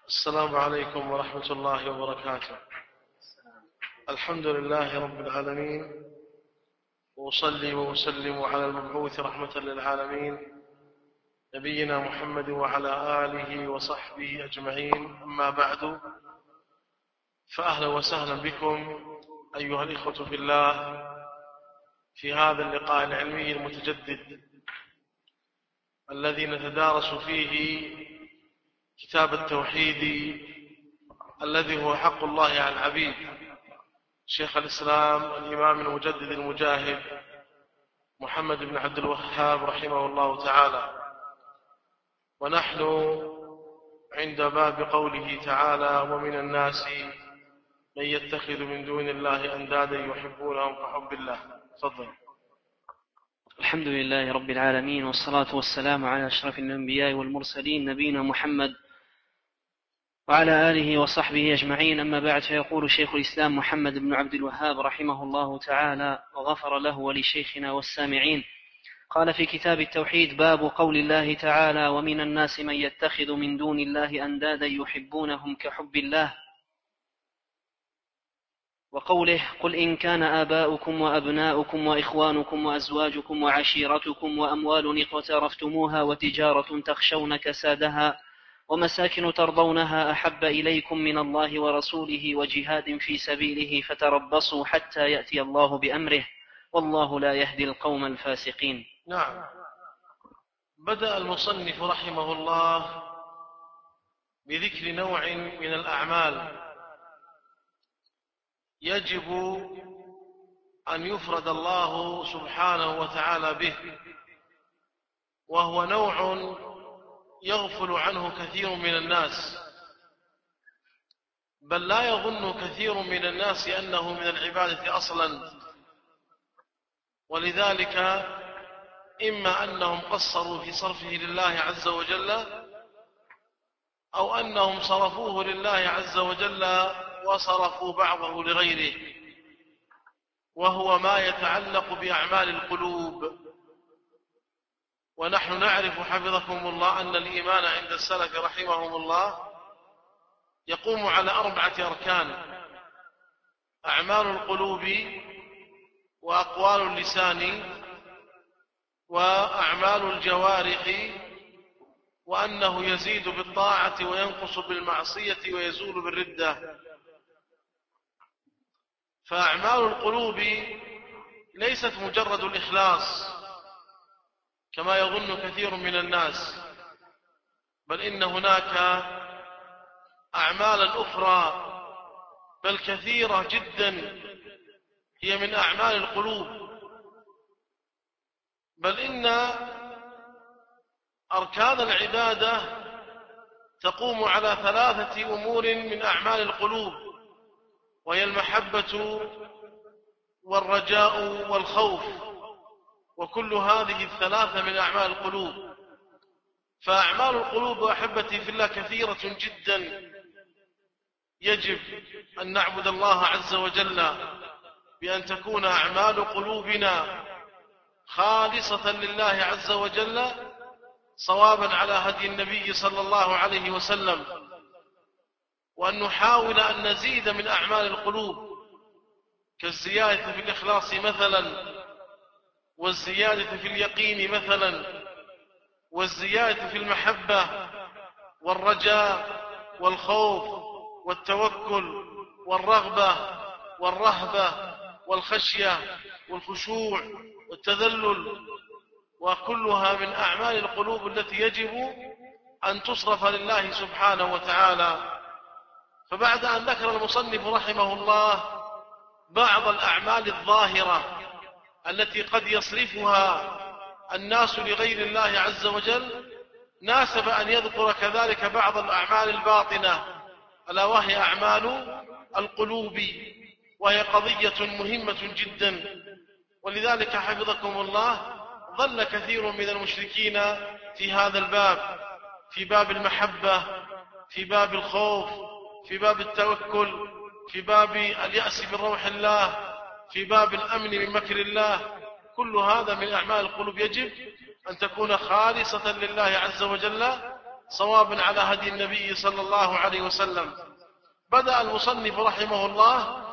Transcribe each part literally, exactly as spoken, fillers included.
السلام عليكم ورحمة الله وبركاته. الحمد لله رب العالمين، وأصلي وأسلم على المبعوث رحمة للعالمين نبينا محمد وعلى آله وصحبه أجمعين. أما بعد، فأهلا وسهلا بكم أيها الإخوة في الله في هذا اللقاء العلمي المتجدد الذي نتدارس فيه كتاب التوحيد الذي هو حق الله على العبيد، شيخ الإسلام الإمام المجدد المجاهد محمد بن عبد الوهاب رحمه الله تعالى. ونحن عند باب قوله تعالى: ومن الناس من يتخذ من دون الله أندادا يحبونهم كحب الله. تفضل. الحمد لله رب العالمين، والصلاة والسلام على أشرف الأنبياء والمرسلين نبينا محمد وعلى آله وصحبه أجمعين. أما بعد، فيقول شيخ الإسلام محمد بن عبد الوهاب رحمه الله تعالى وغفر له ولشيخنا والسامعين، قال في كتاب التوحيد: باب قول الله تعالى: ومن الناس من يتخذ من دون الله أندادا يحبونهم كحب الله، وقوله: قل إن كان آباؤكم وأبناؤكم وإخوانكم وأزواجكم وعشيرتكم وأموال اقترفتموها وتجارة تخشون كسادها ومساكن ترضونها أحب إليكم من الله ورسوله وجهاد في سبيله فتربصوا حتى يأتي الله بأمره والله لا يهدي القوم الفاسقين. نعم. بدأ المصنف رحمه الله بذكر نوع من الأعمال يجب أن يفرد الله سبحانه وتعالى به، وهو نوع يغفل عنه كثير من الناس، بل لا يظن كثير من الناس أنه من العبادة أصلا، ولذلك إما أنهم قصروا في صرفه لله عز وجل، أو أنهم صرفوه لله عز وجل وصرفوا بعضه لغيره، وهو ما يتعلق بأعمال القلوب. ونحن نعرف حفظكم الله أن الإيمان عند السلف رحمهم الله يقوم على أربعة أركان: أعمال القلوب، وأقوال اللسان، وأعمال الجوارح، وأنه يزيد بالطاعة وينقص بالمعصية ويزول بالردة. فأعمال القلوب ليست مجرد الإخلاص كما يظن كثير من الناس، بل إن هناك أعمالا أخرى بل كثيرة جدا هي من أعمال القلوب، بل إن أركان العبادة تقوم على ثلاثة أمور من أعمال القلوب، وهي المحبة والرجاء والخوف، وكل هذه الثلاثة من أعمال القلوب. فأعمال القلوب أحبتي في الله كثيرة جدا، يجب أن نعبد الله عز وجل بأن تكون أعمال قلوبنا خالصة لله عز وجل صوابا على هدي النبي صلى الله عليه وسلم، وأن نحاول أن نزيد من أعمال القلوب كالزيادة في الإخلاص مثلا، والزيادة في اليقين مثلا، والزيادة في المحبة والرجاء والخوف والتوكل والرغبة والرهبة والخشية والخشوع والتذلل، وكلها من أعمال القلوب التي يجب أن تصرف لله سبحانه وتعالى. فبعد أن ذكر المصنف رحمه الله بعض الأعمال الظاهرة التي قد يصرفها الناس لغير الله عز وجل، ناسب أن يذكر كذلك بعض الأعمال الباطنة، ألا وهي أعمال القلوب، وهي قضية مهمة جدا. ولذلك حفظكم الله ظل كثير من المشركين في هذا الباب، في باب المحبة، في باب الخوف، في باب التوكل، في باب اليأس من روح الله، في باب الأمن من مكر الله. كل هذا من أعمال القلوب يجب أن تكون خالصة لله عز وجل صوابا على هدي النبي صلى الله عليه وسلم. بدأ المصنف رحمه الله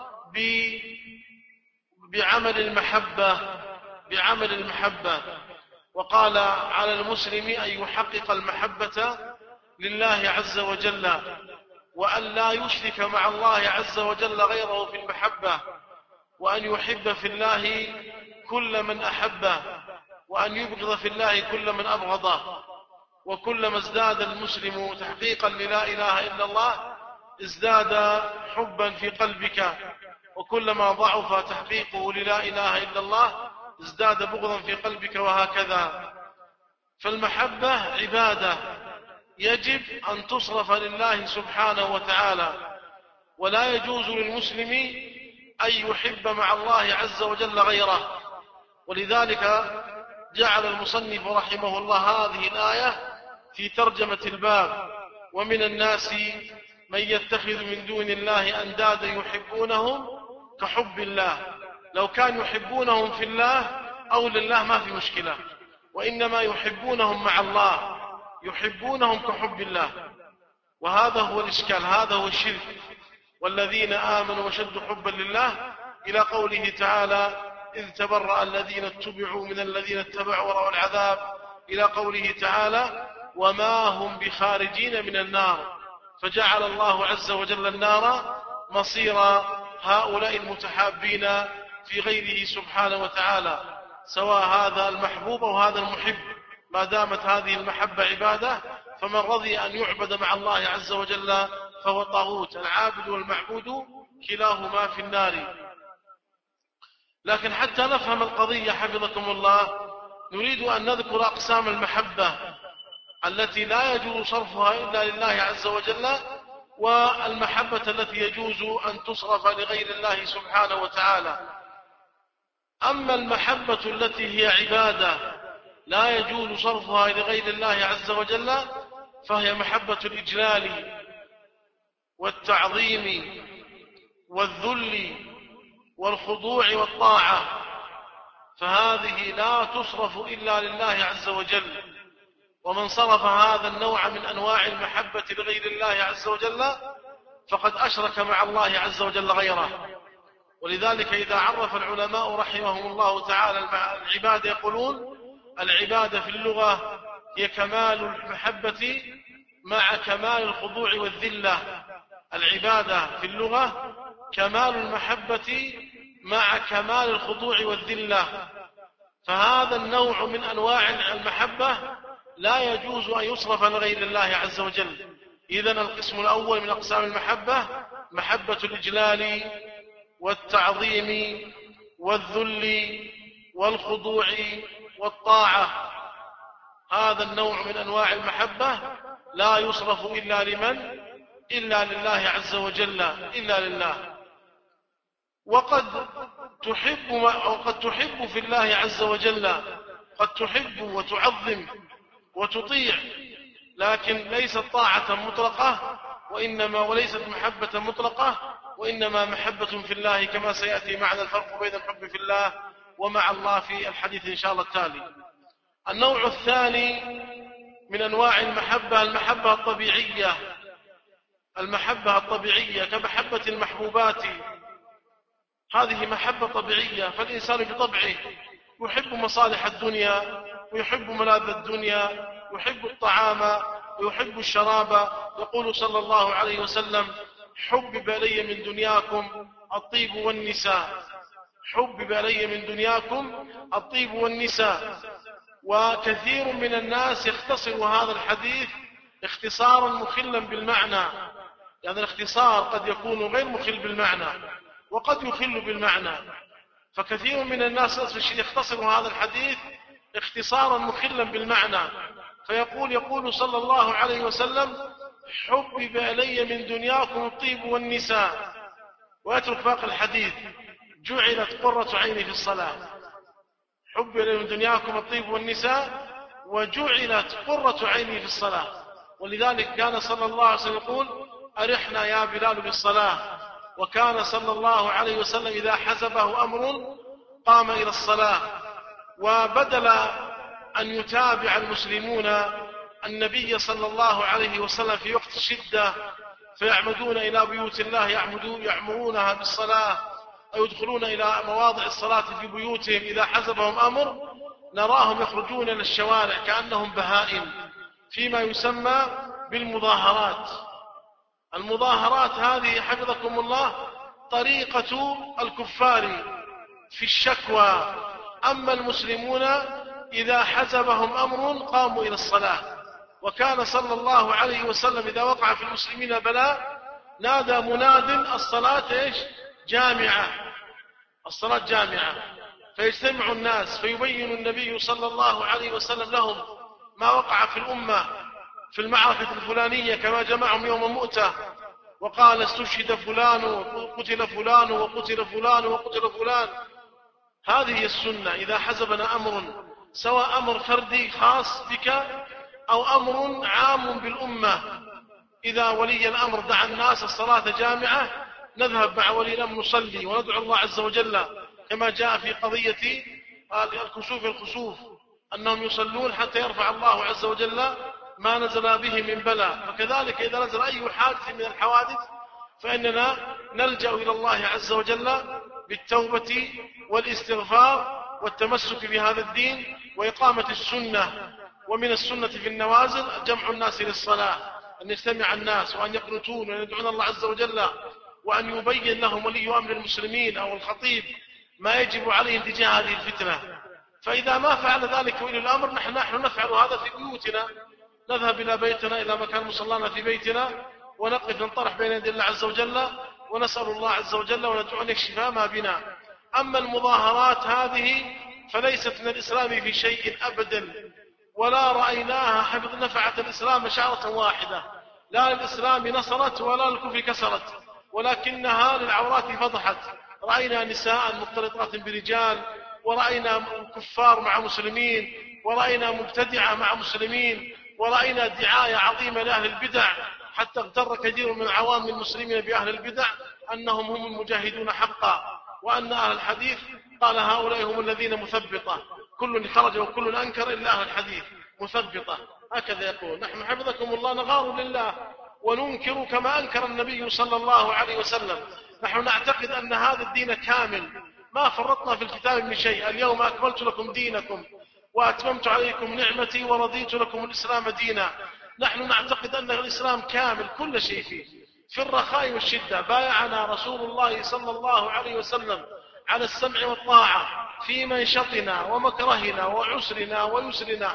بعمل المحبة بعمل المحبة وقال على المسلم أن يحقق المحبة لله عز وجل، وأن لا يشرك مع الله عز وجل غيره في المحبة، وأن يحب في الله كل من أحبه، وأن يبغض في الله كل من أبغضه. وكلما ازداد المسلم تحقيقا للا إله إلا الله ازداد حبا في قلبك، وكلما ضعف تحقيقه للا إله إلا الله ازداد بغضا في قلبك، وهكذا. فالمحبة عبادة يجب أن تصرف لله سبحانه وتعالى، ولا يجوز للمسلم أن يحب مع الله عز وجل غيره. ولذلك جعل المصنف رحمه الله هذه الآية في ترجمة الباب: ومن الناس من يتخذ من دون الله أندادا يحبونهم كحب الله. لو كان يحبونهم في الله أو لله ما في مشكلة، وإنما يحبونهم مع الله، يحبونهم كحب الله، وهذا هو الإشكال، هذا هو الشرك. والذين آمنوا وشد حبا لله، إلى قوله تعالى: إذ تبرأ الذين اتبعوا من الذين اتبعوا ورأوا العذاب، إلى قوله تعالى: وما هم بخارجين من النار. فجعل الله عز وجل النار مصير هؤلاء المتحابين في غيره سبحانه وتعالى، سواء هذا المحبوب أو هذا المحب، ما دامت هذه المحبة عبادة. فمن رضي أن يعبد مع الله عز وجل فهو طاغوت. العابد والمعبود كلاهما في النار. لكن حتى نفهم القضية حفظكم الله، نريد أن نذكر أقسام المحبة التي لا يجوز صرفها إلا لله عز وجل، والمحبة التي يجوز أن تصرف لغير الله سبحانه وتعالى. أما المحبة التي هي عبادة لا يجوز صرفها لغير الله عز وجل، فهي محبة الإجلال والتعظيم والذل والخضوع والطاعة، فهذه لا تصرف إلا لله عز وجل. ومن صرف هذا النوع من أنواع المحبة لغير الله عز وجل فقد أشرك مع الله عز وجل غيره. ولذلك إذا عرف العلماء رحمهم الله تعالى العبادة يقولون: العبادة في اللغة هي كمال المحبة مع كمال الخضوع والذلة. العبادة في اللغة كمال المحبة مع كمال الخضوع والذلة. فهذا النوع من أنواع المحبة لا يجوز أن يصرف لغير الله عز وجل. إذن القسم الأول من أقسام المحبة محبة الإجلال والتعظيم والذل والخضوع والطاعة. هذا النوع من أنواع المحبة لا يصرف إلا لمن؟ إلا لله عز وجل، إلا لله. وقد تحب أو قد تحب في الله عز وجل، قد تحب وتعظم وتطيع، لكن ليست طاعة مطلقة، وإنما وليست محبة مطلقة، وإنما محبة في الله، كما سيأتي معنا الفرق بين الحب في الله ومع الله في الحديث إن شاء الله التالي. النوع الثاني من أنواع المحبة المحبة الطبيعية. المحبة الطبيعية كمحبة المحبوبات، هذه محبة طبيعية. فالإنسان بطبعه يحب مصالح الدنيا، ويحب ملاذ الدنيا، يحب الطعام ويحب الشراب. يقول صلى الله عليه وسلم: حبب إلي من دنياكم الطيب والنساء. حبب إلي من دنياكم الطيب والنساء. وكثير من الناس يختصر هذا الحديث اختصارا مخلا بالمعنى، يعني الاختصار قد يكون غير مخل بالمعنى وقد يخل بالمعنى. فكثير من الناس يختصر هذا الحديث اختصارا مخلا بالمعنى، فيقول يقول صلى الله عليه وسلم: حبب إلي من دنياكم الطيب والنساء، ويترك باقي الحديث: جعلت قرة عيني في الصلاة. حب إلي من دنياكم الطيب والنساء وجعلت قرة عيني في الصلاة. ولذلك كان صلى الله عليه وسلم يقول: أرحنا يا بلال بالصلاة. وكان صلى الله عليه وسلم إذا حزبه أمر قام إلى الصلاة. وبدل أن يتابع المسلمون النبي صلى الله عليه وسلم في وقت الشدة فيعمدون إلى بيوت الله يعمرونها بالصلاة أو يدخلون إلى مواضع الصلاة في بيوتهم إذا حزبهم أمر، نراهم يخرجون إلى الشوارع كأنهم بهائم فيما يسمى بالمظاهرات. المظاهرات هذه حفظكم الله طريقة الكفار في الشكوى، أما المسلمون إذا حزبهم أمر قاموا إلى الصلاة. وكان صلى الله عليه وسلم إذا وقع في المسلمين بلاء نادى مناد الصلاة إيش؟ جامعة، الصلاة جامعة، فيجتمع الناس فيبين النبي صلى الله عليه وسلم لهم ما وقع في الأمة في المعركة الفلانية، كما جمعهم يوم مؤتة وقال استشهد فلان وقتل فلان وقتل فلان وقتل فلان. هذه هي السنة إذا حزبنا أمر، سواء أمر فردي خاص بك أو أمر عام بالأمة، إذا ولي الأمر دعا الناس الصلاة جامعة نذهب مع ولي الأمر نصلي وندعو الله عز وجل، كما جاء في قضية الكسوف الخسوف أنهم يصلون حتى يرفع الله عز وجل ما نزل به من بلاء. فكذلك إذا نزل أي حادث من الحوادث فإننا نلجأ إلى الله عز وجل بالتوبة والاستغفار والتمسك بهذا الدين وإقامة السنة. ومن السنة في النوازل جمع الناس للصلاة، أن يجتمع الناس وأن يقنتون وأن يدعون الله عز وجل، وأن يبين لهم ولي أمر المسلمين أو الخطيب ما يجب عليه تجاه هذه الفتنة. فإذا ما فعل ذلك ولي الأمر نحن, نحن نفعل هذا في بيوتنا، نذهب إلى بيتنا إلى مكان مصلانا في بيتنا ونقف ننطرح بين يدي الله عز وجل ونسأل الله عز وجل وندعو أن يكشف ما بنا. أما المظاهرات هذه فليست من الإسلام في شيء أبدا، ولا رأيناها حفظ نفعت الإسلام شعرة واحدة، لا للإسلام نصرت ولا للكفر كسرت، ولكنها للعورات فضحت. رأينا نساء مختلطات برجال، ورأينا كفار مع مسلمين، ورأينا مبتدعة مع مسلمين، ورأينا دعاية عظيمة لأهل البدع، حتى اغتر كثير من عوام المسلمين بأهل البدع أنهم هم المجاهدون حقا، وأن أهل الحديث قال هؤلاء هم الذين مثبطة، كل خرج وكل أنكر إلا أهل الحديث مثبطة، هكذا يقول. نحن حفظكم الله نغار لله وننكر كما أنكر النبي صلى الله عليه وسلم. نحن نعتقد أن هذا الدين كامل، ما فرطنا في الكتاب من شيء. اليوم أكملت لكم دينكم وأتممت عليكم نعمتي ورضيت لكم الإسلام دينا. نحن نعتقد أن الإسلام كامل كل شيء فيه، في الرخاء والشدة. بايعنا رسول الله صلى الله عليه وسلم على السمع والطاعة في منشطنا ومكرهنا وعسرنا ويسرنا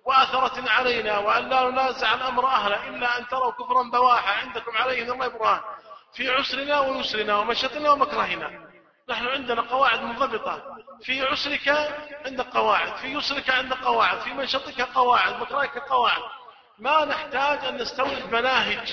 وأثرة علينا، وأن لا ننازع الأمر أهله إلا أن تروا كفرا بواحا عندكم عليه من الله برهان، في عسرنا ويسرنا ومنشطنا ومكرهنا. نحن عندنا قواعد منضبطة، في عسرك عندك قواعد، في يسرك عندك قواعد، في منشطك قواعد، مكرهك قواعد. ما نحتاج أن نستورد مناهج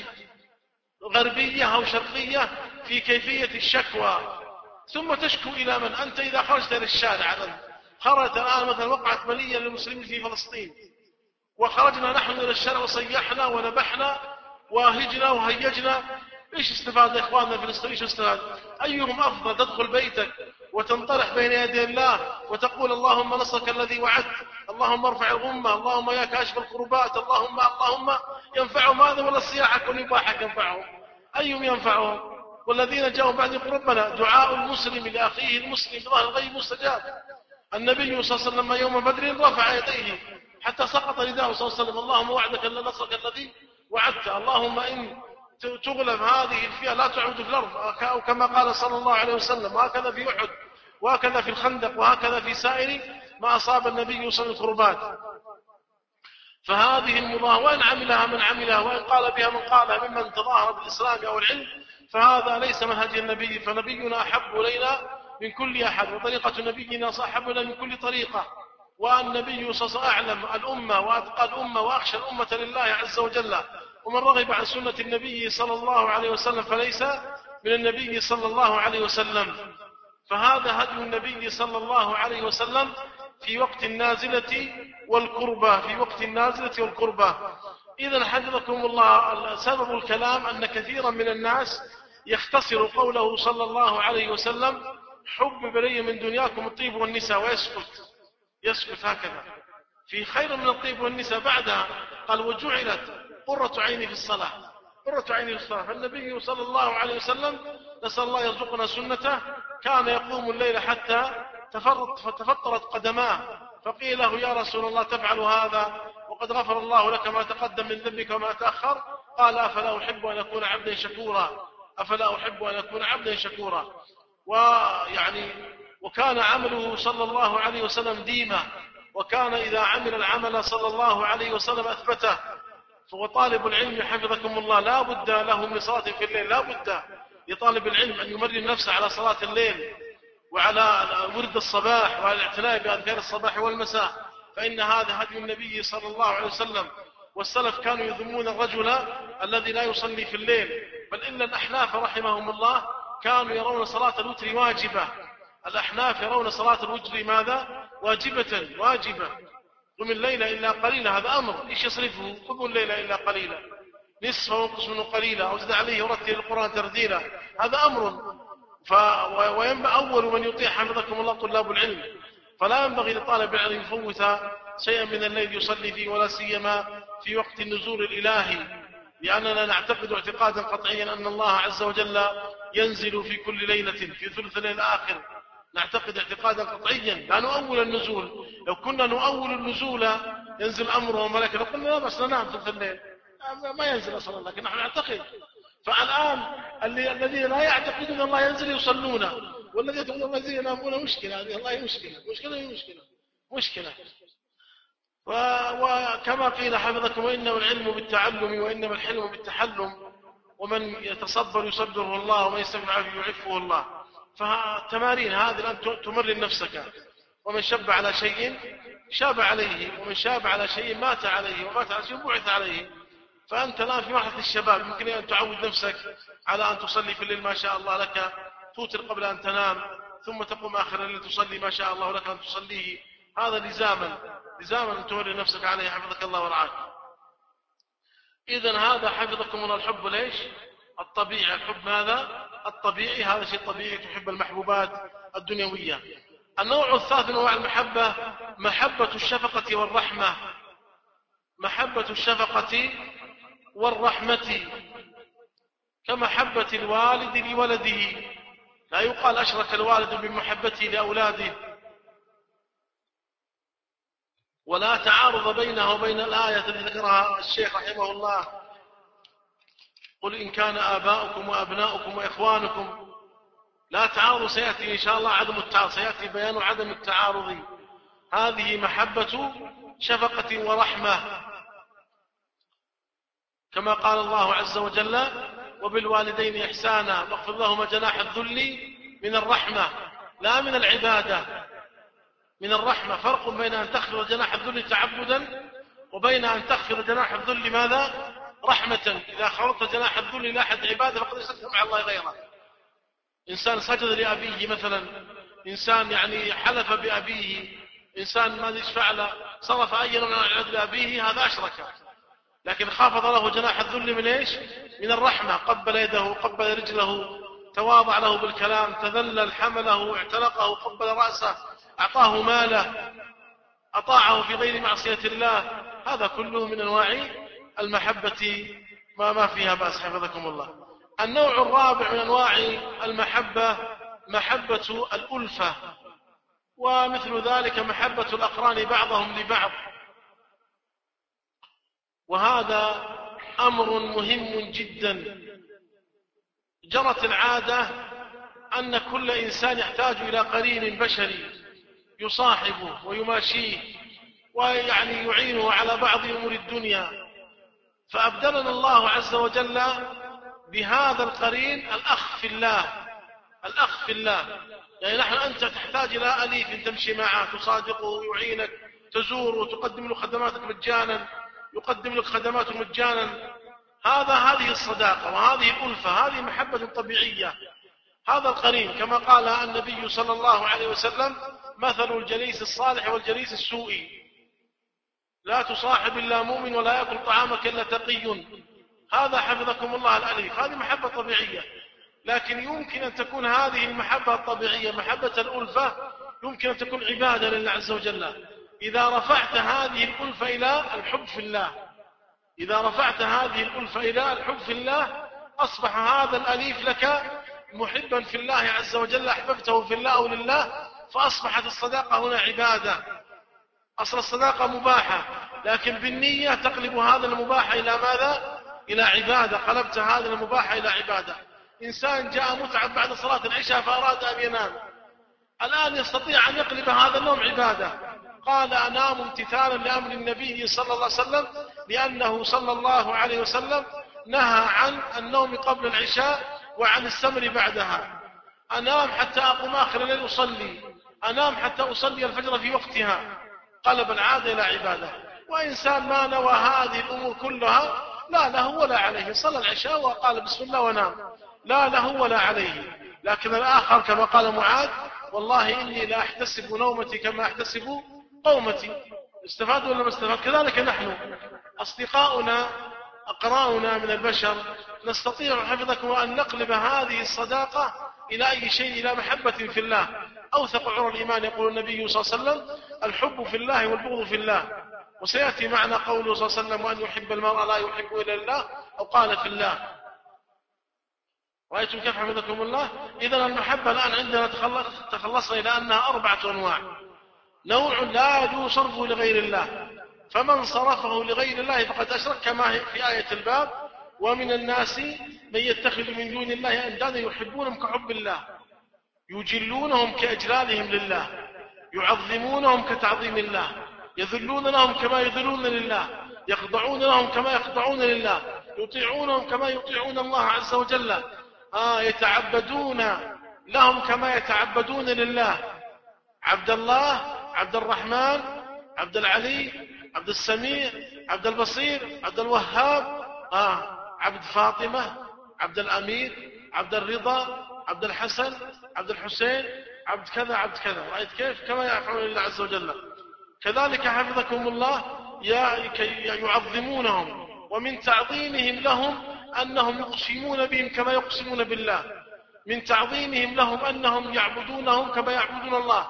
غربية أو شرقية في كيفية الشكوى ثم تشكو إلى من؟ أنت إذا خرجت إلى الشارع، خرجت الآن مثلا وقعت بلية للمسلمين في فلسطين، وخرجنا نحن إلى الشارع وصيحنا ونبحنا وهجنا وهيجنا، إيش استفاد إخواننا في فلسطين؟ إيش استفاد؟ أيهم أفضل تدخل بيتك وتنطرح بين يدي الله وتقول اللهم نصرك الذي وعدت، اللهم ارفع الغمة، اللهم يا كاشف الكربات، اللهم اللهم ينفعهم هذا ولا صياحك ونباحك ينفعهم؟ أيهم ينفعهم؟ والذين جاءوا بعد ربنا دعاء المسلم لأخيه المسلم بظهر الغيب مستجاب. النبي صلى الله عليه وسلم يوم بدر رفع يديه حتى سقط رداءه صلى الله عليه وسلم، اللهم وعدك أن نصرك الذي وعدت، اللهم إن تغلب هذه الفئة لا تعود في الأرض، أو كما قال صلى الله عليه وسلم. وهكذا في أحد، وهكذا في الخندق، وهكذا في سائر ما أصاب النبي صلى الله عليه وسلم الكربات. فهذه المظاهرة وإن عملها من عملها وإن قال بها من قالها ممن تظاهر بالإسلام أو العلم، فهذا ليس منهج النبي. فنبينا أحب إلينا من كل أحد، وطريقة نبينا أحب إلينا من كل طريقة. والنبي صلى الله عليه وسلم أعلم الأمة وأتقى الأمة وأخشى الأمة لله عز وجل. ومن رغب عن سنة النبي صلى الله عليه وسلم فليس من النبي صلى الله عليه وسلم. فهذا هدي النبي صلى الله عليه وسلم في وقت النازلة والكربة، في وقت النازلة والكربة. إذن حفظكم الله، سبب الكلام أن كثيرا من الناس يختصر قوله صلى الله عليه وسلم حبب إلي من دنياكم الطيب والنساء ويسكت، يسكت هكذا. في خير من الطيب والنساء بعدها. قال وجعلت قرة عيني في الصلاة، قرة عيني في الصلاة. فالنبي صلى الله عليه وسلم نسأل الله يرزقنا سنته كان يقوم الليل حتى تفطرت قدماه، فقيل له يا رسول الله تفعل هذا وقد غفر الله لك ما تقدم من ذنبك وما تأخر؟ قال أفلا أحب أن أكون عبدا شكورا، أفلا أحب أن أكون عبدا شكورا. ويعني وكان عمله صلى الله عليه وسلم ديمة، وكان إذا عمل العمل صلى الله عليه وسلم أثبته. وطالب العلم حفظكم الله لا بد له من صلاة في الليل، لا بد لطالب العلم أن يمرن نفسه على صلاة الليل وعلى ورد الصباح وعلى الاعتناء بأذكار الصباح والمساء، فإن هذا هدي النبي صلى الله عليه وسلم. والسلف كانوا يذمون الرجل الذي لا يصلي في الليل، بل إن الأحناف رحمهم الله كانوا يرون صلاة الوتر واجبة. الأحناف يرون صلاة الوتر ماذا؟ واجبة واجبة. قم الليل إلا قليلا، هذا أمر، إيش يصرفه؟ قم الليل إلا قليلا، نصفه وانقص منه قليلا، أو زد عليه ورتل القرآن ترتيلا، هذا أمر. ف... وينبغي أول من يطيع حفظكم الله طلاب العلم، فلا ينبغي لطالب العلم يفوت شيئا من الليل يصلي فيه، ولا سيما في وقت النزول الإلهي، لأننا نعتقد اعتقادا قطعيا أن الله عز وجل ينزل في كل ليلة في ثلث الليل الآخر. نعتقد اعتقادا قطعيا لا نؤول النزول. لو كنا نؤول النزول ينزل أمره وملكه لقلنا لا بس ننام ثلث الليل، ما ينزل أصلا، لكن نحن نعتقد. فالآن الذين لا يعتقدون الله ينزل يصلون، والذين يعتقدون الله ينزل ينامون، مشكلة هذه، الله مشكلة مشكلة مشكلة مشكلة. وكما قيل حفظكم وإنما العلم بالتعلم وإنما الحلم بالتحلم، ومن يتصبر يصبره الله ومن يستغفر يعفه الله. فالتمارين هذه الآن تمرن نفسك. ومن شب على شيء شاب عليه، ومن شاب على شيء مات عليه، ومات على شيء بعث عليه. فأنت الآن في مرحلة الشباب، يمكن أن تعود نفسك على أن تصلي في الليل ما شاء الله لك، توتر قبل أن تنام، ثم تقوم آخر الليل تصلي ما شاء الله لك أن تصليه. هذا لزاما لزاما أن تمرن نفسك عليه حفظك الله ورعاك. إذن هذا حفظكم الله الحب ليش؟ الطبيعي. الحب ماذا؟ الطبيعي، هذا شيء طبيعي، تحب المحبوبات الدنيوية. النوع الثالث من أنواع المحبة محبة الشفقة والرحمة، محبة الشفقة والرحمة كمحبة الوالد لولده. لا يقال أشرك الوالد بمحبته لأولاده، ولا تعارض بينه وبين الآية التي ذكرها الشيخ رحمه الله: قل إن كان آباؤكم وأبناؤكم وإخوانكم. لا تعارض، سيأتي إن شاء الله عدم التعارض، سيأتي بيان عدم التعارض. هذه محبة شفقة ورحمة، كما قال الله عز وجل: وبالوالدين إحسانا واخفض لهما جناح الذل من الرحمة، لا من العبادة، من الرحمة. فرق بين أن تخفض جناح الذل تعبدا وبين أن تخفض جناح الذل ماذا؟ رحمة. إذا خفضت جناح الذل إلى أحد عبادة فقد اشركت مع الله غيره. إنسان سجد لأبيه مثلا، إنسان يعني حلف بأبيه، إنسان ماذا فعل، صرف أي نوع من العبادة لأبيه، هذا أشرك. لكن خافض له جناح الذل من إيش؟ من الرحمة. قبل يده، قبل رجله، تواضع له بالكلام، تذلل، حمله، اعتنقه، قبل رأسه، أعطاه ماله، أطاعه في غير معصية الله. هذا كله من أنواع المحبة ما ما فيها بأس حفظكم الله. النوع الرابع من أنواع المحبة محبة الألفة، ومثل ذلك محبة الأقران بعضهم لبعض. وهذا أمر مهم جدا. جرت العادة أن كل إنسان يحتاج إلى قرين بشري يصاحبه ويماشيه ويعني يعينه على بعض أمور الدنيا. فأبدلنا الله عز وجل بهذا القرين الأخ في الله، الأخ في الله. يعني نحن أنت تحتاج إلى أليف تمشي معه، تصادقه، يعينك، تزوره، تقدم له خدماتك مجانا، يقدم لك خدماته مجانا. هذا هذه الصداقة وهذه الألفة، هذه محبة طبيعية. هذا القرين كما قال النبي صلى الله عليه وسلم: مثل الجليس الصالح والجليس السوء، لا تصاحب إلا مؤمن ولا يأكل طعامك إلا تقي. هذا حفظكم الله الأليف، هذه محبة طبيعية. لكن يمكن أن تكون هذه المحبة الطبيعية محبة الألفة، يمكن أن تكون عبادة لله عز وجل. إذا رفعت هذه الألفة إلى الحب في الله إذا رفعت هذه الألفة إلى الحب في الله أصبح هذا الأليف لك محبا في الله عز وجل، أحببته في الله أو لله، فأصبحت الصداقة هنا عبادة. أصل الصداقة مباحة، لكن بالنية تقلب هذا المباح إلى ماذا؟ إلى عبادة. قلبت هذا المباح إلى عبادة. إنسان جاء متعب بعد صلاة العشاء فأراد أن ينام، الآن يستطيع أن يقلب هذا النوم عبادة. قال أنام امتثالا لأمر النبي صلى الله عليه وسلم، لأنه صلى الله عليه وسلم نهى عن النوم قبل العشاء وعن السمر بعدها. أنام حتى أقوم آخر الليل أصلي، أنام حتى أصلي الفجر في وقتها. قلب العادة إلى عبادة. وإنسان ما نوى هذه الأمور كلها لا له ولا عليه، صلى العشاء وقال بسم الله ونام، لا له ولا عليه. لكن الآخر كما قال معاذ والله إني لا أحتسب نومتي كما أحتسب قومتي. استفاد ولا ما استفاد؟ كذلك نحن أصدقاؤنا أقراؤنا من البشر نستطيع حفظكم أن نقلب هذه الصداقة إلى أي شيء، إلى محبة في الله. أوثق عرى الإيمان يقول النبي صلى الله عليه وسلم الحب في الله والبغض في الله. وسيأتي معنا قوله صلى الله عليه وسلم وأن يحب المرء لا يحب إلا الله، أو قال في الله. رأيتم كيف حفظكم الله؟ إذن المحبة الآن عندنا تخلصنا إلى أنها أربعة أنواع. نوع لا يجوز صرفه لغير الله، فمن صرفه لغير الله فقد أشرك كما في آية الباب. ومن الناس من يتخذ من دون الله أندادا يحبونهم كحب الله، يجلونهم كإجلالهم لله، يعظمونهم كتعظيم الله، يذلون لهم كما يذلون لله، يخضعون لهم كما يخضعون لله، يطيعونهم كما يطيعون الله عز وجل، آه يتعبدون لهم كما يتعبدون لله. عبد الله، عبد الرحمن، عبد العلي، عبد السميع، عبد البصير، عبد الوهاب، آه عبد فاطمة، عبد الأمير، عبد الرضا، عبد الحسن، عبد الحسين، عبد كذا عبد كذا. رأيت كيف؟ كما يفعلون لله عز وجل. كذلك حفظكم الله يعظمونهم، ومن تعظيمهم لهم أنهم يقسمون بهم كما يقسمون بالله، من تعظيمهم لهم أنهم يعبدونهم كما يعبدون الله.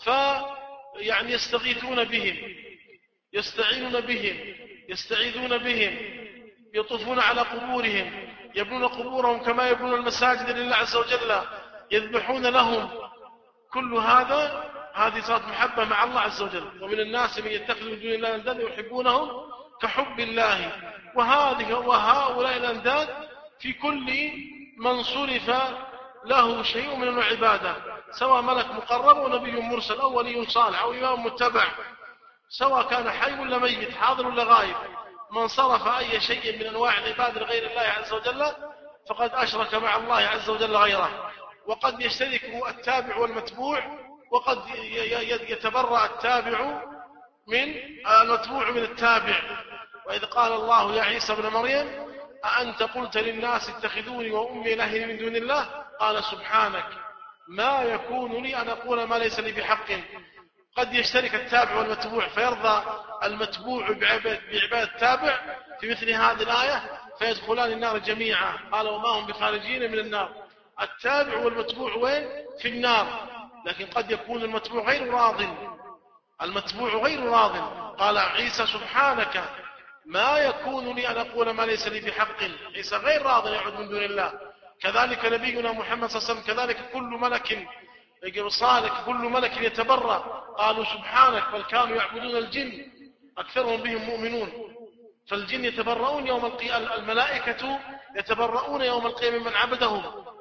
فيعني يستغيثون بهم، يستعينون بهم، يستعيذون بهم، يطوفون على قبورهم، يبنون قبورهم كما يبنون المساجد لله عز وجل، يذبحون لهم. كل هذا هذه صارت محبة مع الله عز وجل. ومن الناس من يتخذ من دون الله أندادا يحبونهم كحب الله. وهذه وهؤلاء الأنداد في كل من صرف له شيء من العبادة، سواء ملك مقرب أو نبي مرسل أو ولي صالح أو إمام متبع، سواء كان حي ولا ميت، حاضر ولا غائب، من صرف أي شيء من أنواع العبادة لغير الله عز وجل فقد أشرك مع الله عز وجل غيره. وقد يشترك التابع والمتبوع، وقد يتبرأ التابع من المتبوع من التابع. وإذ قال الله يا عيسى ابن مريم أأنت قلت للناس اتخذوني وأمي إلهين من دون الله؟ قال سبحانك ما يكون لي أن أقول ما ليس لي بحق. قد يشترك التابع والمتبوع فيرضى المتبوع بعبادة التابع في مثل هذه الآية فيدخلان النار جميعا. قال وما هم بخارجين من النار. التابع والمتبوع وين؟ في النار. لكن قد يكون المتبوع غير راض، المتبوع غير راض. قال عيسى سبحانك ما يكون لي أن أقول ما ليس لي بحق. عيسى غير راض يعود من دون الله. كذلك نبينا محمد صلى الله عليه وسلم، كذلك كل ملك صالح، كل ملك يتبرأ. قالوا سبحانك بل كانوا يعبدون الجن أكثرهم بهم مؤمنون. فالجن يتبرؤون يوم القيامة، الملائكة يتبرؤون يوم القيامة من عبدهم،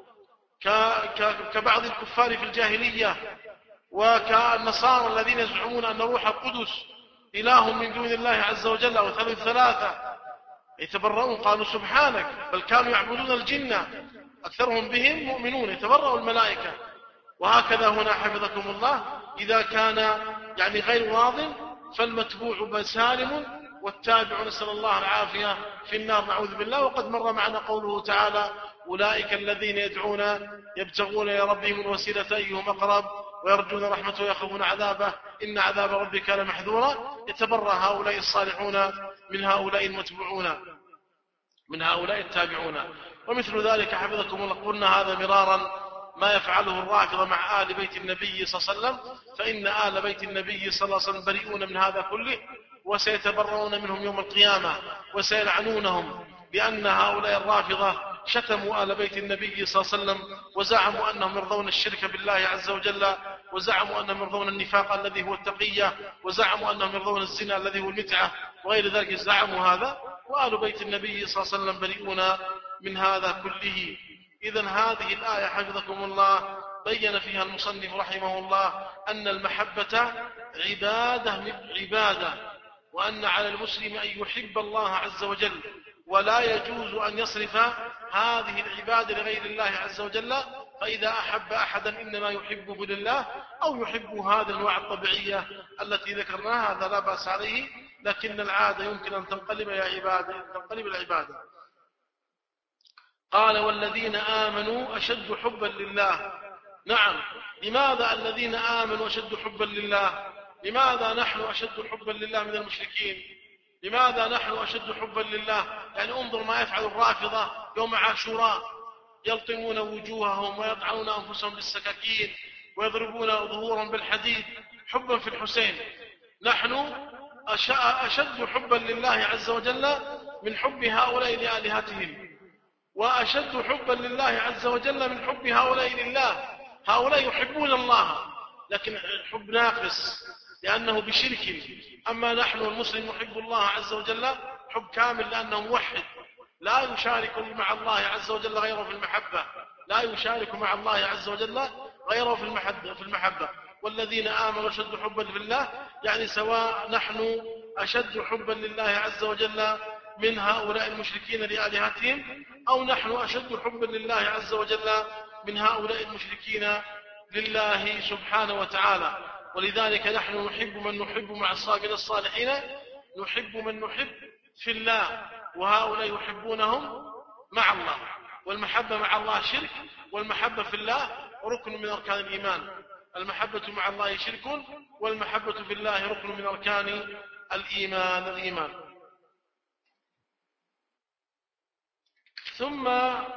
كبعض الكفار في الجاهلية وكالنصارى الذين يزعمون أن روح القدس إله من دون الله عز وجل وثالث ثلاثة، يتبرؤون. قالوا سبحانك بل كانوا يعبدون الجن أكثرهم بهم مؤمنون، يتبرأ الملائكة. وهكذا هنا حفظكم الله إذا كان يعني غير راض فالمتبوع سالم، والتابع نسأل الله العافية في النار نعوذ بالله. وقد مر معنا قوله تعالى أولئك الذين يدعون يبتغون إلى ربهم الوسيلة أيهم أقرب ويرجون رحمته ويخافون عذابه إن عذاب ربك كان محذورا. يتبرأ هؤلاء الصالحون من هؤلاء المتبوعون، من هؤلاء التابعون. ومثل ذلك حفظكم الله قلنا هذا مرارا ما يفعله الرافضة مع آل بيت النبي صلى الله عليه وسلم، فإن آل بيت النبي صلى الله عليه وسلم بريئون من هذا كله، وسيتبرؤون منهم يوم القيامة وسيلعنونهم، لأن هؤلاء الرافضة شتموا آل بيت النبي صلى الله عليه وسلم، وزعموا أنهم يرضون الشرك بالله عز وجل، وزعموا أنهم يرضون النفاق الذي هو التقية، وزعموا أنهم يرضون الزنا الذي هو المتعة وغير ذلك، زعموا هذا، وآل بيت النبي صلى الله عليه وسلم بريئون من هذا كله. إذن هذه الآية حفظكم الله بين فيها المصنف رحمه الله أن المحبة عبادة من عبادة، وأن على المسلم أن يحب الله عز وجل، ولا يجوز أن يصرف هذه العبادة لغير الله عز وجل، فإذا أحب أحدا إنما يحبه لله، أو يحب هذه الأنواع الطبيعية التي ذكرناها، هذا لا بأس عليه، لكن العادة يمكن أن تنقلب يا عبادة تنقلب العبادة. قال والذين آمنوا أشد حبا لله. نعم، لماذا الذين آمنوا أشد حبا لله؟ لماذا نحن أشد حبا لله من المشركين؟ لماذا نحن أشد حبا لله؟ يعني انظر ما يفعل الرافضة يوم عاشوراء، يلطمون وجوههم ويطعنون أنفسهم بالسكاكين ويضربون ظهورهم بالحديد حبا في الحسين. نحن أشد حبا لله عز وجل من حب هؤلاء لآلهتهم، وأشد حبا لله عز وجل من حب هؤلاء لله. هؤلاء يحبون الله لكن حب ناقص لأنه بشرك، أما نحن المسلم يحب الله عز وجل حب كامل لأنه موحد، لا يشارك مع الله عز وجل غيره في المحبة، لا يشارك مع الله عز وجل غيره في المحبة, في المحبة. والذين آمنوا أشد حبا لله، يعني سواء نحن أشد حبا لله عز وجل من هؤلاء المشركين لآلهتهم، أو نحن أشد حبا لله عز وجل من هؤلاء المشركين لله سبحانه وتعالى. ولذلك نحن نحب من نحب مع من الصالحين، نحب من نحب في الله، وهؤلاء يحبونهم مع الله. والمحبة مع الله شرك، والمحبة في الله ركن من أركان الإيمان. المحبة مع الله شرك، والمحبة في الله ركن من أركان الإيمان الإيمان ثم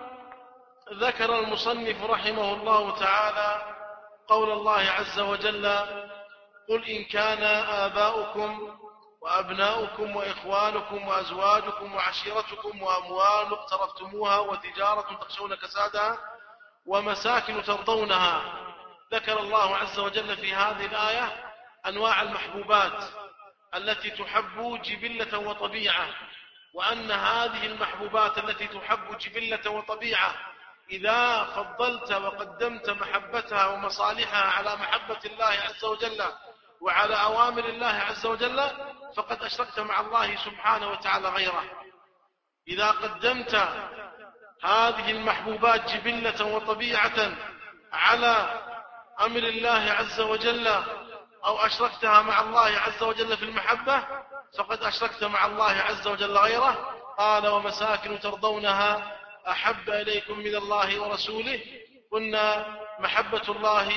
ذكر المصنف رحمه الله تعالى قول الله عز وجل: قل إن كان آباؤكم وأبناؤكم وإخوانكم وأزواجكم وعشيرتكم وأموال اقترفتموها وتجارة تخشون كسادها ومساكن ترضونها. ذكر الله عز وجل في هذه الآية أنواع المحبوبات التي تحب جبلة وطبيعة، وأن هذه المحبوبات التي تحب جبلة وطبيعة إذا فضلت وقدمت محبتها ومصالحها على محبة الله عز وجل وعلى أوامر الله عز وجل فقد أشركت مع الله سبحانه وتعالى غيره. إذا قدمت هذه المحبوبات جبلة وطبيعة على أمر الله عز وجل أو أشركتها مع الله عز وجل في المحبة فقد أشركت مع الله عز وجل غيره. قال: ومساكن ترضونها أحب إليكم من الله ورسوله. قلنا محبة الله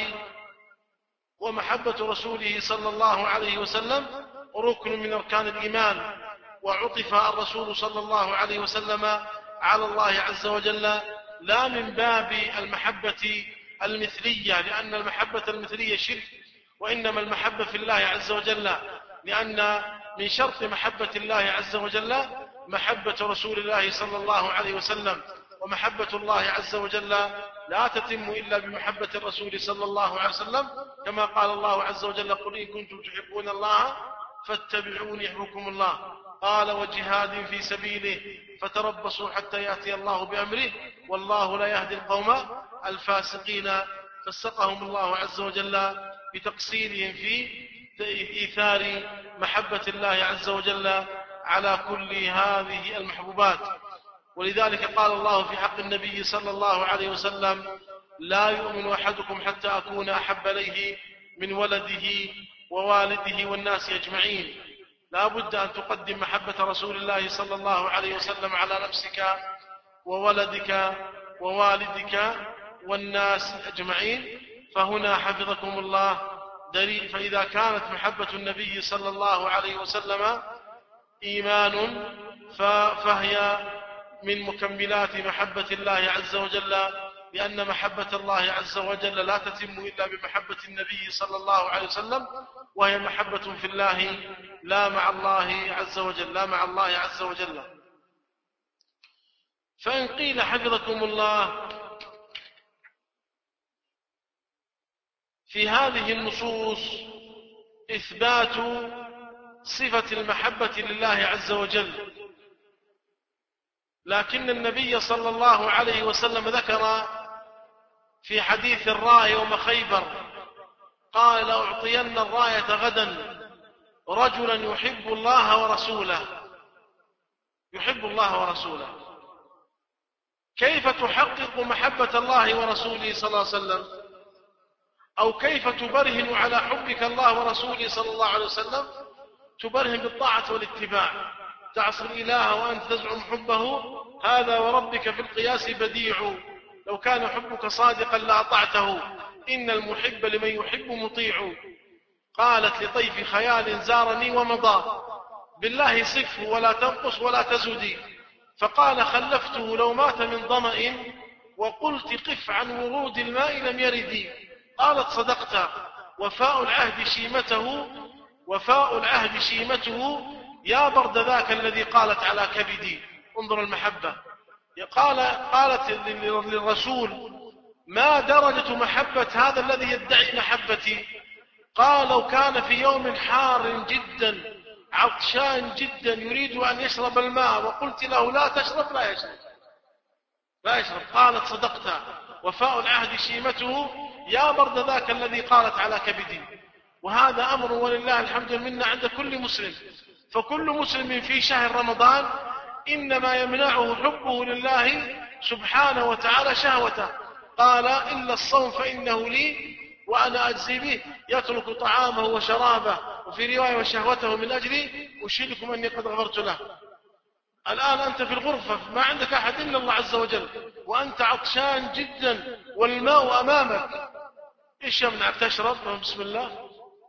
ومحبة رسوله صلى الله عليه وسلم ركن من أركان الإيمان، وعطف الرسول صلى الله عليه وسلم على الله عز وجل لا من باب المحبة المثلية لأن المحبة المثلية شرك، وإنما المحبة في الله عز وجل، لأن من شرط محبة الله عز وجل محبة رسول الله صلى الله عليه وسلم، ومحبة الله عز وجل لا تتم إلا بمحبة الرسول صلى الله عليه وسلم، كما قال الله عز وجل: قل إن كنتم تحبون الله فاتبعوني يحببكم الله. قال: وجهاد في سبيله فتربصوا حتى يأتي الله بأمره والله لا يهدي القوم الفاسقين. فسقهم الله عز وجل بتقصيرهم في إيثار محبة الله عز وجل على كل هذه المحبوبات. ولذلك قال الله في حق النبي صلى الله عليه وسلم: لا يؤمن أحدكم حتى أكون أحب إليه من ولده ووالده والناس أجمعين. لا بد أن تقدم محبة رسول الله صلى الله عليه وسلم على نفسك وولدك ووالدك والناس أجمعين. فهنا حفظكم الله دليل. فإذا كانت محبة النبي صلى الله عليه وسلم إيمان فهي من مكملات محبة الله عز وجل لأن محبة الله عز وجل لا تتم إلا بمحبة النبي صلى الله عليه وسلم، وهي محبة في الله لا مع الله عز وجل لا مع الله عز وجل. فإن قيل حفظكم الله في هذه النصوص إثبات صفة المحبة لله عز وجل، لكن النبي صلى الله عليه وسلم ذكر في حديث الراية يوم خيبر قال: لأعطين الراية غدا رجلا يحب الله ورسوله يحب الله ورسوله. كيف تحقق محبة الله ورسوله صلى الله عليه وسلم؟ أو كيف تبرهن على حبك الله ورسوله صلى الله عليه وسلم؟ تبرهن بالطاعة والاتباع. تعصي الإله وأنت تزعم حبه، هذا وربك في القياس بديع، لو كان حبك صادقا لأطعته، إن المحب لمن يحب مطيع. قالت لطيف خيال زارني ومضى، بالله صفه ولا تنقص ولا تزدي. فقال: خلفته لو مات من ظمأ، وقلت قف عن ورود الماء لم يردي. قالت: صدقت، وفاء العهد شيمته وفاء العهد شيمته يا برد ذاك الذي قالت على كبدي. انظر المحبة. قال قالت للرسول: ما درجة محبة هذا الذي يدعي محبتي؟ قال: لو كان في يوم حار جدا عطشان جدا يريد أن يشرب الماء وقلت له لا تشرب لا يشرب لا يشرب. قالت: صدقت، وفاء العهد شيمته يا برد ذاك الذي قالت على كبدي. وهذا أمر ولله الحمد منا عند كل مسلم. فكل مسلم في شهر رمضان إنما يمنعه حبه لله سبحانه وتعالى شهوته. قال: إلا الصوم فإنه لي وأنا أجزي به، يترك طعامه وشرابه، وفي رواية وشهوته من أجلي، أشهدكم أني قد غفرت له. الآن أنت في الغرفة ما عندك أحد إلا الله عز وجل، وأنت عطشان جدا والماء أمامك، إيش يمنعك تشرب؟ بسم الله،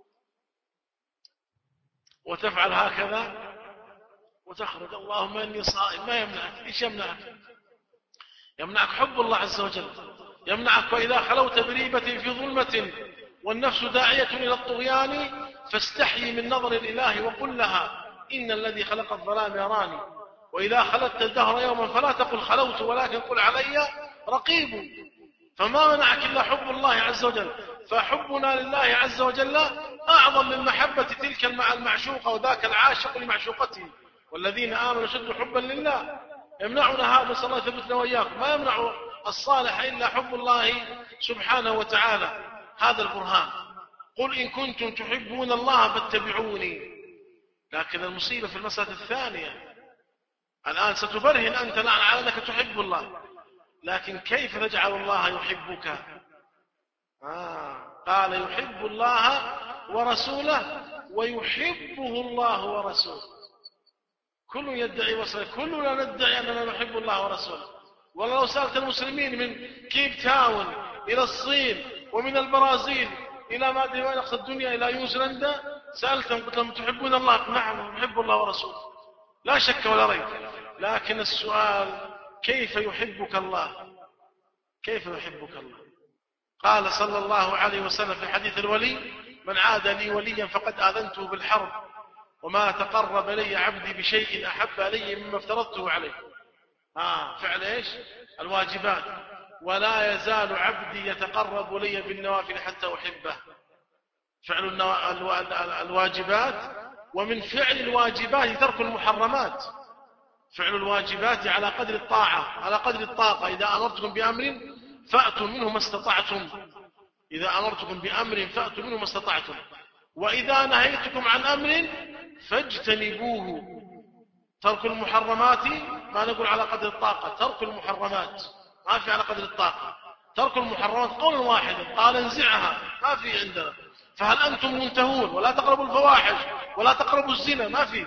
وتفعل هكذا وتخرج اللهم إني صائم. ما يمنعك؟ إيش يمنعك؟ يمنعك حب الله عز وجل، يمنعك. وإذا خلوت بريبة في ظلمة والنفس داعية إلى الطغيان فاستحيي من نظر الإله وقل لها إن الذي خلق الظلام يراني. وإذا خلت الدهر يوما فلا تقل خلوت ولكن قل علي رقيب. فما منعك إلا حب الله عز وجل. فحبنا لله عز وجل أعظم من محبة تلك المعشوقة وذاك العاشق لمعشوقته. والذين آمنوا شد حبا لله. يمنعنا هذا صلى الله يثبتنا وإياكم. ما يمنع الصالح إلا حب الله سبحانه وتعالى. هذا البرهان. قل إن كنتم تحبون الله فاتبعوني. لكن المصيبة في المسألة الثانية، الآن ستبرهن أنت على أنك تحب الله، لكن كيف تجعل الله يحبك؟ آه. قال: يحب الله ورسوله ويحبه الله ورسوله. كل يدعي وصله، كلنا ندعي أننا نحب الله ورسوله. والله لو سألت المسلمين من كيب تاون إلى الصين ومن البرازيل إلى ما أدري وين أقصى الدنيا إلى نيوزيلندا، سألتهم قلت لهم تحبون الله؟ نعم نحب الله ورسوله، لا شك ولا ريب. لكن السؤال: كيف يحبك الله؟ كيف يحبك الله؟ قال صلى الله عليه وسلم في حديث الولي: من عاد لي وليا فقد آذنته بالحرب، وما تقرب لي عبدي بشيء أحب لي مما افترضته عليه. آه فعل إيش؟ الواجبات. ولا يزال عبدي يتقرب لي بالنوافل حتى أحبه. فعل النو... الو... الواجبات. ومن فعل الواجبات ترك المحرمات. فعل الواجبات على قدر الطاعة، على قدر الطاقة. إذا أمرتكم بأمر فأتوا منه ما استطعتم. إذا أمرتكم بأمر فأتوا منه ما استطعتم. وإذا نهيتكم عن أمر فاجتنبوه. ترك المحرمات ما نقول على قدر الطاقة، ترك المحرمات ما في على قدر الطاقة. ترك المحرمات قول واحد قال انزعها، ما في عندنا. فهل أنتم منتهون؟ ولا تقربوا الفواحش ولا تقربوا الزنا، ما في.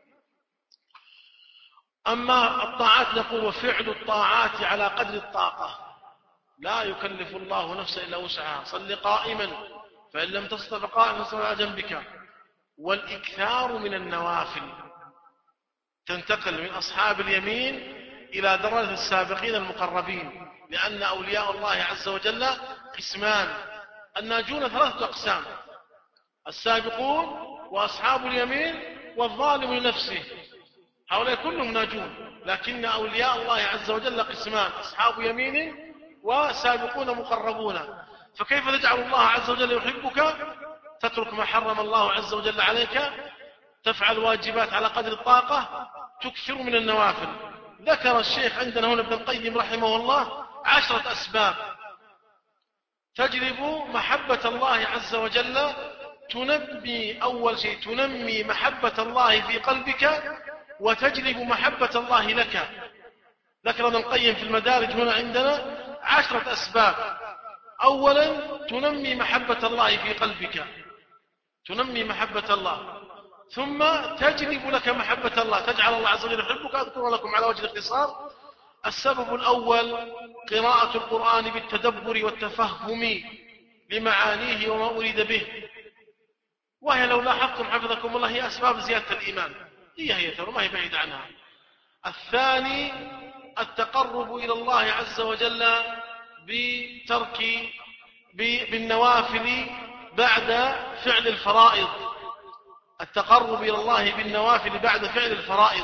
أما الطاعات نقول: وفعل الطاعات على قدر الطاقة، لا يكلف الله نفسا إلا وسعها. صل قائما فإن لم تستطع فقائما فصل على جنبك. والإكثار من النوافل، تنتقل من أصحاب اليمين إلى درجة السابقين المقربين. لأن أولياء الله عز وجل قسمان. الناجون ثلاثة أقسام: السابقون وأصحاب اليمين والظالم لنفسه، هؤلاء كلهم ناجون. لكن أولياء الله عز وجل قسمان: أصحاب يمين وسابقون مقربون. فكيف تجعل الله عز وجل يحبك؟ تترك ما حرم الله عز وجل عليك، تفعل واجبات على قدر الطاقة، تكثر من النوافل. ذكر الشيخ عندنا هنا ابن القيم رحمه الله عشرة أسباب تجلب محبة الله عز وجل، تنمي أول شيء تنمي محبة الله في قلبك وتجلب محبة الله لك. ذكر ابن القيم في المدارج هنا عندنا عشرة أسباب. أولا تنمي محبة الله في قلبك، تنمي محبة الله، ثم تجلب لك محبة الله، تجعل الله عز وجل يحبك. أذكر لكم على وجه الاختصار: السبب الأول قراءة القرآن بالتدبر والتفهم لمعانيه وما أريد به، وهي لو لاحظتم حفظكم الله هي أسباب زيادة الإيمان، هي هي ترى ما هي بعيدة عنها. الثاني التقرب إلى الله عز وجل بترك بالنوافل بعد فعل الفرائض، التقرب إلى الله بالنوافل بعد فعل الفرائض.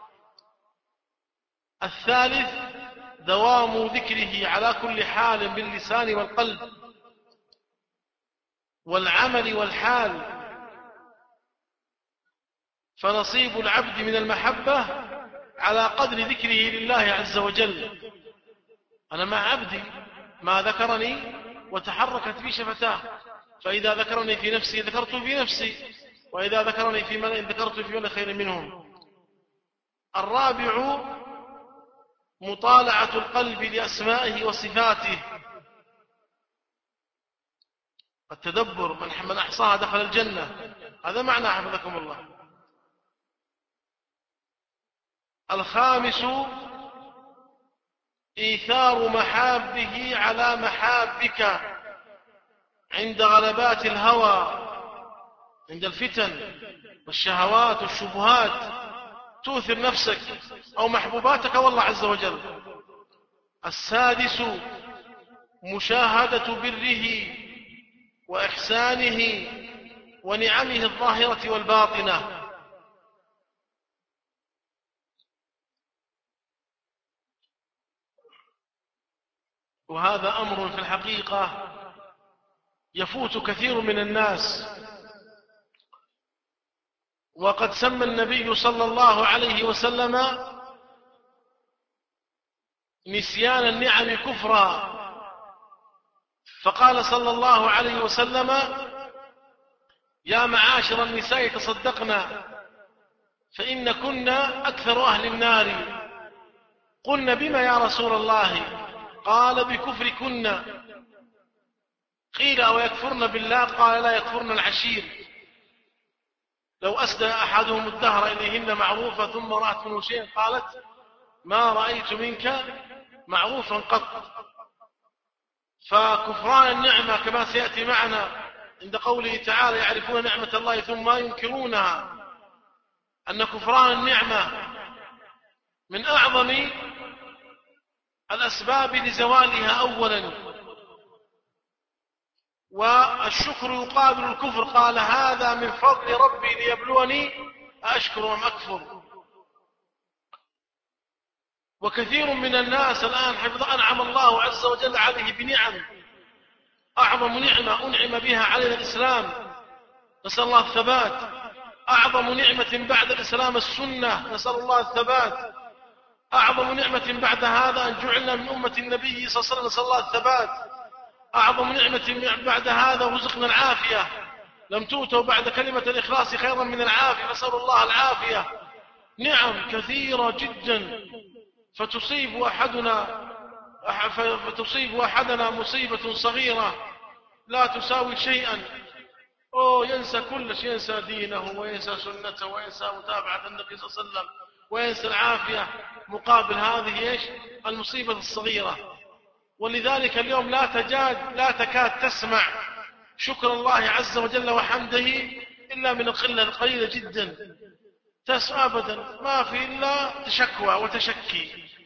الثالث دوام ذكره على كل حال باللسان والقلب والعمل والحال، فنصيب العبد من المحبة على قدر ذكره لله عز وجل. أنا مع عبدي ما ذكرني وتحركت في شفتاه، فإذا ذكرني في نفسي ذكرته في نفسي، وإذا ذكرني في ملأ ذكرته في ملأ خير منهم. الرابع مطالعة القلب لأسمائه وصفاته، التدبر، من أحصاها دخل الجنة، هذا معنى حفظكم الله. الخامس إيثار محابه على محابك عند غلبات الهوى، عند الفتن والشهوات والشبهات، تؤثر نفسك أو محبوباتك والله عز وجل. السادس مشاهدة بره وإحسانه ونعمه الظاهرة والباطنة. وهذا أمر في الحقيقة يفوت كثير من الناس، وقد سمى النبي صلى الله عليه وسلم نسيان النعم كفرا، فقال صلى الله عليه وسلم: يا معاشر النساء تصدقنا فإن كنا أكثر أهل النار. قلنا: بما يا رسول الله؟ قال: بكفركن. قيل: أو يكفرن بالله؟ قال: لا يكفرن العشير. لو أسدى أحدهم الدهر إليهن معروفا ثم رأت منه شيئا قالت: ما رأيت منك معروفا قط. فكفران النعمة كما سيأتي معنا عند قوله تعالى: يعرفون نعمة الله ثم ينكرونها، أن كفران النعمة من أعظم الأسباب لزوالها أولا، والشكر يقابل الكفر. قال: هذا من فضل ربي ليبلوني أشكر أم أكفر. وكثير من الناس الآن حفظ أنعم الله عز وجل عليه بنعم، أعظم نعمة أنعم بها علينا الإسلام، نسأل الله الثبات. أعظم نعمة بعد الإسلام السنة، نسأل الله الثبات. أعظم نعمة بعد هذا أن جعلنا من أمة النبي صلى الله عليه وسلم، نسأل الله الثبات. أعظم نعمة بعد هذا رزقنا العافية، لم تؤتوا بعد كلمة الإخلاص خيرا من العافية، نسأل الله العافية. نعم كثيرة جدا، فتصيب أحدنا فتصيب أحدنا مصيبة صغيرة لا تساوي شيئا، أوه ينسى كل شيء، ينسى دينه وينسى سنته وينسى متابعة النبي صلى الله عليه وسلم وينسى العافية مقابل هذه إيش؟ المصيبة الصغيرة. ولذلك اليوم لا تجاد لا تكاد تسمع شكر الله عز وجل وحمده إلا من القلة القليلة جدا، تسمع أبدا ما في إلا تشكوى وتشكي.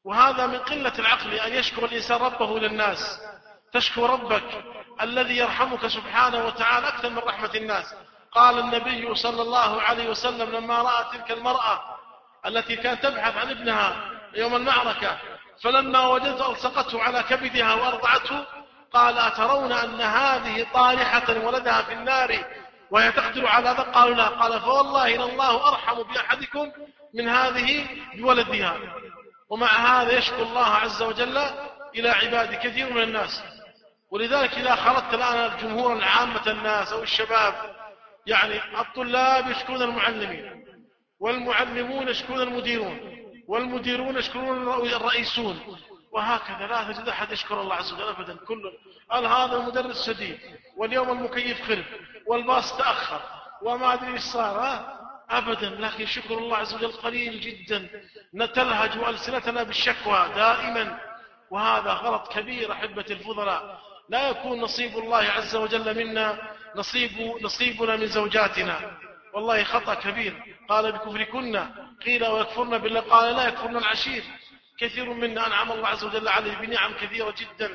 وهذا من قلة العقل أن يشكر الإنسان ربه للناس. تشكر ربك الذي يرحمك سبحانه وتعالى أكثر من رحمة الناس. قال النبي صلى الله عليه وسلم لما رأى تلك المرأة التي كانت تبحث عن ابنها يوم المعركة، فلما وجدت ألصقته على كبدها وأرضعته، قال أترون أن هذه طارحة ولدها في النار وهي تقدر على ذلك؟ قالوا لا. قال فوالله إن الله أرحم بأحدكم من هذه بولدها. ومع هذا يشكو الله عز وجل إلى عباده كثير من الناس. ولذلك إذا خلطت الآن الجمهور العامة الناس أو الشباب، يعني الطلاب يشكون المعلمين، والمعلمون يشكون المديرون، والمديرون يشكرون الرئيسون، وهكذا لا تجد أحد يشكر الله عز وجل أبدا. كل قال هذا المدرس شديد، واليوم المكيف خرب، والباص تأخر، وما أدري إيش صار أبدا. لكن شكر الله عز وجل قليل جدا. نتلهج ألسنتنا بالشكوى دائما، وهذا غلط كبير أحبة الفضلاء. لا يكون نصيب الله عز وجل منا نصيب نصيبنا من زوجاتنا، والله خطأ كبير. قال بكفركن قيل ويكفرن بالله، قال لا يكفرن العشير. كثير منا أنعم الله عز وجل عليه بنعم كثيرة جدا.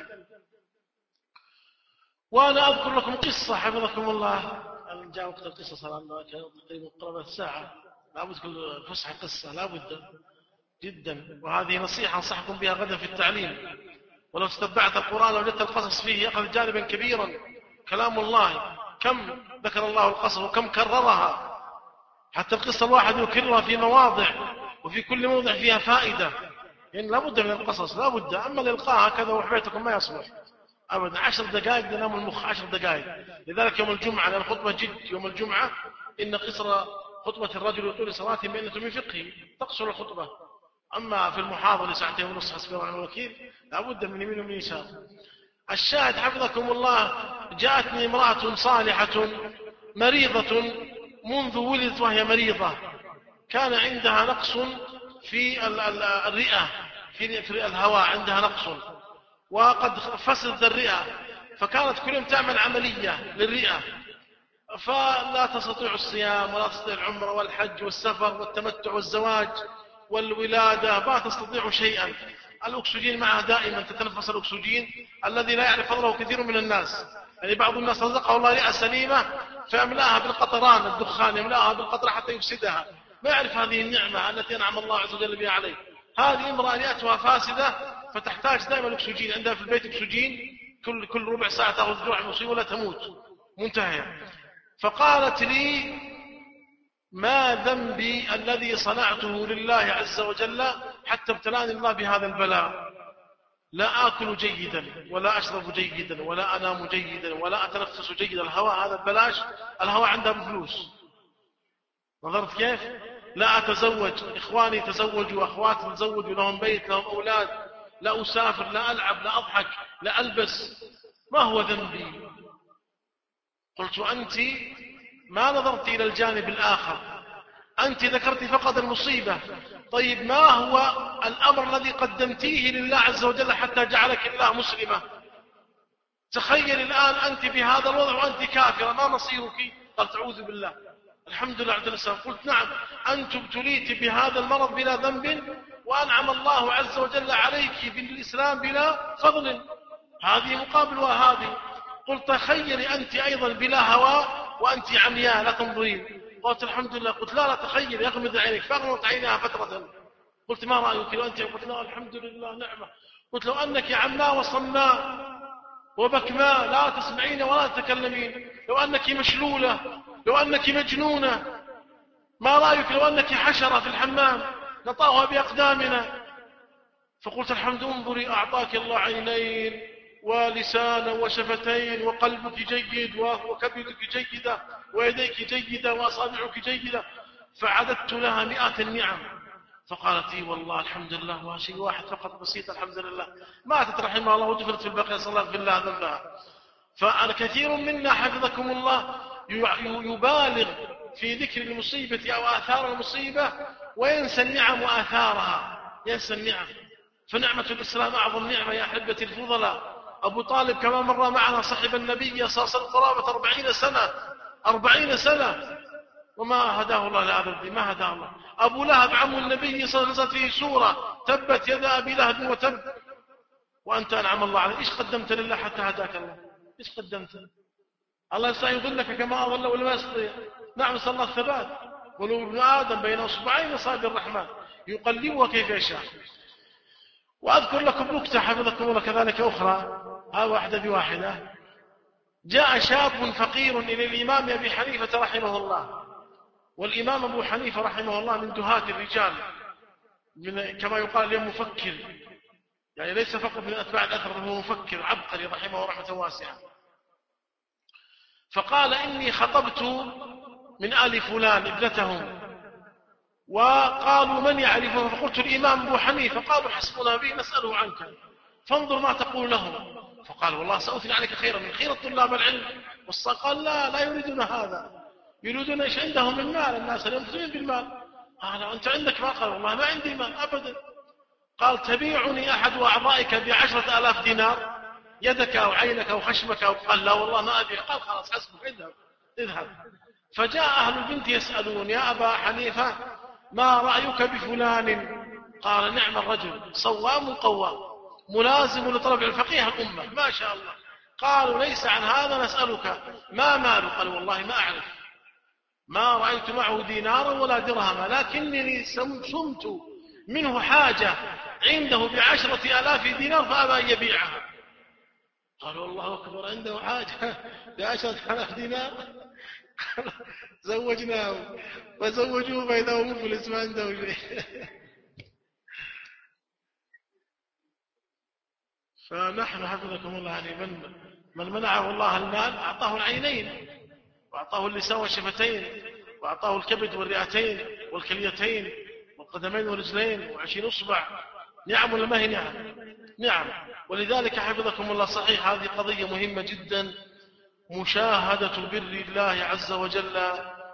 وأنا أذكر لكم قصة حفظكم الله. جاء وقت القصة صار تقريبا قرابة ساعة، لابد كل فسحة قصة لابد جدا. وهذه نصيحة أنصحكم بها غدا في التعليم. ولو تتبعت القرآن وجدت القصص فيه يأخذ جانبا كبيرا. كلام الله كم ذكر الله القصص وكم كررها، حتى القصة الواحد يكررها في مواضع، وفي كل موضع فيها فائدة. يعني لابد من القصص لابد. أما الإلقاء هكذا وحبيتكم ما يصلح أبدا. عشر دقائق ينام المخ، عشر دقائق. لذلك يوم الجمعة، لأن الخطبة جد يوم الجمعة، إن قصر خطبة الرجل وطول صلاة بينة من فقه تقصر الخطبة. أما في المحاضرة لساعتين ونص حسب الله ونعم الوكيل لابد من يمين ومن يسار. الشاهد حفظكم الله، جاءتني امرأة صالحة مريضة منذ ولدت وهي مريضة. كان عندها نقص في الرئة، في الهواء عندها نقص، وقد فسدت الرئة، فكانت كل يوم تعمل عملية للرئة، فلا تستطيع الصيام ولا تستطيع العمر والحج والسفر والتمتع والزواج والولادة، ما تستطيع شيئا. الأكسجين معها دائما، تتنفس الأكسجين الذي لا يعرف فضله كثير من الناس. يعني بعض الناس رزقه الله رئة سليمة فيملأها بالقطران، الدخان يملأها بالقطرة حتى يفسدها، ما يعرف هذه النعمة التي أنعم الله عز وجل بها عليه. هذه امرأة رئتها فاسدة فتحتاج دائما الأكسجين. عندها في البيت أكسجين، كل كل ربع ساعة تأخذ جرعة مصيبة ولا تموت منتهية. فقالت لي ما ذنبي الذي صنعته لله عز وجل حتى ابتلاني الله بهذا البلاء؟ لا آكل جيدا ولا أشرب جيدا ولا أنام جيدا ولا أتنفس جيدا. الهواء هذا ببلاش، الهواء عندها بفلوس. نظرت كيف؟ لا أتزوج، إخواني تزوجوا، أخواتي تزوجوا، لهم بيت لهم أولاد، لا أسافر، لا ألعب، لا أضحك، لا ألبس. ما هو ذنبي؟ قلت أنت ما نظرت إلى الجانب الآخر، أنت ذكرت فقط المصيبة. طيب ما هو الأمر الذي قدمتيه لله عز وجل حتى جعلك الله مسلمة؟ تخيل الآن أنت بهذا الوضع وأنت كافرة، ما مصيرك؟ قالت أعوذ بالله، الحمد لله على الإسلام. قلت نعم، أنت ابتليت بهذا المرض بلا ذنب، وأنعم الله عز وجل عليك بالإسلام بلا فضل، هذه مقابل وهذه. قلت تخيلي أنت أيضا بلا هواء وأنت عمياء لا تنظرين. قلت الحمد لله. قلت لا لا تخيل، يغمض عينك. فأغمضت عينها فترة. قلت ما رأيك لو أنت؟ قلت لا الحمد لله نعمة. قلت لو أنك عماء وصماء وبكماء لا تسمعين ولا تتكلمين، لو أنك مشلولة، لو أنك مجنونة، ما رأيك لو أنك حشرة في الحمام نطاها بأقدامنا؟ فقلت الحمد، انظري أعطاك الله عينين ولسانا وشفتين وقلبك جيد وكبدك جيدة ويديك جيدة وأصابعك جيدة. فعددت لها مئات النعم. فقالت لي والله الحمد لله، وشيء واحد فقط بسيط الحمد لله، ماتت رحمها الله ودفنت في البقيع صلى الله بالله ذنبها. فأنا كثير منا حفظكم الله يبالغ في ذكر المصيبة أو آثار المصيبة وينسى النعم وآثارها، ينسى النعم. فنعمة الإسلام أعظم نعمة يا أحبتي الفضلاء. أبو طالب كما مر معنا صاحب النبي صلى الله عليه وسلم قرابة أربعين سنة، أربعين سنة، وما هداه الله لهذا الدين، ما هداه الله. أبو لهب عم النبي صلى الله عليه وسلم فيه سورة تبت يد أبي لهب وتب، وأنت أنعم الله عليك، إيش قدمت لله حتى هداك الله؟ إيش قدمت؟ الله يستطيع يضلك كما أضل ولا ما يستطيع؟ نعم، نسأل الله الثبات. ولو ابن آدم بين أصبعين أصابع الرحمن يقلبها كيف يشاء. وأذكر لكم نكتة حفظكم الله كذلك أخرى، ها واحدة بواحدة. جاء شاب فقير إلى الإمام أبي حنيفة رحمه الله، والإمام أبو حنيفة رحمه الله من دهاة الرجال، من كما يقال اليوم مفكر، يعني ليس فقط من أتباع الأثر، هو مفكر عبقري رحمه رحمة واسعة. فقال إني خطبت من آل فلان ابنتهم، وقالوا من يعرفه؟ فقلت الإمام أبو حنيفة. قالوا حسبنا به نسأله عنك، فانظر ما تقول لهم. فقال والله سأثني عليك خيرا من خير طلاب العلم. قال لا لا يريدون هذا، يريدون ايش عندهم من مال، الناس اليوم يمتلئون بالمال. قال أنت عندك مال؟ قال والله ما عندي مال أبدا. قال تبيعني أحد أعضائك بعشرة آلاف دينار، يدك أو عينك أو خشمك أو؟ قال لا والله ما أبيع. قال خلاص حسبك، اذهب اذهب. فجاء أهل البنت يسألون يا أبا حنيفة ما رأيك بفلان؟ قال نعم الرجل، صوام قوام، ملازم لطلب الفقيه الأمة ما شاء الله. قالوا ليس عن هذا نسألك، ما ماله؟ قال والله ما أعرف، ما رأيت معه دينارا ولا درهما، لكنني سمت منه حاجة عنده بعشرة آلاف دينار فأبى أن يبيعها. قالوا الله أكبر، عنده حاجة بعشرة آلاف دينار؟ زوجناه وزوجوه بينه مفلس ما عنده شيء. فنحن حفظكم الله يعني من من منعه الله المال أعطاه العينين، وأعطاه اللسان والشفتين، وأعطاه الكبد والرئتين والكليتين والقدمين والرجلين وعشرين أصبع. نعم ولا ما هي نعم؟ نعم. ولذلك حفظكم الله صحيح هذه قضية مهمة جدا، مشاهدة بر الله عز وجل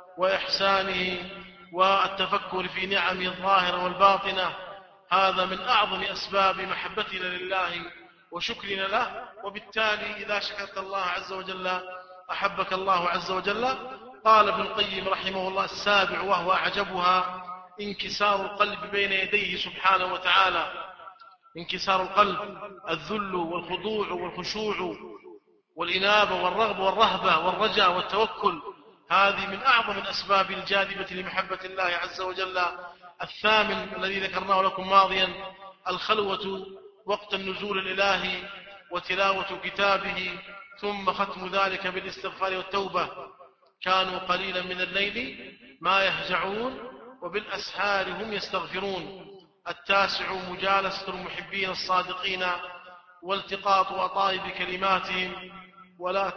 وإحسانه والتفكر في نعمه الظاهرة والباطنة، هذا من أعظم أسباب محبتنا لله وشكرنا له. وبالتالي إذا شكرت الله عز وجل أحبك الله عز وجل. قال ابن القيم رحمه الله السابع وهو أعجبها انكسار القلب بين يديه سبحانه وتعالى. انكسار القلب، الذل والخضوع والخشوع والإنابة والرغبة والرهبة والرجاء والتوكل، هذه من أعظم الأسباب الجاذبة لمحبة الله عز وجل. الثامن الذي ذكرناه لكم ماضيا، الخلوة وقت النزول الإلهي وتلاوة كتابه، ثم ختم ذلك بالاستغفار والتوبة. كانوا قليلا من الليل ما يهجعون وبالأسحار هم يستغفرون. التاسع مجالسة المحبين الصادقين والتقاط أطايب كلماتهم، ولا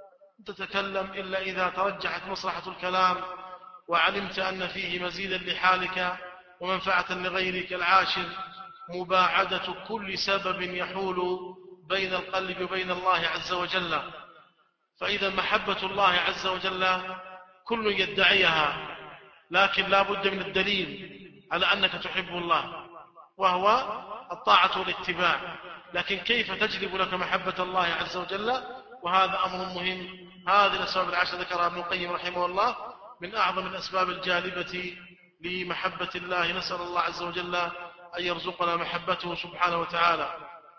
تتكلم إلا إذا ترجحت مصلحة الكلام وعلمت أن فيه مزيدا لحالك ومنفعة لغيرك. العاشر مباعدة كل سبب يحول بين القلب وبين الله عز وجل. فإذا محبة الله عز وجل كل يدعيها، لكن لا بد من الدليل على أنك تحب الله، وهو الطاعة والاتباع. لكن كيف تجلب لك محبة الله عز وجل؟ وهذا أمر مهم. هذه الأسباب العشر ذكرها ابن القيم رحمه الله من أعظم الأسباب الجالبة لمحبة الله. نسأل الله عز وجل أن يرزقنا محبته سبحانه وتعالى.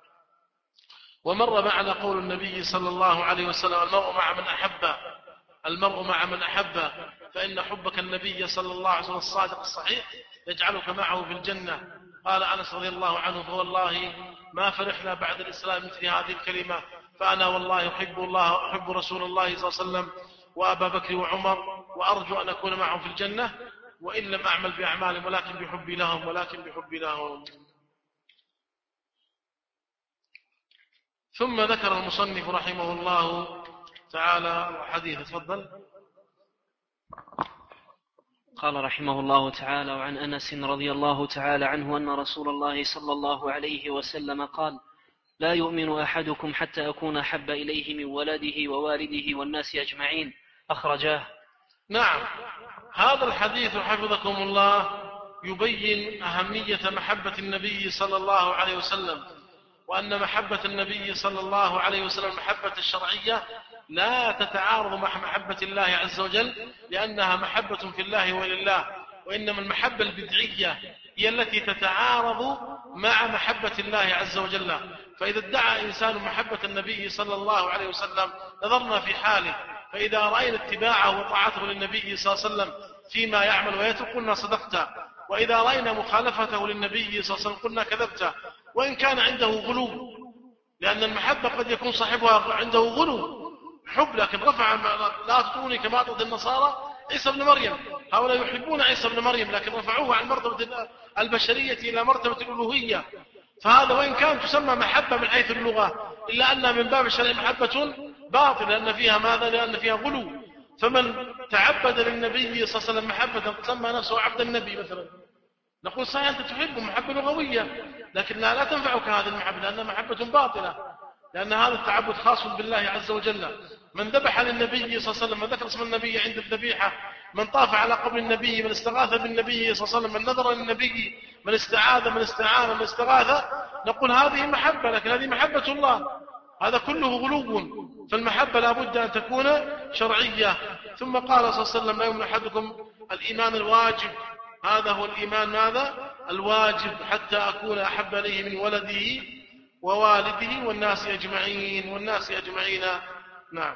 ومر معنا قول النبي صلى الله عليه وسلم المرء مع من أحب، المرء مع من أحب، فإن حبك النبي صلى الله عليه وسلم الصادق الصحيح يجعلك معه في الجنة. قال أنس رضي الله عنه فوالله ما فرحنا بعد الإسلام مثل هذه الكلمة، فأنا والله أحب الله أحب رسول الله صلى الله عليه وسلم وأبا بكر وعمر، وأرجو أن أكون معهم في الجنة وإن لم أعمل بأعمالهم ولكن بحبي لهم ولكن بحبي لهم. ثم ذكر المصنف رحمه الله تعالى حديث. تفضل. قال رحمه الله تعالى وعن أنس رضي الله تعالى عنه أن رسول الله صلى الله عليه وسلم قال لا يؤمن أحدكم حتى أكون أحب إليه من ولده ووالده والناس أجمعين. أخرجاه. نعم، هذا الحديث حفظكم الله يبين أهمية محبة النبي صلى الله عليه وسلم، وأن محبة النبي صلى الله عليه وسلم المحبة الشرعية لا تتعارض مع محبة الله عز وجل، لأنها محبة في الله ولله، وإنما المحبة البدعية هي التي تتعارض مع محبة الله عز وجل. فإذا ادعى إنسان محبة النبي صلى الله عليه وسلم نظرنا في حاله، فإذا رأينا اتباعه وطاعته للنبي صلى الله عليه وسلم فيما يعمل ويترك قلنا صدقت، وإذا رأينا مخالفته للنبي صلى الله عليه وسلم قلنا كذبت، وإن كان عنده غلو، لأن المحبة قد يكون صاحبها عنده غلو حب، لكن رفع لا تطروني كما أطرت النصارى عيسى بن مريم، هؤلاء يحبون عيسى بن مريم لكن رفعوه عن مرتبة البشرية إلى مرتبة الألوهية، فهذا وإن كان تسمى محبة من حيث اللغة إلا أن من باب الشرع محبة باطل، لأن فيها ماذا؟ لأن فيها غلو. فمن تعبد للنبي صلى الله عليه وسلم محبة سمى نفسه عبد النبي مثلا، نقول صحيح أنت تحبه محبة لغوية، لكن لا, لا تنفعك هذه المحبة لأنها محبة باطلة، لأن هذا التعبد خاص بالله عز وجل. من ذبح للنبي صلى الله عليه وسلم، من ذكر اسم النبي عند الذبيحة، من طاف على قبر النبي، من استغاث بالنبي صلى الله عليه وسلم، من نذر للنبي، من استعاذ، من استعان، من استغاث، نقول هذه محبة، لكن هذه محبة الله، هذا كله غلو. فالمحبة لا بد أن تكون شرعية. ثم قال صلى الله عليه وسلم لا يؤمن أحدكم الإيمان الواجب، هذا هو الإيمان ماذا؟ الواجب، حتى أكون أحب إليه من ولده ووالده والناس أجمعين والناس أجمعين. نعم.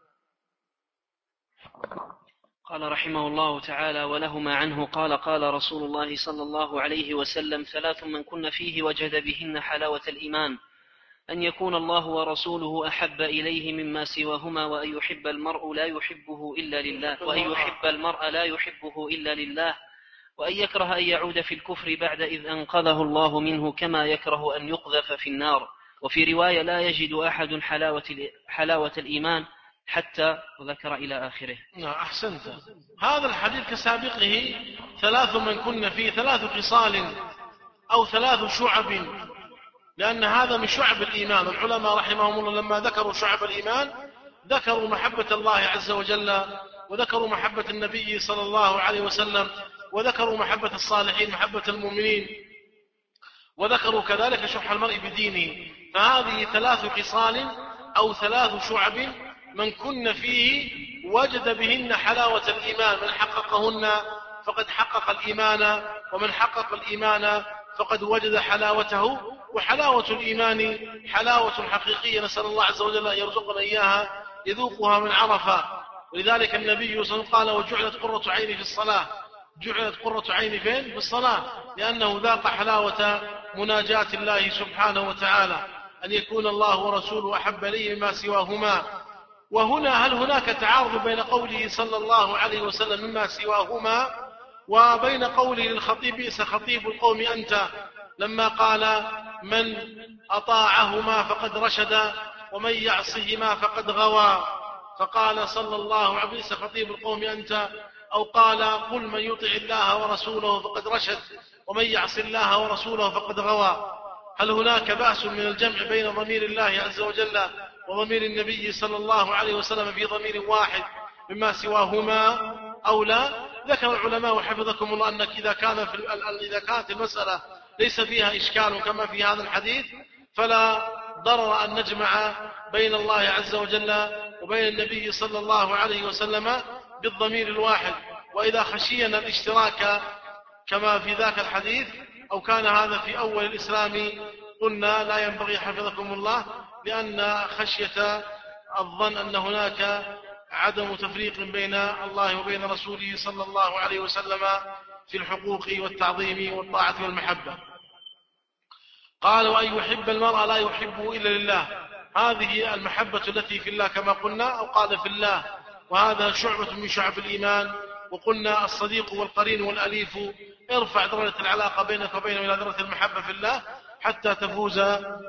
قال رحمه الله تعالى: ولهما عنه قال قال رسول الله صلى الله عليه وسلم: ثلاث من كن فيه وجد بهن حلاوة الإيمان: أن يكون الله ورسوله أحب إليه مما سواهما، وأن يحب المرء لا يحبه إلا لله وأن يحب المرء لا يحبه إلا لله، وأن يكره أن يعود في الكفر بعد إذ أنقذه الله منه، كما يكره أن يقذف في النار. وفي رواية: لا يجد أحد حلاوة, حلاوة الإيمان حتى ذكر إلى آخره. نعم أحسنت. هذا الحديث كسابقه: ثلاث من كن فيه، ثلاث خصال أو ثلاث شعب، لأن هذا من شعب الإيمان. العلماء رحمهم الله لما ذكروا شعب الإيمان ذكروا محبة الله عز وجل، وذكروا محبة النبي صلى الله عليه وسلم، وذكروا محبة الصالحين، محبة المؤمنين، وذكروا كذلك شح المرء بدينه. فهذه ثلاث خصال أو ثلاث شعب من كن فيه وجد بهن حلاوة الإيمان، من حققهن فقد حقق الإيمان، ومن حقق الإيمان فقد وجد حلاوته. وحلاوة الإيمان حلاوة حقيقية، نسأل الله عز وجل أن يرزقنا إياها يذوقها من عرفة. ولذلك النبي صلى الله عليه وسلم قال: وجعلت قرة عيني في الصلاة. جعلت قرة عيني فين؟ في الصلاة، لأنه ذاق حلاوة مناجاة الله سبحانه وتعالى، أن يكون الله ورسوله أحب إليه مما سواهما. وهنا هل هناك تعارض بين قوله صلى الله عليه وسلم مما سواهما وبين قوله للخطيب: بئس خطيب القوم أنت، لما قال: من أطاعهما فقد رشد ومن يعصهما فقد غوى. فقال صلى الله عليه وسلم: بئس خطيب القوم أنت، أو قال: قل من يطع الله ورسوله فقد رشد ومن يعص الله ورسوله فقد غوى. هل هناك بأس من الجمع بين ضمير الله عز وجل وضمير النبي صلى الله عليه وسلم في ضمير واحد مما سواهما أو لا؟ ذكر العلماء حفظكم الله أنك إذا كان في إذا كانت المسألة ليس فيها إشكال كما في هذا الحديث فلا ضرر أن نجمع بين الله عز وجل وبين النبي صلى الله عليه وسلم بالضمير الواحد. وإذا خشينا الاشتراك كما في ذاك الحديث أو كان هذا في أول الإسلام قلنا لا ينبغي حفظكم الله، لأن خشية الظن أن هناك عدم تفريق بين الله وبين رسوله صلى الله عليه وسلم في الحقوق والتعظيم والطاعة والمحبة. قال: وأن يحب المرء لا يحبه إلا لله. هذه المحبة التي في الله كما قلنا، أو قال في الله، وهذا شعبة من شعب الإيمان. وقلنا الصديق والقرين والأليف ارفع درجة العلاقة بينك وبينه إلى درجة المحبة في الله حتى تفوز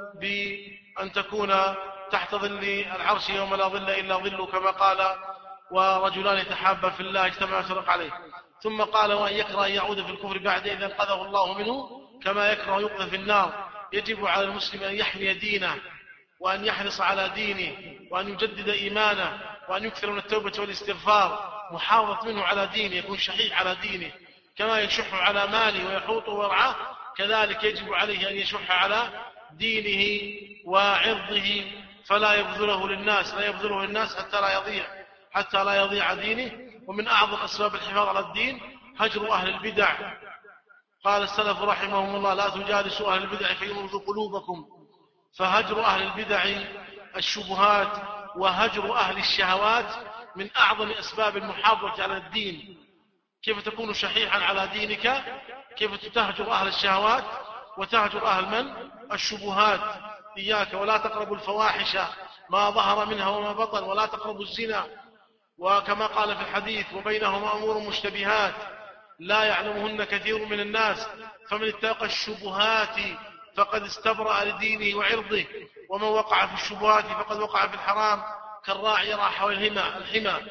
بأن تكون تحت ظل العرش يوم لا ظل إلا ظله، كما قال: ورجلان يتحابا في الله اجتمعا وتفرقا عليه. ثم قال: وأن يكره أن يعود في الكفر بعد إذا انقذه الله منه، كما يكره يقذف في النار. يجب على المسلم أن يحمي دينه وأن يحرص على دينه وأن يجدد إيمانه وأن يكثر من التوبة والاستغفار، محافظ منه على دينه، يكون شحيح على دينه، كما يشح على ماله ويحوطه ويرعاه، كذلك يجب عليه أن يشح على دينه وعرضه، فلا يبذله للناس لا يبذله للناس حتى لا يضيع حتى لا يضيع دينه. ومن أعظم أسباب الحفاظ على الدين هجر أهل البدع. قال السلف رحمهم الله: لا تجالسوا أهل البدع فيمرضوا قلوبكم. فهجر أهل البدع الشبهات وهجر أهل الشهوات من أعظم أسباب المحافظة على الدين. كيف تكون شحيحا على دينك؟ كيف تهجر أهل الشهوات وتهجر أهل من؟ الشبهات. إياك ولا تقربوا الفواحش ما ظهر منها وما بطن، ولا تقربوا الزنا، وكما قال في الحديث: وبينهما أمور مشتبهات لا يعلمهن كثير من الناس، فمن اتقى الشبهات فقد استبرأ لدينه وعرضه، ومن وقع في الشبهات فقد وقع في الحرام كالراعي يرعى حول الحمى.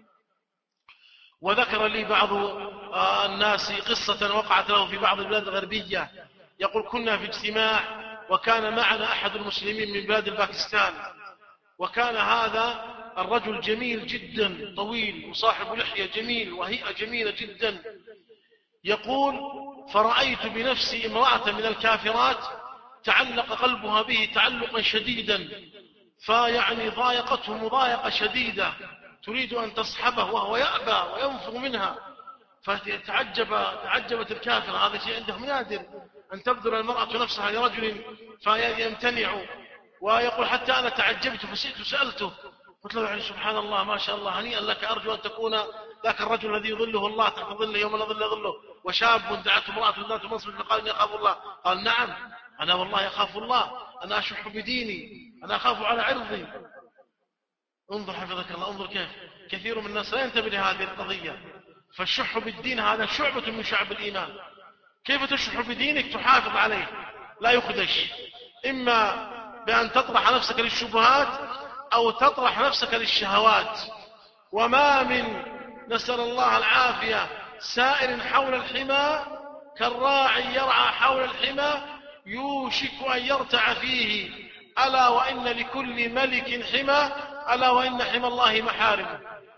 وذكر لي بعض الناس قصة وقعت له في بعض البلاد الغربية. يقول: كنا في اجتماع وكان معنا أحد المسلمين من بلاد الباكستان، وكان هذا الرجل جميل جدا، طويل وصاحب لحية جميل وهيئة جميلة جدا. يقول: فرأيت بنفسي امرأة من الكافرات تعلق قلبها به تعلقا شديدا، فيعني ضايقته مضايقة شديدة، تريد أن تصحبه وهو يأبى وينفر منها. فتعجب تعجبت الكافر، هذا شيء عندهم نادر أن تبذل المرأة نفسها لرجل فيمتنع. ويقول: حتى أنا تعجبت فسئت سألته، قلت له: يعني سبحان الله ما شاء الله، هنيئا لك، أرجو أن تكون ذاك الرجل الذي يظله الله تحت ظله يوم لا ظل ظله، وشاب دعته امرأة ذات منصب فقال: إني أخاف الله. قال: نعم، أنا والله أخاف الله، أنا أشح بديني، أنا أخاف على عرضي. انظر حفظك الله، انظر كيف كثير من الناس لا ينتبه لهذه القضية. فالشح بالدين هذا شعبة من شعب الإيمان. كيف تشح بدينك؟ تحافظ عليه لا يخدش، إما بأن تطرح نفسك للشبهات أو تطرح نفسك للشهوات. وما من، نسأل الله العافية، سائر حول الحمى كالراعي يرعى حول الحمى يوشك أن يرتع فيه. ألا وإن لكل ملك حمى، ألا وإن حمى الله محارمه.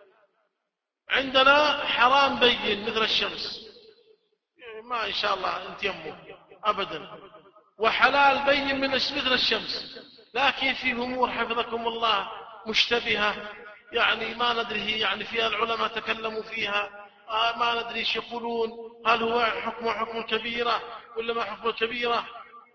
عندنا حرام بين مثل الشمس، ما إن شاء الله انت يمه أبدا، وحلال بين من مثل الشمس، لكن في أمور حفظكم الله مشتبهة، يعني ما ندري، يعني فيها العلماء تكلموا فيها، آه ما ندري ايش يقولون، هل هو حكم حكم الكبيرة ولا ما حكم الكبيرة.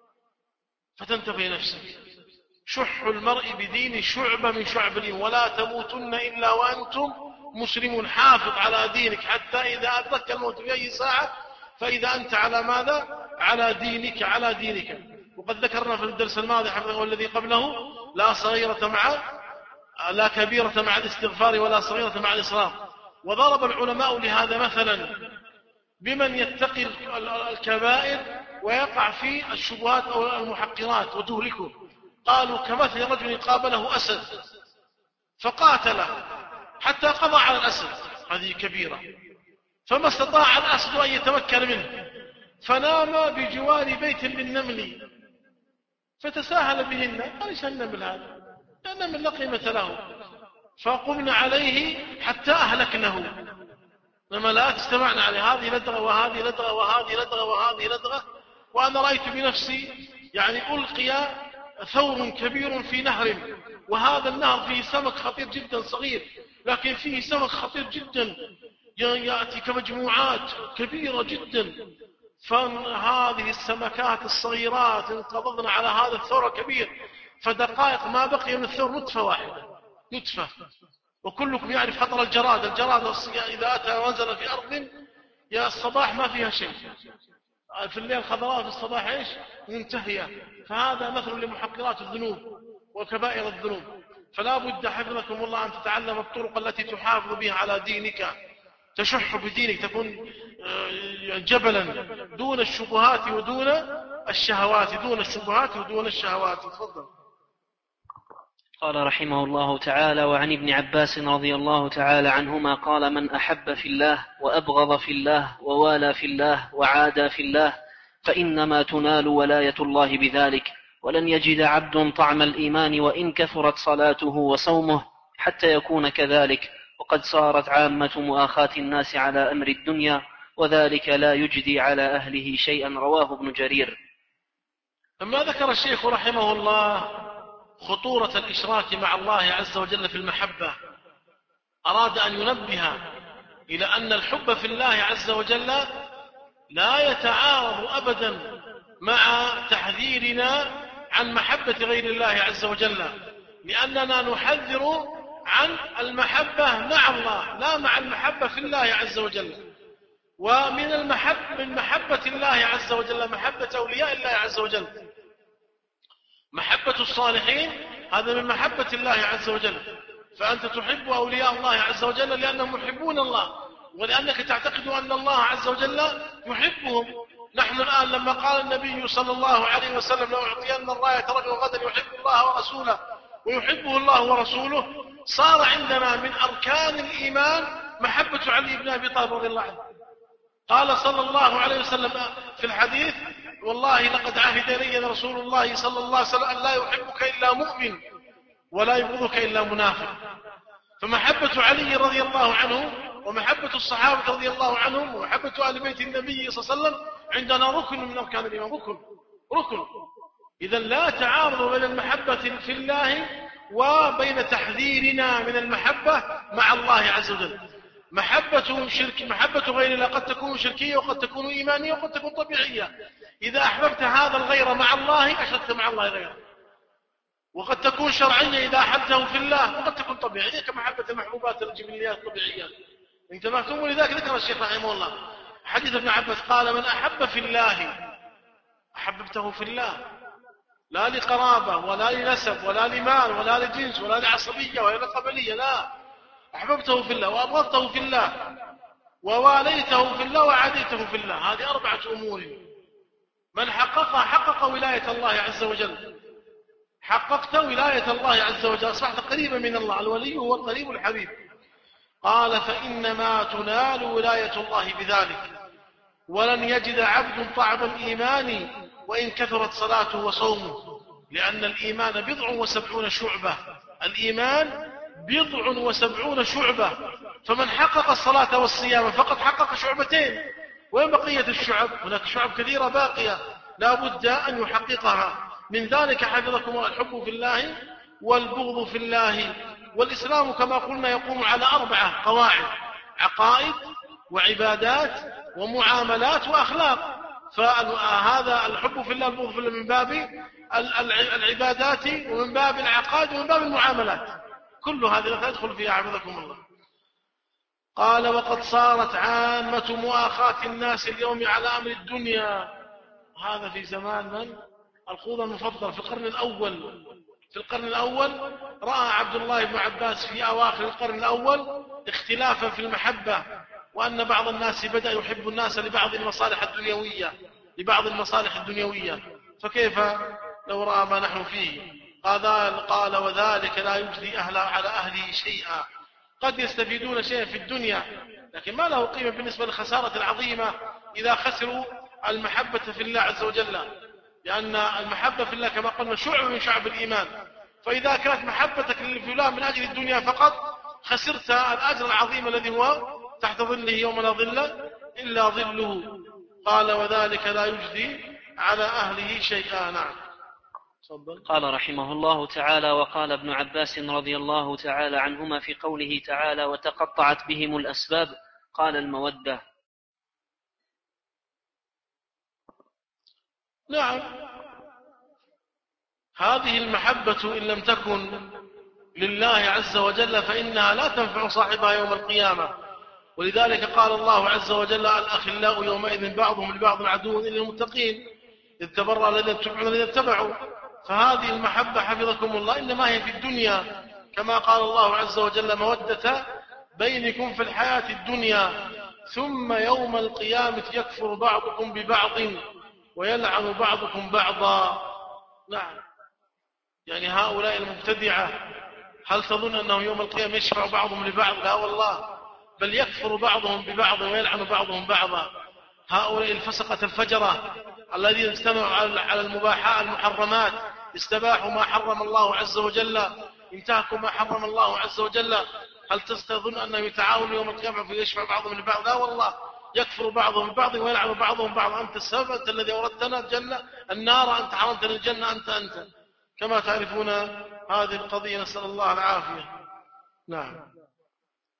فتنتبه نفسك. شح المرء بدين شعبة من شعب الإيمان، ولا تموتن إلا وأنتم مسلمون. حافظ على دينك حتى إذا أدرك الموت في أي ساعة فإذا أنت على ماذا؟ على دينك، على دينك. وقد ذكرنا في الدرس الماضي حفظه والذي قبله: لا صغيرة مع لا كبيرة مع الاستغفار ولا صغيرة مع الإصرار. وضرب العلماء لهذا مثلا بمن يتقي الكبائر ويقع في الشبهات أو المحقرات وتهلكه. قالوا: كمثل رجل قابله أسد فقاتله حتى قضى على الأسد، هذه كبيرة، فما استطاع الأسد أن يتمكن منه، فنام بجوار بيت للنمل فتساهل بهن. قال: ايش النمل هذا؟ النمل لا قيمة له. فقمنا عليه حتى أهلكنه. نملات استمعنا عليه، هذه لدغة وهذه لدغة وهذه لدغة وهذه لدغة. وأنا رأيت بنفسي يعني ألقي ثور كبير في نهر، وهذا النهر فيه سمك خطير جدا صغير، لكن فيه سمك خطير جدا يأتي كمجموعات كبيرة جدا. فهذه السمكات الصغيرات انقضضن على هذا الثور الكبير، فدقائق ما بقي من الثور نطفة واحدة، نطفة. وكلكم يعرف خطر الجراد. الجراد إذا أتى ونزل في أرض يا الصباح ما فيها شيء، في الليل خضراء، في الصباح إيش؟ منتهية. فهذا مثل لمحقرات الذنوب وكبائر الذنوب. فلا بد حفظكم الله أن تتعلم الطرق التي تحافظ بها على دينك، تشح بدينك، تكون جبلا دون الشبهات ودون الشهوات، دون الشبهات ودون الشهوات. تفضل. قال رحمه الله تعالى: وعن ابن عباس رضي الله تعالى عنهما قال: من أحب في الله وأبغض في الله ووالى في الله وعادى في الله فإنما تنال ولاية الله بذلك، ولن يجد عبد طعم الإيمان وإن كثرت صلاته وصومه حتى يكون كذلك، وقد صارت عامة مؤاخاة الناس على أمر الدنيا، وذلك لا يجدي على أهله شيئا. رواه ابن جرير. لما ذكر الشيخ رحمه الله خطورة الإشراك مع الله عز وجل في المحبة، أراد أن ينبه إلى أن الحب في الله عز وجل لا يتعارض أبدا مع تحذيرنا عن محبة غير الله عز وجل، لأننا نحذر عن المحبة مع الله لا مع المحبة في الله عز وجل. ومن المحب من محبة الله عز وجل محبة أولياء الله عز وجل. محبة الصالحين هذا من محبة الله عز وجل، فأنت تحب أولياء الله عز وجل لأنهم يحبون الله، ولأنك تعتقد أن الله عز وجل يحبهم. نحن الآن لما قال النبي صلى الله عليه وسلم: لو أعطينا الراية رجل غدا يحب الله ورسوله ويحبه الله ورسوله، صار عندنا من أركان الإيمان محبة علي بن أبي طالب رضي الله عنه. قال صلى الله عليه وسلم في الحديث: والله لقد عهد إلي رسول الله صلى الله عليه وسلم أن لا يحبك إلا مؤمن ولا يبغضك إلا منافق. فمحبة علي رضي الله عنه ومحبة الصحابة رضي الله عنهم ومحبة آل بيت النبي صلى الله عليه وسلم عندنا ركن من أركان الإيمان، ركن ركن. إذا لا تعارض بين المحبة في الله وبين تحذيرنا من المحبة مع الله عز وجل. محبة شرك محبة غير الله قد تكون شركية وقد تكون إيمانية وقد تكون طبيعية. إذا أحببت هذا الغير مع الله أشركت مع الله غيره. وقد تكون شرعية إذا أحبته في الله، وقد تكون طبيعية كمحبة المحبوبات الجبليات الطبيعية. انتبهتم؟ ولذلك ذكر الشيخ رحمه الله حديث ابن عباس قال: من أحب في الله أحببته في الله، لا لقرابة ولا لنسب ولا لمال ولا لجنس ولا لعصبية ولا لقبلية، لا، أحببته في الله وأبغضته في الله وواليته في الله وعاديته في الله. هذه أربعة أمور من حققها حقق ولاية الله عز وجل. حققت ولاية الله عز وجل، أصبحت قريبا من الله. الولي هو القريب الحبيب. قال: فإنما تنال ولاية الله بذلك، ولن يجد عبد طعم الإيمان وإن كثرت صلاته وصومه، لأن الإيمان بضع وسبعون شعبة. الإيمان بضع وسبعون شعبة، فمن حقق الصلاة والصيام فقد حقق شعبتين. وين بقية الشعب؟ هناك شعب كثيرة باقية لا بد أن يحققها. من ذلك حفظكم الحب في الله والبغض في الله. والإسلام كما قلنا يقوم على أربعة قواعد: عقائد وعبادات ومعاملات وأخلاق. فهذا الحب في الله والبغض في الله من باب العبادات ومن باب العقائد ومن باب المعاملات. كل هذه تدخل فيها حفظكم الله. قال: وقد صارت عامة مؤاخاة الناس اليوم على أمر الدنيا. هذا في زمان من؟ القرن المفضل في القرن الأول. في القرن الأول رأى عبد الله بن عباس في أواخر القرن الأول اختلافا في المحبة، وأن بعض الناس بدأ يحب الناس لبعض المصالح الدنيوية لبعض المصالح الدنيوية فكيف لو رأى ما نحن فيه؟ قال, قال: وذلك لا يجزي أهل على أهله شيئا. قد يستفيدون شيئا في الدنيا لكن ما له قيمة بالنسبة للخسارة العظيمة إذا خسروا المحبة في الله عز وجل، لأن المحبة في الله كما قلنا شعب من شعب الإيمان. فإذا كانت محبتك للفلان من أجل الدنيا فقط خسرت الأجر العظيم الذي هو تحت ظله يوم لا ظل إلا ظله. قال: وذلك لا يجزي على أهله شيئا. نعم. قال رحمه الله تعالى: وقال ابن عباس رضي الله تعالى عنهما في قوله تعالى: وتقطعت بهم الأسباب، قال: المودة. نعم، هذه المحبة إن لم تكن لله عز وجل فإنها لا تنفع صاحبها يوم القيامة. ولذلك قال الله عز وجل: الأخلاء يومئذ بعضهم لبعض عدو إلا المتقين إذ تبرأ الذين اتبعوا الذين اتبعوا. فهذه المحبة حفظكم الله إنما هي في الدنيا، كما قال الله عز وجل: مودة بينكم في الحياة الدنيا ثم يوم القيامة يكفر بعضكم ببعض ويلعن بعضكم بعضا. نعم، يعني هؤلاء المبتدعة هل تظن أنهم يوم القيامة يشفع بعضهم لبعض؟ لا والله، بل يكفر بعضهم ببعض ويلعن بعضهم بعضا. هؤلاء الفسقة الفجرة الذين اجتمعوا على المباحات المحرمات، استباحوا ما حرم الله عز وجل، انتهكوا ما حرم الله عز وجل. هل تظن أنهم يتعاونوا يوم القيامة في يشفع بعضهم لبعض؟ لا والله، يكفر بعضهم ببعض ويلعن بعضهم بعضا. أنت السبب، أنت الذي أوردتنا الجنة النار، أنت حرمتنا الجنة، أنت أنت كما تعرفون هذه القضية. نسأل الله العافية. نعم.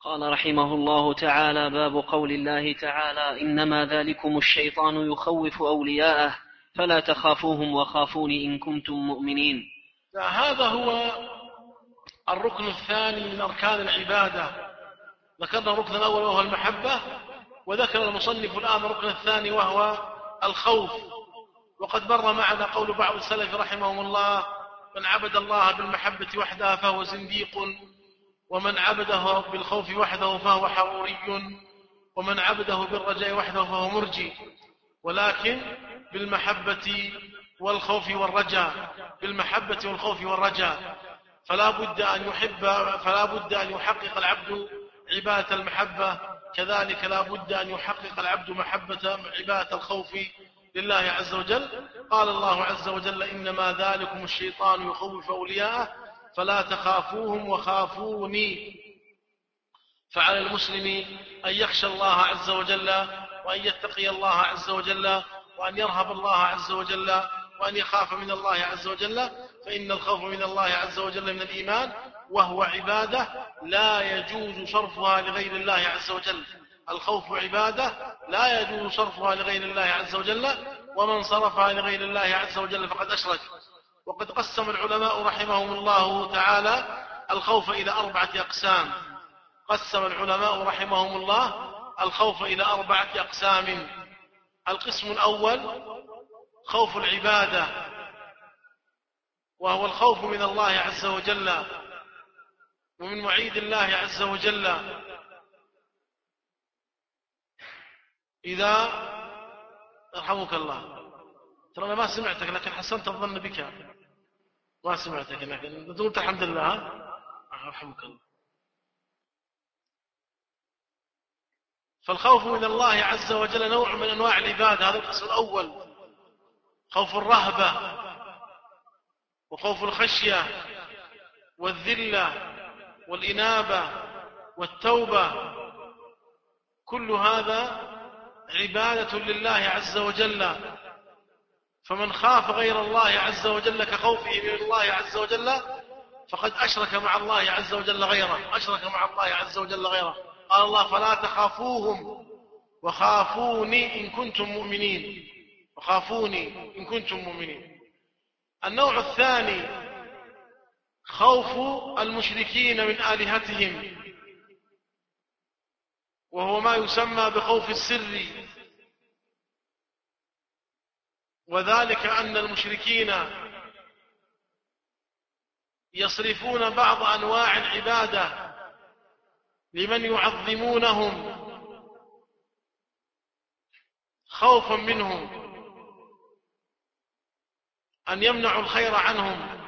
قال رحمه الله تعالى: باب قول الله تعالى: إنما ذلكم الشيطان يخوف أولياءه فلا تخافوهم وخافوني إن كنتم مؤمنين. هذا هو الركن الثاني من أركان العبادة. ذكرنا الركن الأول وهو المحبة، وذكر المصنف الآن الركن الثاني وهو الخوف. وقد مر معنا قول بعض السلف رحمهم الله: من عبد الله بالمحبة وحدها فهو زنديق، ومن عبده بالخوف وحده فهو حروري، ومن عبده بالرجاء وحده فهو مرجي. ولكن بالمحبة والخوف والرجاء، بالمحبة والخوف والرجاء، فلا بد أن يحب فلا بد أن يحقق العبد عبادة المحبة، كذلك لا بد أن يحقق العبد محبة عبادة الخوف لله عز وجل. قال الله عز وجل: إنما ذلكم الشيطان يخوف أولياءه فلا تخافوهم وخافوني. فعلى المسلم أن يخشى الله عز وجل، وأن يتقي الله عز وجل، وأن يرهب الله عز وجل، وأن يخاف من الله عز وجل، فإن الخوف من الله عز وجل من الإيمان، وهو عبادة لا يجوز صرفها لغير الله عز وجل. الخوف عبادة لا يجوز صرفها لغير الله عز وجل، ومن صرفها لغير الله عز وجل فقد أشرك. وقد قسم العلماء رحمهم الله تعالى الخوف إلى أربعة أقسام. قسم العلماء رحمهم الله الخوف إلى أربعة أقسام. القسم الأول خوف العبادة، وهو الخوف من الله عز وجل ومن وعيد الله عز وجل إذا رحمك الله. ترى أنا ما سمعتك لكن حسنت الظن بك. ما سمعتك لكن قلت الحمد لله. رحمك الله. فالخوف من الله عز وجل نوع من أنواع العبادة. هذا القسم الأول: خوف الرهبة وخوف الخشية والذلة والإنابة والتوبة، كل هذا عبادة لله عز وجل. فمن خاف غير الله عز وجل كخوفه من الله عز وجل فقد أشرك مع الله عز وجل غيره أشرك مع الله عز وجل غيره. قال الله: فلا تخافوهم وخافوني إن كنتم مؤمنين. وخافوني إن كنتم مؤمنين. النوع الثاني خوف المشركين من آلهتهم، وهو ما يسمى بخوف السر، وذلك أن المشركين يصرفون بعض أنواع العبادة لمن يعظمونهم خوفا منهم أن يمنعوا الخير عنهم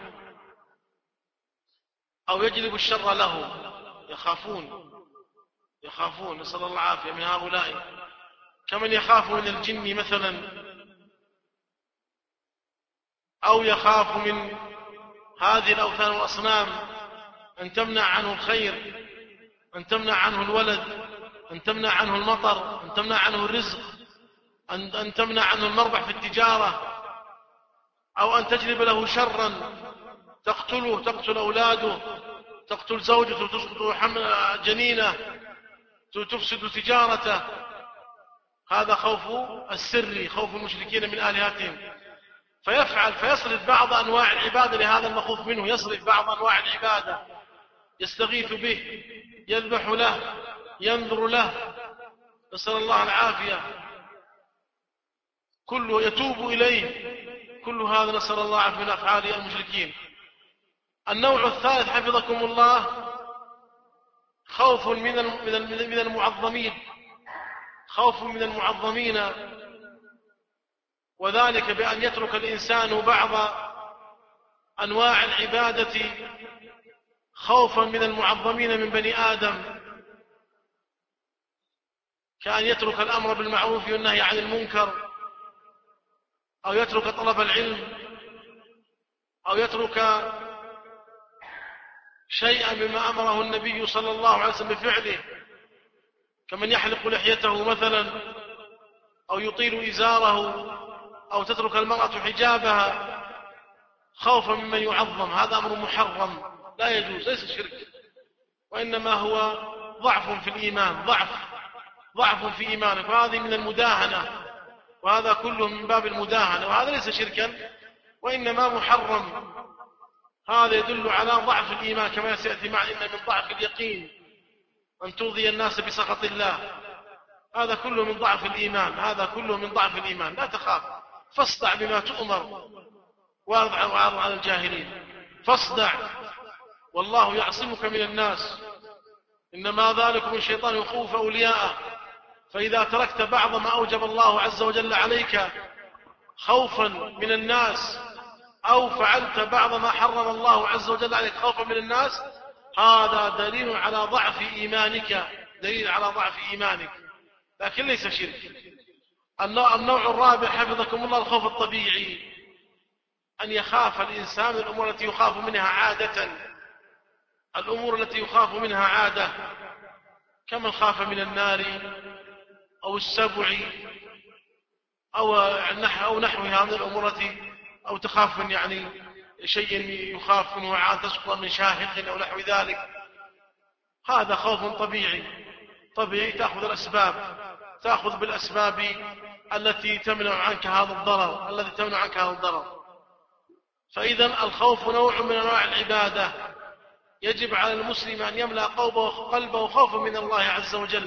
أو يجلبوا الشر لهم. يخافون يخافون نسأل الله العافية من هؤلاء، كمن يخاف من الجن مثلا، أو يخاف من هذه الأوثان والأصنام أن تمنع عنه الخير، أن تمنع عنه الولد، أن تمنع عنه المطر، أن تمنع عنه الرزق، أن, أن تمنع عنه المربح في التجارة، أو أن تجلب له شرا تقتله، تقتل أولاده، تقتل زوجته، تسقط جنينه، تفسد تجارته. هذا خوف السر، خوف المشركين من آلهتهم. فيفعل فيصرف بعض أنواع العبادة لهذا المخوف منه، يصرف بعض أنواع العبادة، يستغيث به، يذبح له، ينذر له، نسأل الله العافية، كله يتوب إليه. كل هذا نسأل الله العافية من أفعال المشركين. النوع الثالث حفظكم الله خوف من من المعظمين، خوف من المعظمين، وذلك بأن يترك الإنسان بعض أنواع العبادة خوفا من المعظمين من بني آدم، كأن يترك الأمر بالمعروف والنهي عن المنكر، أو يترك طلب العلم، أو يترك شيئا مما أمره النبي صلى الله عليه وسلم بفعله، كمن يحلق لحيته مثلا، أو يطيل إزاره، أو تترك المرأة حجابها خوفا ممن يعظم. هذا أمر محرم لا يجوز، ليس شرك، وإنما هو ضعف في الإيمان، ضعف ضعف في إيمانك، وهذه من المداهنة، وهذا كله من باب المداهنة، وهذا ليس شركا وإنما محرم. هذا يدل على ضعف الإيمان كما سيأتي معنا، إن من ضعف اليقين أن ترضي الناس بسخط الله، هذا كله من ضعف الإيمان، هذا كله من ضعف الإيمان. لا تخاف، فاصدع بما تؤمر واعرض عن الجاهلين، فاصدع والله يعصمك من الناس، إنما ذلكم الشيطان يخوف أولياءه. فإذا تركت بعض ما أوجب الله عز وجل عليك خوفا من الناس، أو فعلت بعض ما حرم الله عز وجل عليك خوفا من الناس، هذا دليل على ضعف إيمانك، دليل على ضعف إيمانك، لكن ليس شرك. النوع, النوع الرابع حفظكم الله الخوف الطبيعي، أن يخاف الإنسان الأمور التي يخاف منها عادة، الأمور التي يخاف منها عادة، كمن خاف من النار أو السبع أو أو نحوها من الأمور التي، أو تخاف من يعني شيء يخاف منه عاد تسقط من شاهق أو نحو ذلك، هذا خوف طبيعي، طبيعي تأخذ الأسباب، تأخذ بالأسباب التي تمنع عنك هذا الضرر، الذي تمنع عنك هذا الضرر. فإذا الخوف نوع من أنواع العبادة، يجب على المسلم أن يملأ قلبه خوفا من الله عز وجل.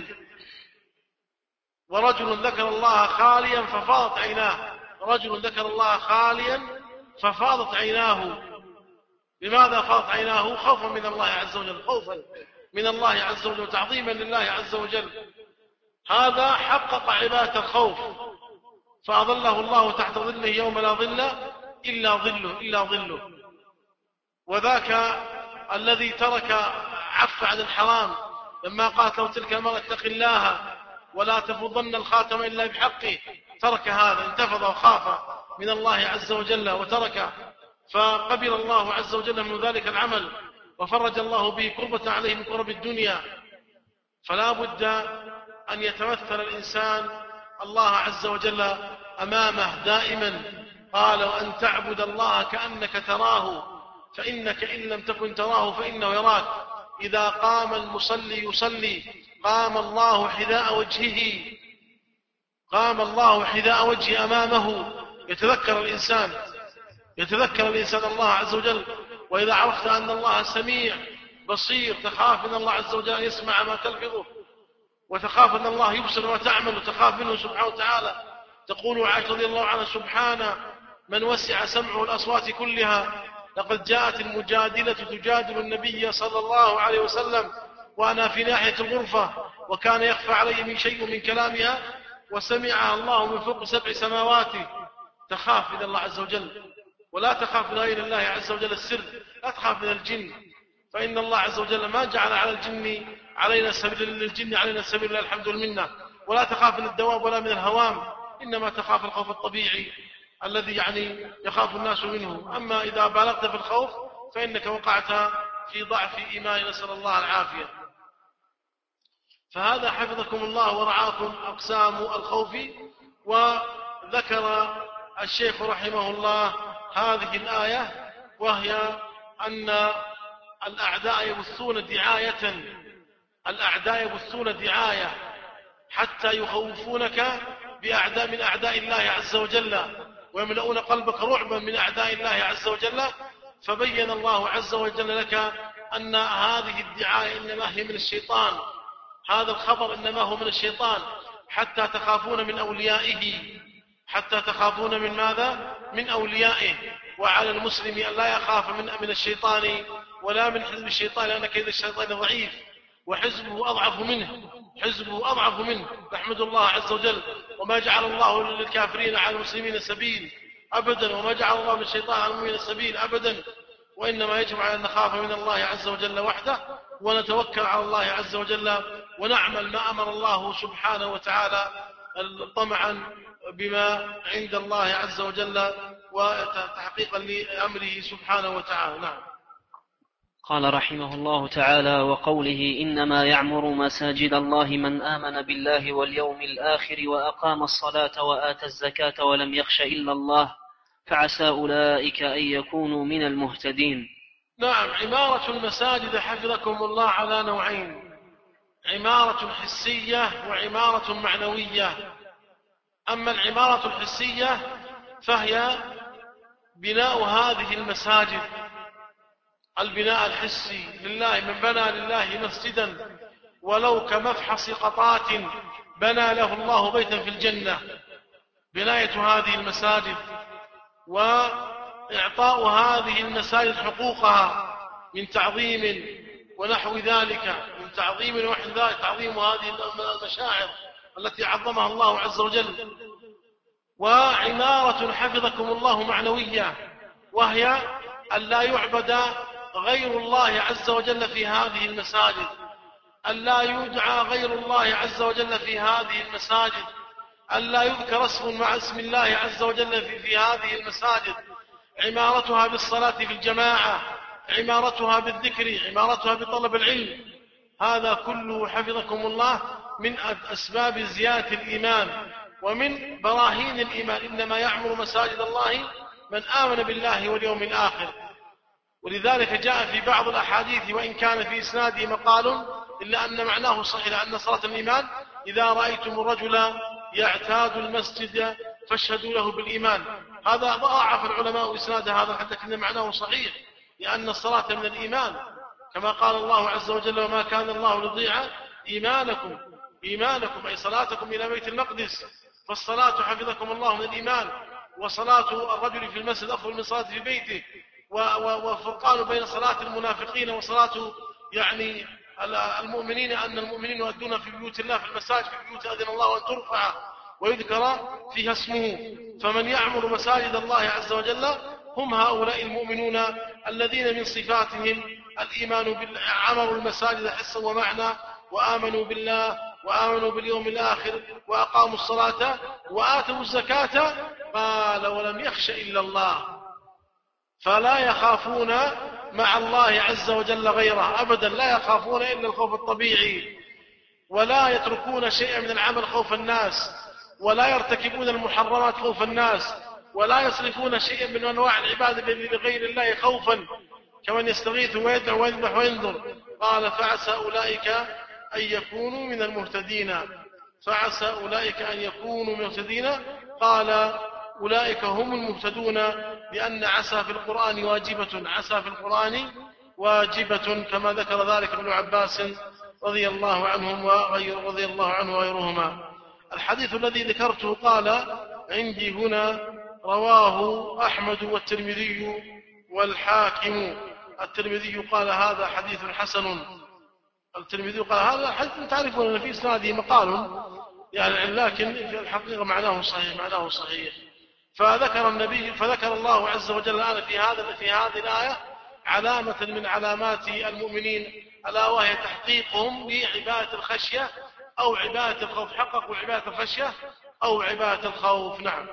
ورجل ذكر الله خاليا ففاضت عيناه، رجل ذكر الله خاليا ففاضت عيناه. لماذا فاضت عيناه؟ خوفا من الله عز وجل، خوفا من الله عز وجل، تعظيما لله عز وجل. هذا حقق عبادة الخوف، فأظله الله تحت ظله يوم لا ظل إلا ظله إلا ظله. وذاك الذي ترك عف عن الحرام لما قالت له تلك المرأة اتق الله ولا تفضن الخاتم إلا بحقه، ترك هذا، انتفض وخاف من الله عز وجل وترك، فقبل الله عز وجل من ذلك العمل، وفرج الله به كربة عليه من كرب الدنيا. فلا بد أن يتمثل الإنسان الله عز وجل أمامه دائما. قال وأن تعبد الله كأنك تراه فإنك إن لم تكن تراه فإنه يراك. إذا قام المصلي يصلي قام الله حذاء وجهه، قام الله حذاء وجهه أمامه. يتذكر الإنسان يتذكر الإنسان الله عز وجل. وإذا عرفت أن الله سميع بصير تخاف من الله عز وجل يسمع ما تلفظه، وتخاف أن الله يبصر ما تعمل، وتخاف منه سبحانه وتعالى. تقول عائشة رضي الله عنها سبحان من وسع سمعه الأصوات كلها، لقد جاءت المجادلة تجادل النبي صلى الله عليه وسلم وأنا في ناحية الغرفة، وكان يخفى علي من شيء من كلامها وسمعها الله من فوق سبع سماوات. تخاف من الله عز وجل، ولا تخاف من غير الله عز وجل السر، لا تخاف من الجن، فإن الله عز وجل ما جعل على الجن علينا سبيل للجن علينا سبيل الله الحمد والمنة. ولا تخاف من الدواب ولا من الهوام، إنما تخاف الخوف الطبيعي الذي يعني يخاف الناس منه. أما إذا بالغت في الخوف فإنك وقعت في ضعف إيمان، نسأل الله العافية. فهذا حفظكم الله ورعاكم أقسام الخوف. وذكر الشيخ رحمه الله هذه الآية، وهي أن الأعداء يبثون دعاية الأعداء يبثون دعاية حتى يخوفونك بأعداء من أعداء الله عز وجل، ويملؤون قلبك رعبا من أعداء الله عز وجل. فبين الله عز وجل لك أن هذه الدعاية إنما هي من الشيطان، هذا الخبر إنما هو من الشيطان، حتى تخافون من أوليائه، حتى تخافون من ماذا؟ من أوليائه. وعلى المسلم أن لا يخاف من من الشيطان ولا من حزب الشيطان، لأن كيد الشيطان ضعيف وحزبه أضعف منه، حزبه أضعف منه. نحمد الله عز وجل، وما جعل الله للكافرين على المسلمين سبيل أبدا، وما جعل الله للشيطان على المؤمنين سبيل أبدا. وإنما يجب على أن نخاف من الله عز وجل وحده، ونتوكل على الله عز وجل، ونعمل ما أمر الله سبحانه وتعالى طمعا بما عند الله عز وجل وتحقيقا لأمره سبحانه وتعالى. نعم. قال رحمه الله تعالى: وقوله إنما يعمر مساجد الله من آمن بالله واليوم الآخر وأقام الصلاة وآتى الزكاة ولم يخش إلا الله فعسى أولئك أن يكونوا من المهتدين. نعم. عمارة المساجد حفظكم الله على نوعين: عمارة حسية وعمارة معنوية. أما العمارة الحسية فهي بناء هذه المساجد، البناء الحسي لله، من بنى لله مسجدا ولو كمفحص قطات بنى له الله بيتا في الجنة. بناية هذه المساجد وإعطاء هذه المساجد حقوقها من تعظيم ونحو ذلك، من تعظيم ونحو ذلك، تعظيم هذه المشاعر التي عظمها الله عز وجل. وعمارة حفظكم الله معنوية، وهي أن لا يعبد غير الله عز وجل في هذه المساجد، أن لا يدعى غير الله عز وجل في هذه المساجد، أن لا يذكر اسم مع اسم الله عز وجل في, في هذه المساجد. عمارتها بالصلاة في الجماعة، عمارتها بالذكر، عمارتها بطلب العلم، هذا كله حفظكم الله من أسباب زيادة الإيمان ومن براهين الإيمان. إنما يعمر مساجد الله من آمن بالله واليوم الآخر. ولذلك جاء في بعض الأحاديث وإن كان في إسناده مقال إلا أن معناه صحيح، لأن صلاة الإيمان إذا رأيتم الرجل يعتاد المسجد فاشهدوا له بالإيمان. هذا ضاعف العلماء إسناد هذا حتى كان معناه صحيح، لأن الصلاة من الإيمان كما قال الله عز وجل: وما كان الله ليضيع إيمانكم إيمانكم أي صلاتكم إلى بيت المقدس. فالصلاة حفظكم الله من الإيمان، وصلاة الرجل في المسجد أفضل من صلاة في بيته، وفرقان بين صلاة المنافقين وصلاة يعني المؤمنين، أن المؤمنين يؤدون في بيوت الله في المساجد، في بيوت أذن الله أن ترفع ويذكر فيها اسمه. فمن يعمر مساجد الله عز وجل هم هؤلاء المؤمنون الذين من صفاتهم الإيمان بالله، عمروا المساجد حسا ومعنى، وآمنوا بالله وآمنوا باليوم الآخر، وأقاموا الصلاة وآتوا الزكاة. قال: ولم يخش إلا الله، فلا يخافون مع الله عز وجل غيره أبدا، لا يخافون إلا الخوف الطبيعي، ولا يتركون شيئا من العمل خوف الناس، ولا يرتكبون المحرمات خوف الناس، ولا يصرفون شيئا من أنواع العبادة لغير الله خوفا، كمن يستغيث ويدعو ويذبح وينذر. قال: فعسى أولئك أن يكونوا من المهتدين، فعسى أولئك أن يكونوا من المهتدين. قال: أولئك هم المهتدون، لأن عسى في القرآن واجبة، عسى في القرآن واجبة، كما ذكر ذلك ابن عباس رضي الله عنهم وغير رضي الله عنه وغيرهما. الحديث الذي ذكرته قال عندي هنا رواه أحمد والترمذي والحاكم. الترمذي قال هذا حديث حسن. الترمذي قال هذا حديث، تعرفون أن في إسناده مقال يعني، لكن في الحقيقة معناه صحيح، معناه صحيح. فذكر النبي فذكر الله عز وجل الآن في هذا في هذه الآية علامة من علامات المؤمنين، ألا وهي تحقيقهم لعبادة الخشية أو عبادة الخوف. حققوا عبادة الخشية أو عبادة الخوف. نعم.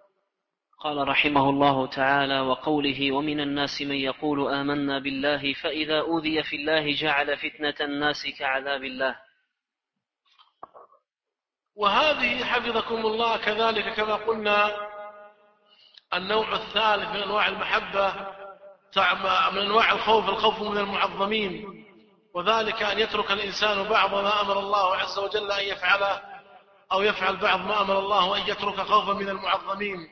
قال رحمه الله تعالى: وقوله: ومن الناس من يقول آمنا بالله فإذا أوذي في الله جعل فتنة الناس كعذاب الله. وهذه حفظكم الله كذلك كما قلنا النوع الثالث من أنواع المحبة، من أنواع الخوف، الخوف من المعظمين، وذلك أن يترك الإنسان بعض ما أمر الله عز وجل أن يفعله، أو يفعل بعض ما أمر الله أن يترك خوفا من المعظمين.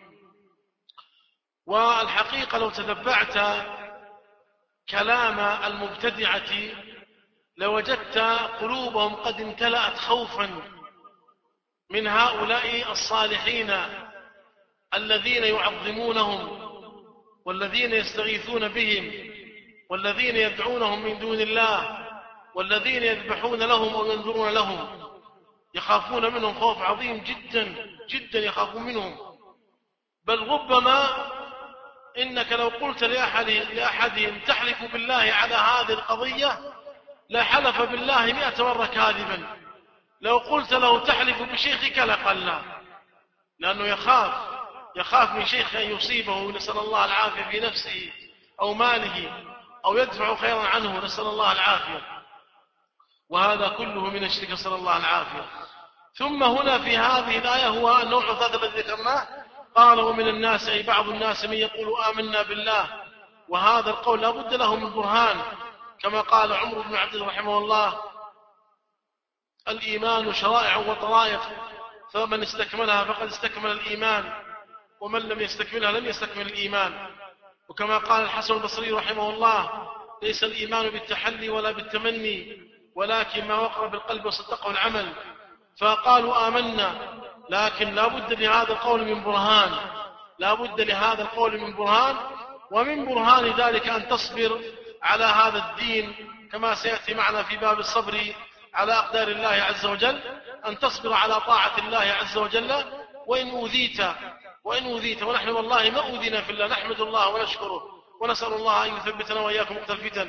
والحقيقة لو تتبعت كلام المبتدعة لوجدت قلوبهم قد امتلأت خوفا من هؤلاء الصالحين الذين يعظمونهم، والذين يستغيثون بهم، والذين يدعونهم من دون الله، والذين يذبحون لهم أو ينذرون لهم. يخافون منهم خوف عظيم جدا جدا، يخافون منهم. بل ربما إنك لو قلت لأحد لأحدهم تحلف بالله على هذه القضية لحلف بالله مئة مرة كاذبا. لو قلت له تحلف بشيخك لقال لا، لأنه يخاف يخاف من شيخ أن يصيبه، نسأل الله العافية، في نفسه أو ماله، أو يدفع خيرا عنه، نسأل الله العافية. وهذا كله من الشرك، نسأل الله العافية. ثم هنا في هذه الآية هو النوع الثالث الذي ذكرناه، قال: ومن الناس أي بعض الناس من يقول آمنا بالله. وهذا القول لا بد له من برهان، كما قال عمر بن عبد الله رحمه الله: الإيمان شرائع وطرائق، فمن استكملها فقد استكمل الإيمان، ومن لم يستكملها لم يستكمل الإيمان. وكما قال الحسن البصري رحمه الله: ليس الإيمان بالتحلي ولا بالتمني، ولكن ما وقر بالقلب وصدقه العمل. فقالوا آمنا، لكن لا بد لهذا القول من برهان، لا بد لهذا القول من برهان، ومن برهان ذلك أن تصبر على هذا الدين، كما سيأتي معنا في باب الصبر على أقدار الله عز وجل، أن تصبر على طاعة الله عز وجل وإن أوذيت وإن أوذيت ونحن والله ما أوذينا في الله، نحمد الله ونشكره ونسأل الله أن يثبتنا وإياكم وقت الفتن.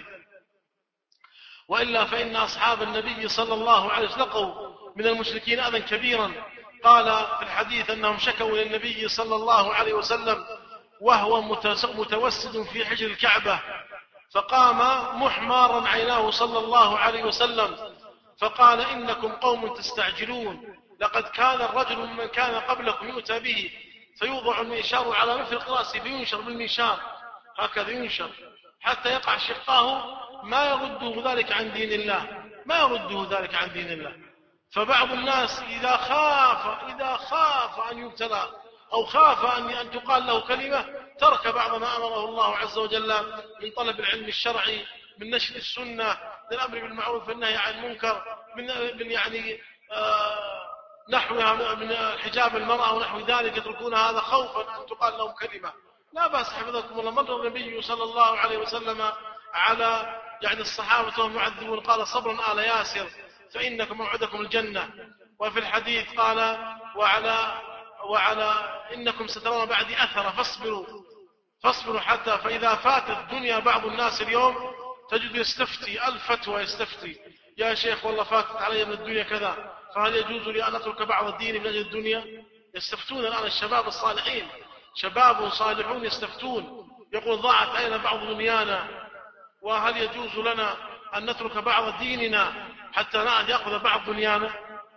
وإلا فإن أصحاب النبي صلى الله عليه وسلم لقوا من المشركين أذى كبيرا. قال في الحديث أنهم شكوا إلى النبي صلى الله عليه وسلم وهو متوسد في حجر الكعبة، فقام محمارا عيناه صلى الله عليه وسلم فقال: إنكم قوم تستعجلون، لقد كان الرجل ممن كان قبلكم يؤتى به فيوضع المنشار على مثل رأسه فينشر بالمنشار، هكذا ينشر حتى يقع شقاه، ما يرده ذلك عن دين الله، ما يرده ذلك عن دين الله. فبعض الناس إذا خاف إذا خاف أن يبتلى أو خاف أن تقال له كلمة ترك بعض ما أمره الله عز وجل من طلب العلم الشرعي، من نشر السنة، من الأمر بالمعروف والنهي عن المنكر، من يعني آه نحوها من حجاب المرأة ونحو ذلك، يتركون هذا خوفا أن تقال لهم كلمة. لا بأس حفظكم الله. مر النبي صلى الله عليه وسلم على يعني الصحابة وهم يعذبون قال: صبرا آل ياسر فإنكم موعدكم الجنة. وفي الحديث قال: وعلى وعلى إنكم سترون بعدي أثر فاصبروا فاصبروا حتى فإذا فاتت الدنيا بعض الناس اليوم تجد يستفتي الفتوى، يستفتي: يا شيخ والله فاتت علي من الدنيا كذا، فهل يجوز لي أن أترك بعض الدين من أجل الدنيا؟ يستفتون الآن الشباب الصالحين، شباب صالحون يستفتون، يقول: ضاعت علينا بعض دنيانا، وهل يجوز لنا أن نترك بعض ديننا حتى نأخذ بعض دنيانا؟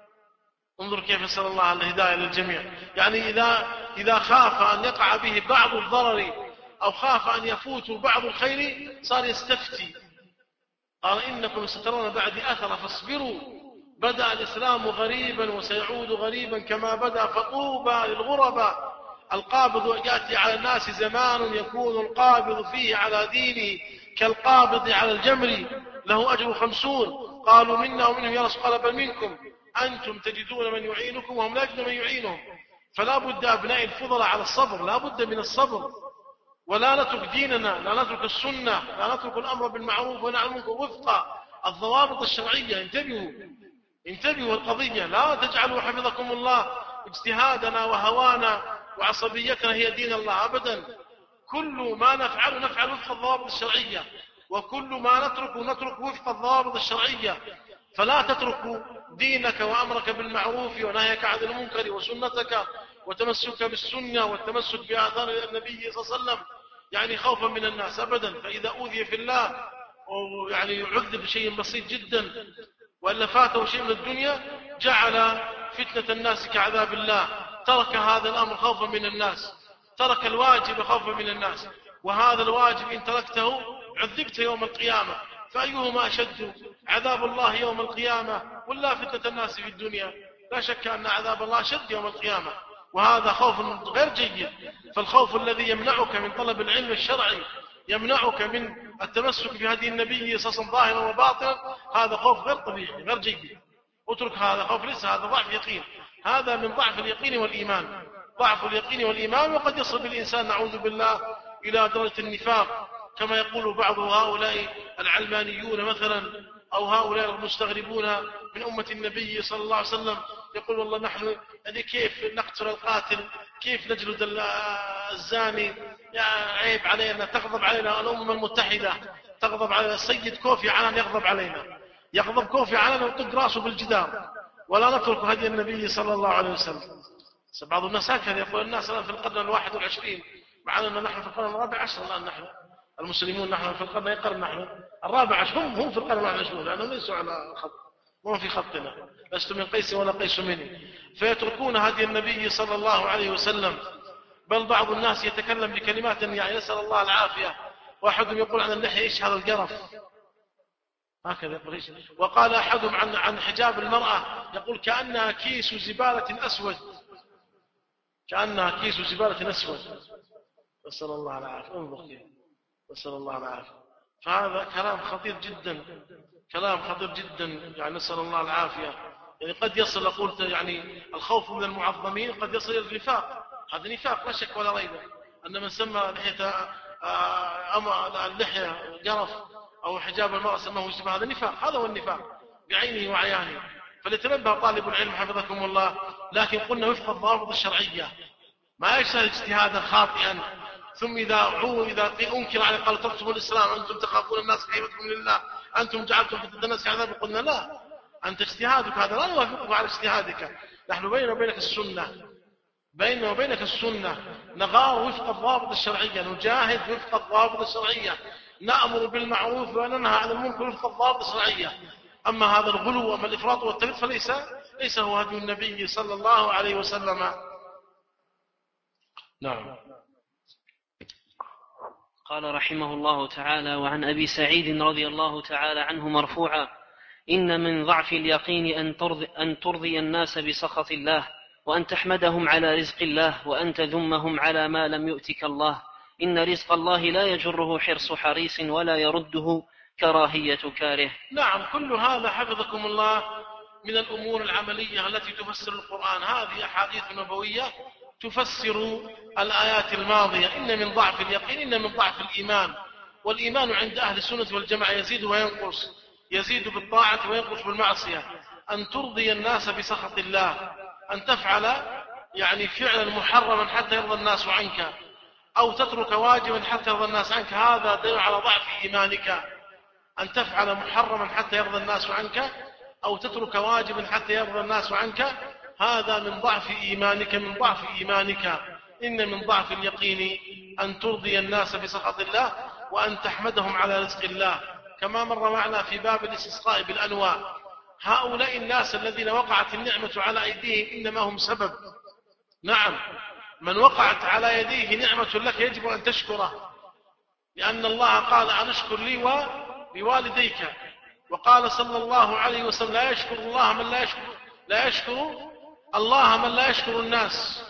انظر كيف نسأل الله الهداية للجميع. يعني إذا, إذا خاف أن يقع به بعض الضرر أو خاف أن يفوت بعض الخير صار يستفتي. قال: إنكم سترون بعد أثر فاصبروا، بدأ الإسلام غريبا وسيعود غريبا كما بدأ، فطوبى للغرباء. القابض يأتي على الناس زمان يكون القابض فيه على دينه كالقابض على الجمر، له أجر خمسون. قالوا: منا ومنهم يا رسول الله. قال: بل منكم، أنتم تجدون من يعينكم وهم لا يجدون من يعينهم. فلا بد أبناء الفضل على الصبر، لا بد من الصبر، ولا نترك ديننا، لا نترك السنة، لا نترك الأمر بالمعروف ونهي عن المنكر وفق الضوابط الشرعية. انتبهوا انتبهوا القضية، لا تجعلوا حفظكم الله اجتهادنا وهوانا وعصبيتنا هي دين الله أبدا. كل ما نفعل نفعل وفق الضوابط الشرعية، وكل ما نترك نترك وفق الضوابط الشرعية. فلا تترك دينك وأمرك بالمعروف ونهيك عن المنكر وسنتك وتمسك بالسنة والتمسك بآثار النبي صلى الله عليه وسلم يعني خوفا من الناس أبدا. فإذا أوذي في الله ويعني يعذب بشيء بسيط جدا وإلا فاته شيء من الدنيا جعل فتنة الناس كعذاب الله، ترك هذا الأمر خوفا من الناس، ترك الواجب خوفا من الناس، وهذا الواجب إن تركته عذبت يوم القيامة. فأيهما أشد، عذاب الله يوم القيامة ولا فتنة الناس في الدنيا؟ لا شك أن عذاب الله أشد يوم القيامة، وهذا خوف غير جيد. فالخوف الذي يمنعك من طلب العلم الشرعي، يمنعك من التمسك بهدي النبي صلى الله عليه وسلم ظاهرا وباطنا، هذا خوف غير طبيعي غير جيد. اترك هذا خوف، ليس هذا ضعف يقين، هذا من ضعف اليقين والإيمان، ضعف اليقين والإيمان. وقد يصل بالإنسان نعوذ بالله إلى درجة النفاق كما يقول بعض هؤلاء العلمانيون مثلا، أو هؤلاء المستغربون من أمة النبي صلى الله عليه وسلم، يقول: والله نحن يعني كيف نقتل القاتل، كيف نجلد الزاني، يا عيب علينا، تغضب علينا الأمم المتحدة، تغضب علينا السيد كوفي عنان، يغضب علينا، يغضب كوفي عنان ويطق راسه بالجدار، ولا نترك هدي النبي صلى الله عليه وسلم. بعض الناس هكذا يقول الناس الآن في القرن الواحد والعشرين، مع أننا نحن في القرن الرابع عشر الآن، نحن المسلمون نحن في القرن القرن نحن الرابع عشر، هم هم في القرن الرابع عشر، لأنهم ليسوا على خط، ما في خطنا، لست من قيس ولا قيس مني. فيتركون هدي النبي صلى الله عليه وسلم. بل بعض الناس يتكلم بكلمات يعني نسأل الله العافية. واحد يقول عن اللحية: ايش هذا القرف، هكذا يقول. وقال أحدهم عن عن حجاب المرأة يقول كأنها كيس زبالة أسود، كأنها كيس زبالة أسود، نسأل الله العافية. انظر كيف، نسأل الله العافية. فهذا كلام خطير جدا، كلام خطير جدا، يعني نسأل الله العافية. يعني قد يصل، قلت يعني الخوف من المعظمين قد يصل إلى النفاق، هذا نفاق لا شك ولا ريب. أن من سمى لحية اللحية جرف أو حجاب المرأة سماه شبه، هذا نفاق، هذا هو النفاق بعينه وعيانه. فليتنبه طالب العلم حفظكم الله. لكن قلنا وفق الضوابط الشرعية، ما يجتهد اجتهادا خاطئا ثم إذا عو إذا أنكر عليه قال تركتم الإسلام، أنتم تخافون الناس كيفتكم لله، أنتم جعلتم فتنة الناس كعذاب. قلنا لا، أنت اجتهادك هذا لا نوافقه على اجتهادك، نحن بيننا وبينك السنة، بيننا وبينك السنة، نغار وفق الضوابط الشرعية، نجاهد وفق الضوابط الشرعية، نأمر بالمعروف وننهى عن المنكر وفق الضوابط الشرعية. أما هذا الغلو وما الإفراط والتفريط فليس ليس هو هدي النبي صلى الله عليه وسلم. نعم. قال رحمه الله تعالى: وعن أبي سعيد رضي الله تعالى عنه مرفوعا: إن من ضعف اليقين أن ترضي, أن ترضي الناس بسخط الله، وأن تحمدهم على رزق الله، وأن تذمهم على ما لم يؤتك الله. إن رزق الله لا يجره حرص حريص ولا يرده كراهية كاره. نعم، كل هذا حفظكم الله من الأمور العملية التي تفسر القرآن. هذه أحاديث نبوية تفسر الآيات الماضية. إن من ضعف اليقين، إن من ضعف الإيمان. والإيمان عند أهل السنة والجماعة يزيد وينقص، يزيد بالطاعة وينقص بالمعصية. أن ترضي الناس بسخط الله، أن تفعل يعني فعلا محرما حتى يرضى الناس عنك، أو تترك واجبا حتى يرضى الناس عنك، هذا دليل على ضعف إيمانك. أن تفعل محرما حتى يرضى الناس عنك، أو تترك واجبا حتى يرضى الناس عنك، هذا من ضعف إيمانك، من ضعف إيمانك. إن من ضعف اليقين أن ترضي الناس بسخط الله، وأن تحمدهم على رزق الله، كما مر معنا في باب الاستسقاء بالأنواع. هؤلاء الناس الذين وقعت النعمة على أيديهم إنما هم سبب. نعم، من وقعت على يديه نعمة لك يجب أن تشكره، لأن الله قال أن اشكر لي ولوالديك. وقال صلى الله عليه وسلم: لا يشكر الله من لا يشكر لا يشكر الله من لا يشكر الناس.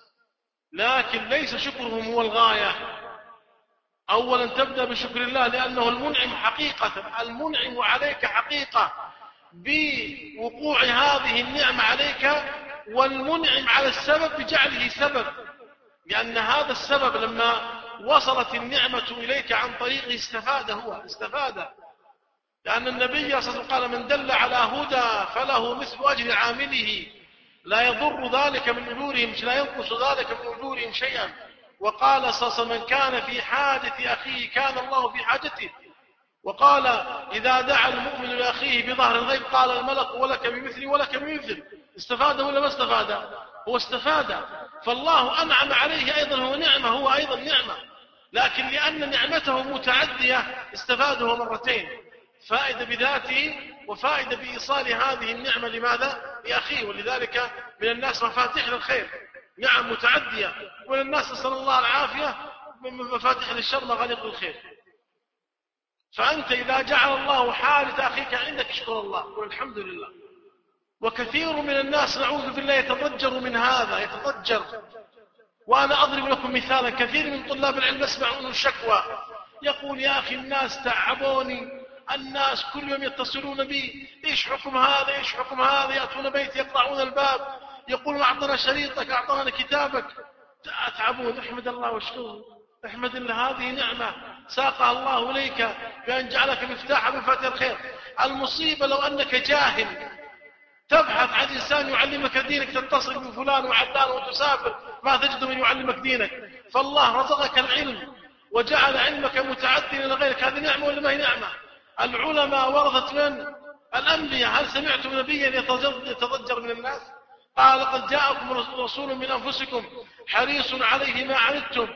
لكن ليس شكرهم هو الغاية. أولا تبدأ بشكر الله لأنه المنعم حقيقة، المنعم عليك حقيقة بوقوع هذه النعمة عليك، والمنعم على السبب بجعله سبب، لأن هذا السبب لما وصلت النعمة إليك عن طريقه استفاد، هو استفاد. لأن النبي صلى الله عليه وسلم قال: من دل على هدى فله مثل أجر عامله، لا يضر ذلك من أجورهم، لا ينقص ذلك من أجورهم شيئا. وقال صلى الله عليه وسلم: من كان في حاجة أخيه كان الله في حاجته. وقال: إذا دعا المؤمن لأخيه بظهر الغيب قال الملك: ولك بمثلي ولك بمثل. استفاد ولا ما استفاد؟ هو استفاد. فالله أنعم عليه أيضا، هو نعمة، هو أيضا نعمة، لكن لأن نعمته متعدية استفاده مرتين، فائدة بذاته وفائدة بإيصال هذه النعمة لماذا؟ لأخيه. ولذلك من الناس مفاتيح للخير، نعم متعدية، ومن الناس نسأل الله العافية مفاتيح للشر مغاليق الخير. فأنت إذا جعل الله حالة أخيك عندك اشكر الله قل الحمد لله. وكثير من الناس نعوذ بالله يتضجر من هذا، يتضجر. وأنا أضرب لكم مثالا: كثير من طلاب العلم يسمعون الشكوى، يقول: يا أخي الناس تعبوني، الناس كل يوم يتصلون بي، إيش حكم هذا إيش حكم هذا، يأتون بيتي يقطعون الباب، يقولون: أعطنا شريطك أعطنا كتابك. أتعبون. احمد الله واشكره، احمد الله، هذه نعمة ساقها الله إليك بأن جعلك مفتاحا من مفاتيح الخير. المصيبة لو أنك جاهل تبحث عن إنسان يعلمك دينك، تتصل بفلان وعلان وتسافر ما تجد من يعلمك دينك، فالله رزقك العلم وجعل علمك متعديا لغيرك، هذه نعمة ولا ما هي نعمة؟ العلماء ورثت من؟ الأنبياء. هل سمعتم نبيا يتضجر من الناس؟ قال: قد جاءكم رسول من أنفسكم حريص عليه ما عنتم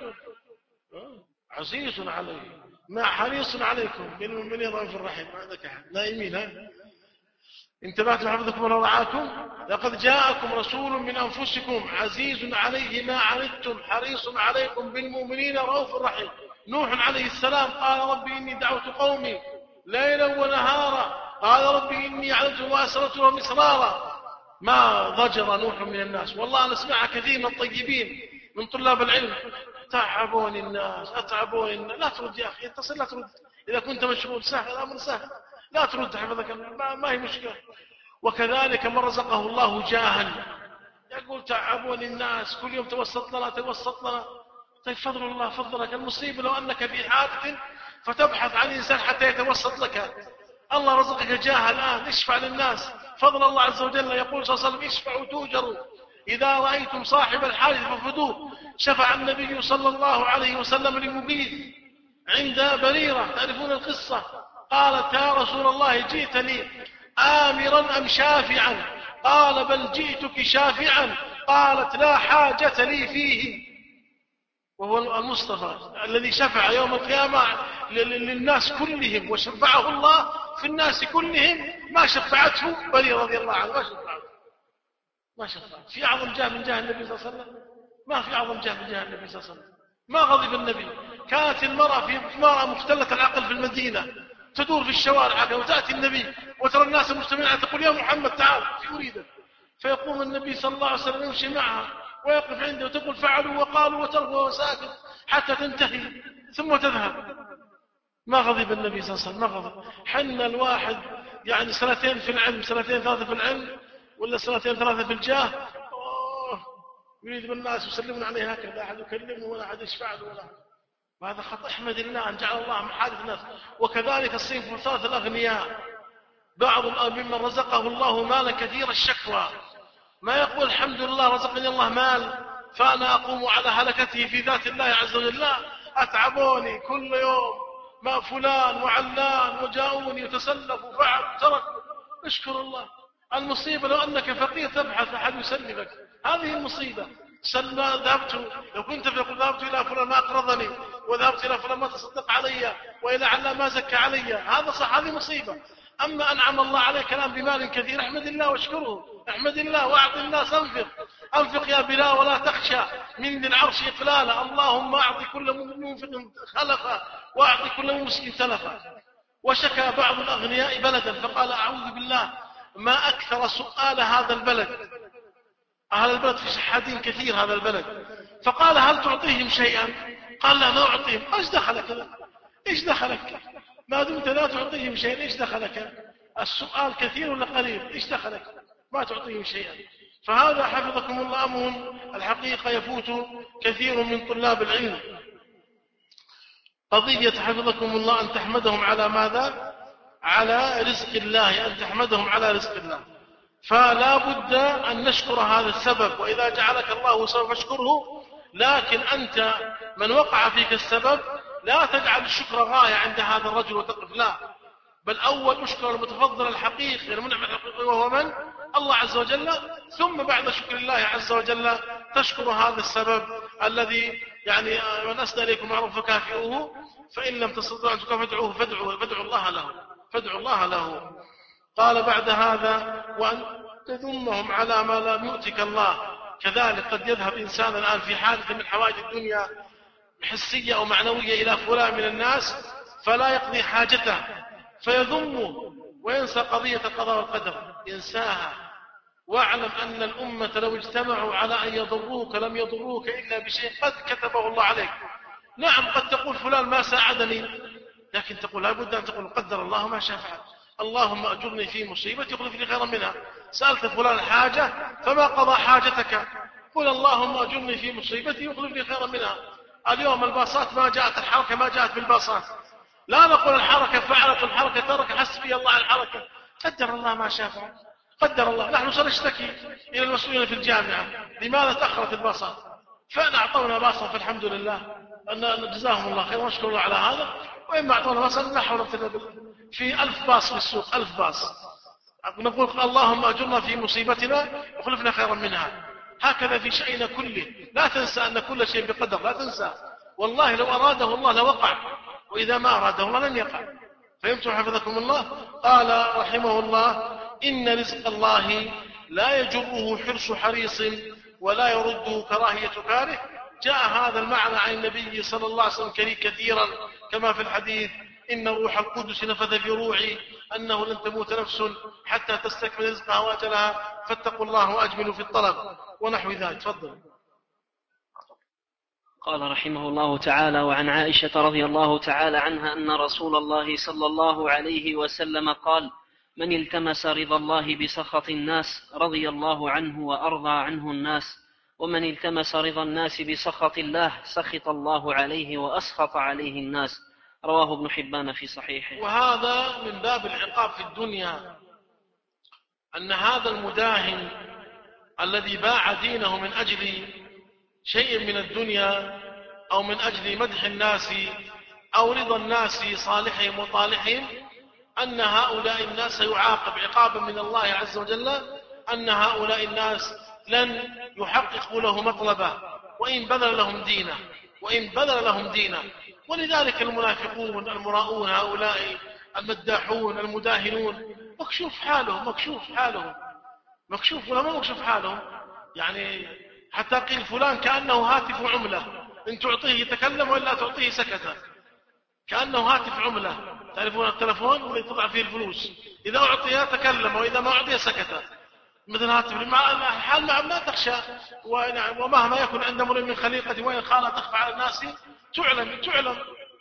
عزيز عليه ما حريص عليكم بالمؤمنين رؤوف رحيم. ما عندك أحد نائمين؟ ها انتبهتم حفظكم الله ورعاكم؟ لقد جاءكم رسول من أنفسكم عزيز عليه ما عنتم حريص عليكم بالمؤمنين رؤوف رحيم. نوح عليه السلام قال: ربي إني دعوت قومي ليلا ونهارا قال ربي إني علمت ما أسررت لهم إسرارا. ما ضجر نوح من الناس. والله أنا أسمعها كثير من الطيبين من طلاب العلم. تعبون الناس أتعبون الناس. لا ترد يا أخي، اتصل لا ترد. إذا كنت مشغول سهل، الأمر سهل، لا ترد حفظك الله، ما هي مشكلة. وكذلك من رزقه الله جاهل يقول تعبون الناس، كل يوم توسط لنا توسط لنا. طيب فضل الله فضلك. المصيبة لو أنك في حاجة فتبحث عن إنسان حتى يتوسط لك. الله رزقك جاه الآن، اشفع للناس. فضل الله عز وجل. يقول صلى الله عليه وسلم اشفعوا توجروا، إذا رأيتم صاحب الحاجة فافدوه. شفع النبي صلى الله عليه وسلم لمبيذ عند بريرة، تعرفون القصة. قالت يا رسول الله جئتني آمرا أم شافعا؟ قال بل جئتك شافعا. قالت لا حاجة لي فيه. وهو المصطفى الذي شفع يوم القيامة للناس كلهم، وشفعه الله في الناس كلهم. ما شفعته بريرة رضي الله عنه، ما شفعته ما شفعته في أعظم جاه من جاه النبي صلى الله عليه وسلم. ما في أعظم جاه من جاه النبي صلى الله عليه وسلم. ما غضب النبي. كانت المرأة في امرأة مختلة العقل في المدينة تدور في الشوارع وتأتي النبي وترى الناس مجتمعين تقول يا محمد تعال في أريدك. فيقوم النبي صلى الله عليه وسلم يمشي معها ويقف عنده وتقول فعلوا وقالوا وتركوا وساكت حتى تنتهي ثم تذهب. ما غضب النبي صلى الله عليه وسلم، ما غضب. حنا الواحد يعني سنتين في العلم، سنتين ثلاثة في العلم، ولا سنتين ثلاثة في الجاه، أوه يريد بالناس يسلمون عليه هكذا، أحد يكلمه ولا أحد يشفع له ولا. وهذا خطأ. احمد الله أن جعل الله محادث الناس. وكذلك الصنف الثالث الأغنياء. بعض ممن رزقه الله مالا كثير الشكوى، ما يقول الحمد لله رزقني الله مال فأنا أقوم على هلكته في ذات الله عز وجل. لا، أتعبوني كل يوم ما فلان وعلان وجاءوني وتسلفوا وفعلوا وتركوا. اشكر الله. المصيبة لو أنك فقير تبحث أحد يسلفك، هذه المصيبة. سلما ذهبت، لو كنت فيقول ذهبت إلى فلان ما أقرضني، وذهبت إلى فلان ما تصدق علي، وإلى علان ما زكى علي، هذا صح، هذه مصيبة. أما أنعم الله عليك كلام بمال كثير، احمد الله واشكره. احمد الله واعط الناس. أنفق أنفق يا بلال ولا تخشى من ذي العرش إقلالا. اللهم أعطي كل منفق خلفا وأعطي كل ممسك تلفا. وشكى بعض الأغنياء بلدا فقال أعوذ بالله ما أكثر سؤال هذا البلد. أهل البلد في شحاتين كثير هذا البلد. فقال هل تعطيهم شيئا؟ قال لا، ما أعطيهم. إيش دخلك؟ إيش دخلك؟ ما دمت لا تعطيهم شيئا إيش دخلك؟ السؤال كثير ولا قليل؟ إيش دخلك؟ ما تعطيهم شيئا. فهذا حفظكم الله أمر الحقيقة يفوت كثير من طلاب العلم. قضية حفظكم الله أن تحمدهم على ماذا؟ على رزق الله، أن تحمدهم على رزق الله. فلا بد أن نشكر هذا السبب، وإذا جعلك الله سبب فاشكره. لكن أنت من وقع فيك السبب لا تجعل الشكر غاية عند هذا الرجل وتقف، لا، بل أول أشكر المتفضل الحقيقي المنعم الحقيقي وهو من؟ الله عز وجل. ثم بعد شكر الله عز وجل تشكر هذا السبب الذي يعني من أسدى إليكم معروف فكافئوه، فإن لم تستطيعوا أن تكافئوه فادعوا فادعوا الله له فادعوا الله له. قال بعد هذا وأن تذمهم على ما لم يؤتك الله. كذلك قد يذهب إنسان الآن في حادث من حوائج الدنيا حسية أو معنوية إلى فلان من الناس فلا يقضي حاجته فيذمه وينسى قضية القضاء والقدر، ينساها. واعلم أن الأمة لو اجتمعوا على أن يضروك لم يضروك إلا بشيء قد كتبه الله عليك. نعم قد تقول فلان ما ساعدني، لكن تقول لابد أن تقول قدر الله ما شاء فعل. اللهم أجرني في مصيبتي يخلف لي خيرا منها. سألت فلان حاجة فما قضى حاجتك، قل اللهم أجرني في مصيبتي يخلف لي خيرا منها. اليوم الباصات ما جاءت، الحركة ما جاءت بالباصات، لا نقول الحركة فعلت الحركة ترك حسبي الله الحركة. قدر الله ما شاء فعل. قدر الله. نحن سنشتكي إلى المسؤولين في الجامعة لماذا تأخرت الباصات، فأنا أعطونا باصا فالحمد لله أن جزاهم الله خير ونشكر الله على هذا. وإما أعطونا باصا نحن في ألف باص في السوق، ألف باص، نقول اللهم أجرنا في مصيبتنا وخلفنا خيرا منها. هكذا في شأننا كله. لا تنسى أن كل شيء بقدر، لا تنسى. والله لو أراده الله لوقع، وإذا ما أراده الله لن يقع. فهمتم حفظكم الله؟ قال رحمه الله إن رزق الله لا يجره حرص حريص ولا يرد كراهية كاره. جاء هذا المعنى عن النبي صلى الله عليه وسلم كثيرا كما في الحديث إن روح القدس نفذ في روعي أنه لن تموت نفس حتى تستكمل رزقها وأجلها فاتقوا الله وأجملوا في الطلب ونحو ذلك. تفضل. قال رحمه الله تعالى: وعن عائشة رضي الله تعالى عنها أن رسول الله صلى الله عليه وسلم قال: من التمس رضا الله بسخط الناس رضي الله عنه وأرضى عنه الناس، ومن التمس رضا الناس بسخط الله سخط الله عليه وأسخط عليه الناس. رواه ابن حبان في صحيحه. وهذا من باب العقاب في الدنيا، أن هذا المداهن الذي باع دينه من أجل شيء من الدنيا أو من أجل مدح الناس أو رضا الناس صالحهم وطالحهم، أن هؤلاء الناس يعاقب عقابا من الله عز وجل، أن هؤلاء الناس لن يحققوا له مطلبه وإن بذل لهم دينه وإن بذل لهم دينه. ولذلك المنافقون المراؤون هؤلاء المداحون المداهنون مكشوف حالهم مكشوف حالهم مكشوف ولا ما مكشوف حالهم، يعني حتى قيل فلان كأنه هاتف عملة، إن تعطيه يتكلم وإلا تعطيه سكت، كأنه هاتف عملة. تعرفون التلفون اللي تضع فيه الفلوس، إذا أعطيه تكلم وإذا ما أعطيه سكت، مثل هاتف الحال مع ما تخشى. ومهما يكن عند امرئ من خليقة وإن خالت تخفى على الناس تعلم تعلم.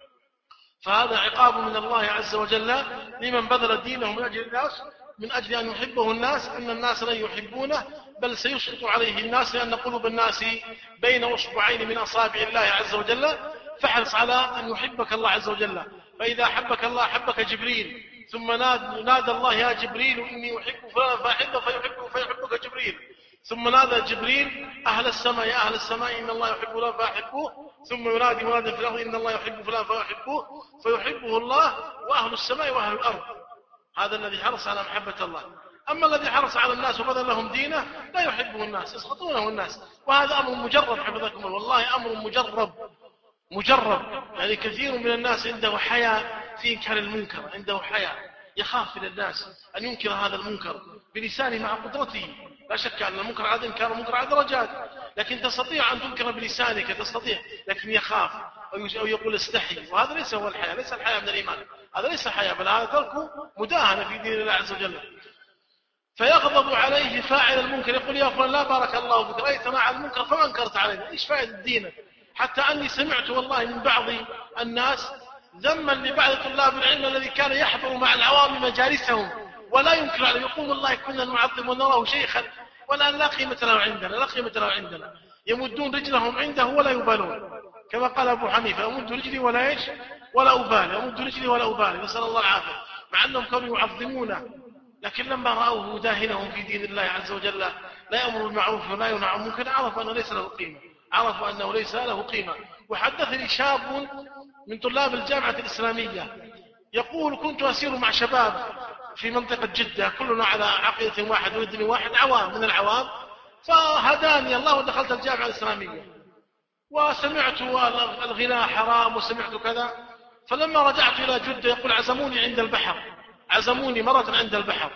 فهذا عقاب من الله عز وجل لمن بذل دينه من أجل الناس، من أجل أن يحبه الناس، إن الناس لن يحبونه بل سيسقط عليه الناس، لأن قلوب الناس بين أصبعين من أصابع الله عز وجل. فاحرص على أن يحبك الله عز وجل، فإذا أحبك الله أحبك جبريل، ثم نادى, نادى الله يا جبريل إني أحب فلان فأحبه فيحبه فيحبك جبريل، ثم نادى جبريل أهل السماء يا أهل السماء إن الله يحب فلان فأحبوه، ثم ينادي منادى في الأرض إن الله يحب فلان فيحبوه فيحبه الله وأهل السماء وأهل الأرض. هذا الذي حرص على محبة الله. أما الذي حرص على الناس وبذل لهم دينه لا يحبه الناس، يسخطونه الناس. وهذا أمر مجرب حفظكم الله، والله أمر مجرب مجرب. يعني كثير من الناس عنده حياء في إنكار المنكر، عنده حياء يخاف من الناس أن ينكر هذا المنكر بلسانه مع قدرته. لا شك أن المنكر عاد إنكار المنكر على درجات، لكن تستطيع أن تنكر بلسانك تستطيع، لكن يخاف أو يقول استحي. وهذا ليس هو الحياء، ليس الحياء من الإيمان، هذا ليس حياء، بل هذا ترك مداهنة في دين الله عز وجل. فيغضب عليه فاعل المنكر، يقول يا فلان لا بارك الله بك رأيتنا على المنكر فما انكرت علينا، ايش فائدة دينك؟ حتى أني سمعت والله من بعض الناس ذما لبعض طلاب العلم الذي كان يحضر مع العوام مجالسهم ولا ينكر عليه، يقول والله كنا نعظم ونراه شيخا والآن لا قيمة له عندنا لا قيمة له عندنا يمدون رجلهم عنده ولا يبالون، كما قال أبو حنيفة أمد رجلي ولا إيش ولا أبالي، أمد رجلي ولا أبالي، نسأل الله العافية، مع أنهم كانوا يعظمونه. لكن لما رأوه مداهنهم في دين الله عز وجل لا يأمر بالمعروف ولا ينهى عن المنكر عرفوا أنه ليس له قيمة، عرفوا أنه ليس له قيمة. وحدثني شاب من طلاب الجامعة الإسلامية يقول كنت أسير مع شباب في منطقة جدة كلنا على عقيدة واحد ودين واحد، عوام من العوام، فهداني الله ودخلت الجامعة الإسلامية وسمعت الغناء حرام وسمعت كذا. فلما رجعت إلى جدة يقول عزموني عند البحر، عزموني مرة عند البحر،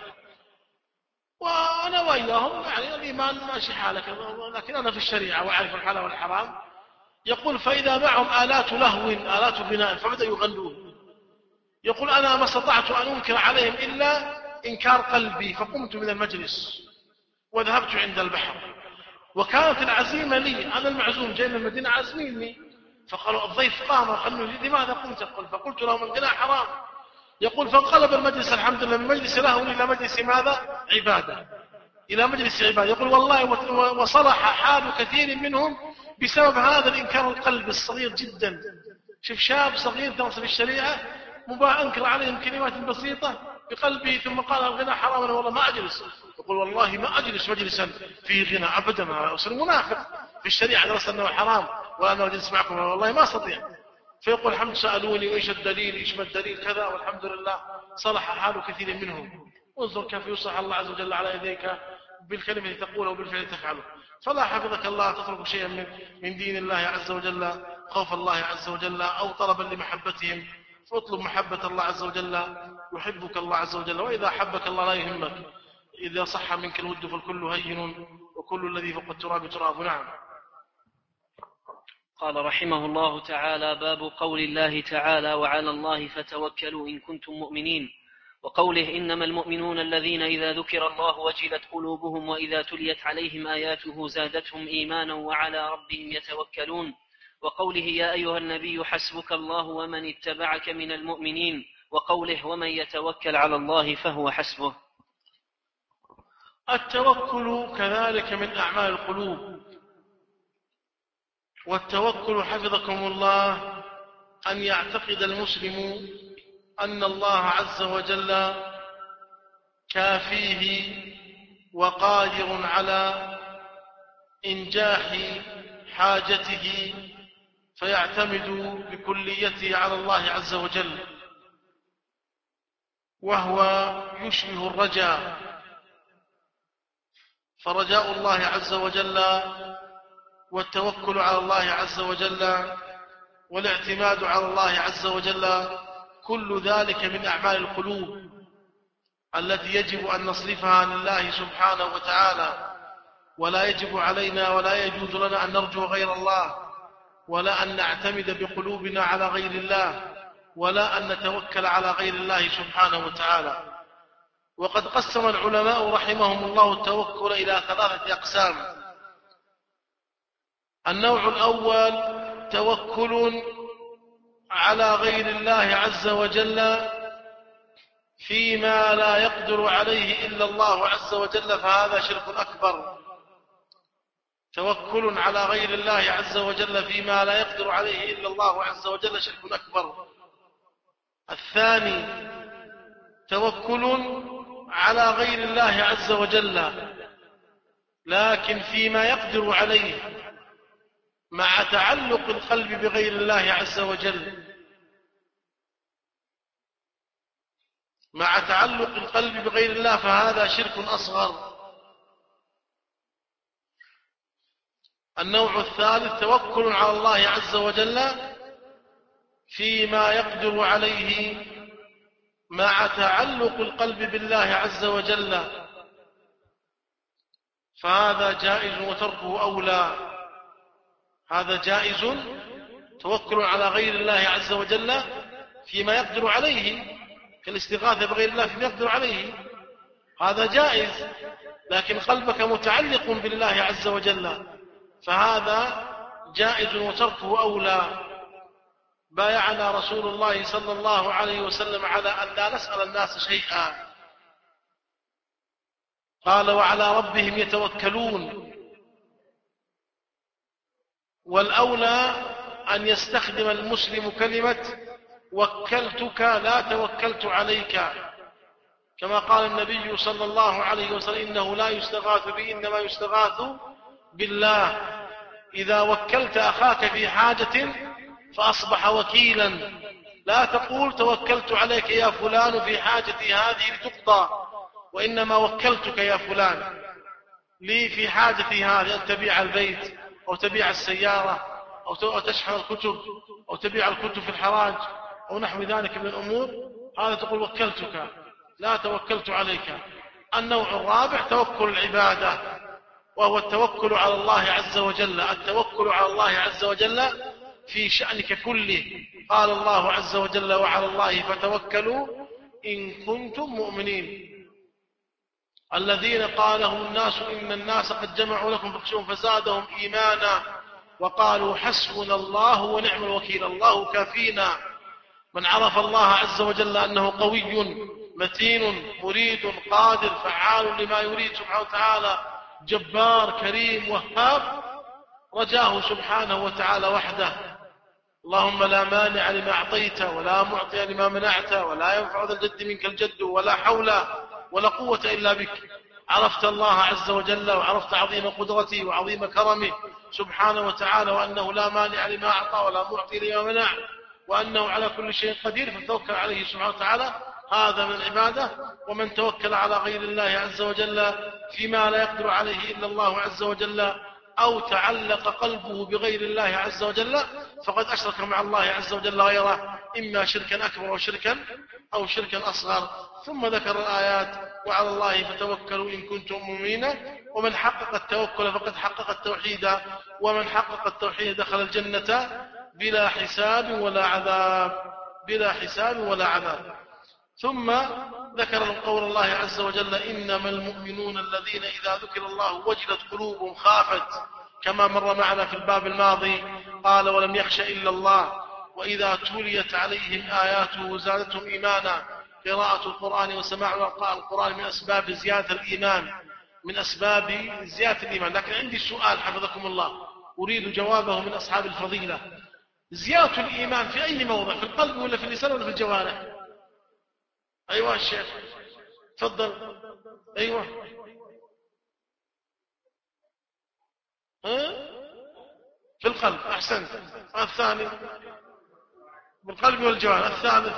وأنا وإياهم يعني الإيمان ماشي حالك، لكن أنا في الشريعة وأعرف الحلال والحرام. يقول فإذا معهم آلات لهو آلات بناء فبدأوا يغنون، يقول أنا ما استطعت أن أنكر عليهم إلا إنكار قلبي، فقمت من المجلس وذهبت عند البحر، وكانت العزيمة لي، أنا المعزوم جاي من المدينة عازميني، فقالوا الضيف قام قالوا لماذا قمت؟ قل فقلت لهم الغناء حرام. يقول فانقلب المجلس الحمد لله من مجلس لهو إلى مجلس ماذا؟ عبادة، إلى مجلس عبادة. يقول والله وصلح حال كثير منهم بسبب هذا الإنكار القلب الصغير جدا. شوف شاب صغير درس في الشريعة مباح أنكر عليهم كلمات بسيطة بقلبه ثم قال الغناء حرام، أنا والله ما أجلس. يقول والله ما أجلس مجلسا فيه غناء أبدا، أنا أصير منافق في الشريعة درس أنه حرام وأنا أجلس معكم والله ما أستطيع. فيقول الحمد سألوني وإيش الدليل إيش ما الدليل كذا، والحمد لله صلح حال كثير منهم. انظر كيف يصلح الله عز وجل على يديك بالكلمة تقوله وبالفعل تفعله. فلا حفظك الله تترك شيئا من, من دين الله عز وجل خوف الله عز وجل أو طلبا لمحبتهم، فاطلب محبة الله عز وجل يحبك الله عز وجل. وإذا أحبك الله لا يهمك، إذا صح منك الود فالكل هين وكل الذي فوق التراب تراب. نعم. قال رحمه الله تعالى: باب قول الله تعالى: وعلى الله فتوكلوا إن كنتم مؤمنين، وقوله: إنما المؤمنون الذين إذا ذكر الله وجلت قلوبهم وإذا تليت عليهم آياته زادتهم إيمانا وعلى ربهم يتوكلون، وقوله: يا أيها النبي حسبك الله ومن اتبعك من المؤمنين، وقوله: ومن يتوكل على الله فهو حسبه. التوكل كذلك من أعمال القلوب، والتوكل حفظكم الله أن يعتقد المسلم أن الله عز وجل كافيه وقادر على إنجاح حاجته، فيعتمد بكليته على الله عز وجل، وهو يشبه الرجاء، فرجاء الله عز وجل والتوكل على الله عز وجل والاعتماد على الله عز وجل كل ذلك من أعمال القلوب التي يجب أن نصرفها لله سبحانه وتعالى، ولا يجب علينا ولا يجوز لنا أن نرجو غير الله، ولا أن نعتمد بقلوبنا على غير الله، ولا أن نتوكل على غير الله سبحانه وتعالى. وقد قسم العلماء رحمهم الله التوكل إلى ثلاثة أقسام. النوع الأول توكل على غير الله عز وجل فيما لا يقدر عليه إلا الله عز وجل، فهذا شرك أكبر. توكل على غير الله عز وجل فيما لا يقدر عليه إلا الله عز وجل شرك أكبر. الثاني توكل على غير الله عز وجل لكن فيما يقدر عليه مع تعلق القلب بغير الله عز وجل، مع تعلق القلب بغير الله، فهذا شرك أصغر. النوع الثالث توكل على الله عز وجل فيما يقدر عليه مع تعلق القلب بالله عز وجل، فهذا جائز وتركه أولى. هذا جائز، توكل على غير الله عز وجل فيما يقدر عليه كالاستغاثة بغير الله فيما يقدر عليه، هذا جائز، لكن قلبك متعلق بالله عز وجل، فهذا جائز وتركه أولى. بايعنا رسول الله صلى الله عليه وسلم على أن لا نسأل الناس شيئا، قال: وعلى ربهم يتوكلون. والأولى أن يستخدم المسلم كلمة وكلتك لا توكلت عليك، كما قال النبي صلى الله عليه وسلم: إنه لا يستغاث بي إنما يستغاث بالله. إذا وكلت أخاك في حاجة فأصبح وكيلا، لا تقول توكلت عليك يا فلان في حاجتي هذه لتقضى، وإنما وكلتك يا فلان لي في حاجتي هذه، أن تبيع البيت أو تبيع السيارة أو تشحن الكتب أو تبيع الكتب في الحراج أو نحو ذلك من الأمور، هذا تقول وكلتك، لا توكلت عليك. النوع الرابع توكل العبادة، وهو التوكل على الله عز وجل، التوكل على الله عز وجل في شأنك كله. قال الله عز وجل: وعلى الله فتوكلوا إن كنتم مؤمنين. الذين قال لهم الناس إن الناس قد جمعوا لكم فاخشوهم فزادهم إيمانا وقالوا حسبنا الله ونعم الوكيل، الله كافينا. من عرف الله عز وجل أنه قوي متين مريد قادر فعال لما يريد سبحانه وتعالى، جبار كريم وهاب، رجاه سبحانه وتعالى وحده. اللهم لا مانع لما أعطيت ولا معطي لما منعت ولا ينفع ذا الجد منك الجد ولا حول ولا قوة إلا بك. عرفت الله عز وجل وعرفت عظيم قدرته وعظيم كرمه سبحانه وتعالى، وأنه لا مانع لما أعطى ولا معطي لما منع، وأنه على كل شيء قدير، فتوكل عليه سبحانه وتعالى. هذا من العبادة. ومن توكل على غير الله عز وجل فيما لا يقدر عليه إلا الله عز وجل أو تعلق قلبه بغير الله عز وجل فقد أشرك مع الله عز وجل غيره، إما شركا أكبر وشركا أو شركا أصغر، ثم ذكر الآيات وعلى الله فتوكلوا إن كنتم مؤمنين، ومن حقق التوكل فقد حقق التوحيد، ومن حقق التوحيد دخل الجنة بلا حساب ولا عذاب، بلا حساب ولا عذاب. ثم ذكر قول الله عز وجل إنما المؤمنون الذين إذا ذكر الله وجلت قلوبهم خافت، كما مر معنا في الباب الماضي. قال ولم يخش إلا الله، وإذا تليت عليهم آياته زادتهم إيمانا. قراءة القرآن وسماع القرآن من أسباب زيادة الإيمان، من أسباب زيادة الإيمان. لكن عندي سؤال حفظكم الله أريد جوابه من أصحاب الفضيلة: زيادة الإيمان في أي موضع؟ في القلب ولا في اللسان ولا في الجوارح؟ أيوة الشيخ تفضل. أيوة ها؟ في القلب، أحسنت. الثاني بالقلب والجوارح. الثالث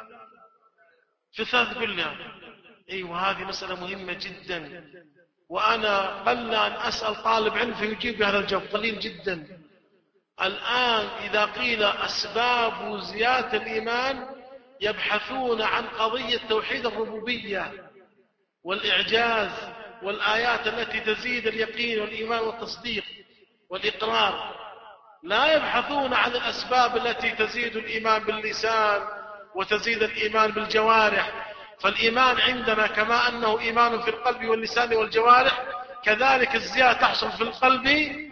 في الثالث كلها. أيوة هذه مسألة مهمة جدا، وأنا قل أن أسأل طالب علم فيجيب بهذا الجواب، قليل جدا. الآن إذا قيل أسباب زيادة الإيمان يبحثون عن قضية توحيد الربوبية والإعجاز والآيات التي تزيد اليقين والإيمان والتصديق والإقرار، لا يبحثون عن الأسباب التي تزيد الإيمان باللسان وتزيد الإيمان بالجوارح. فالإيمان عندنا كما أنه إيمان في القلب واللسان والجوارح، كذلك الزيادة تحصل في القلب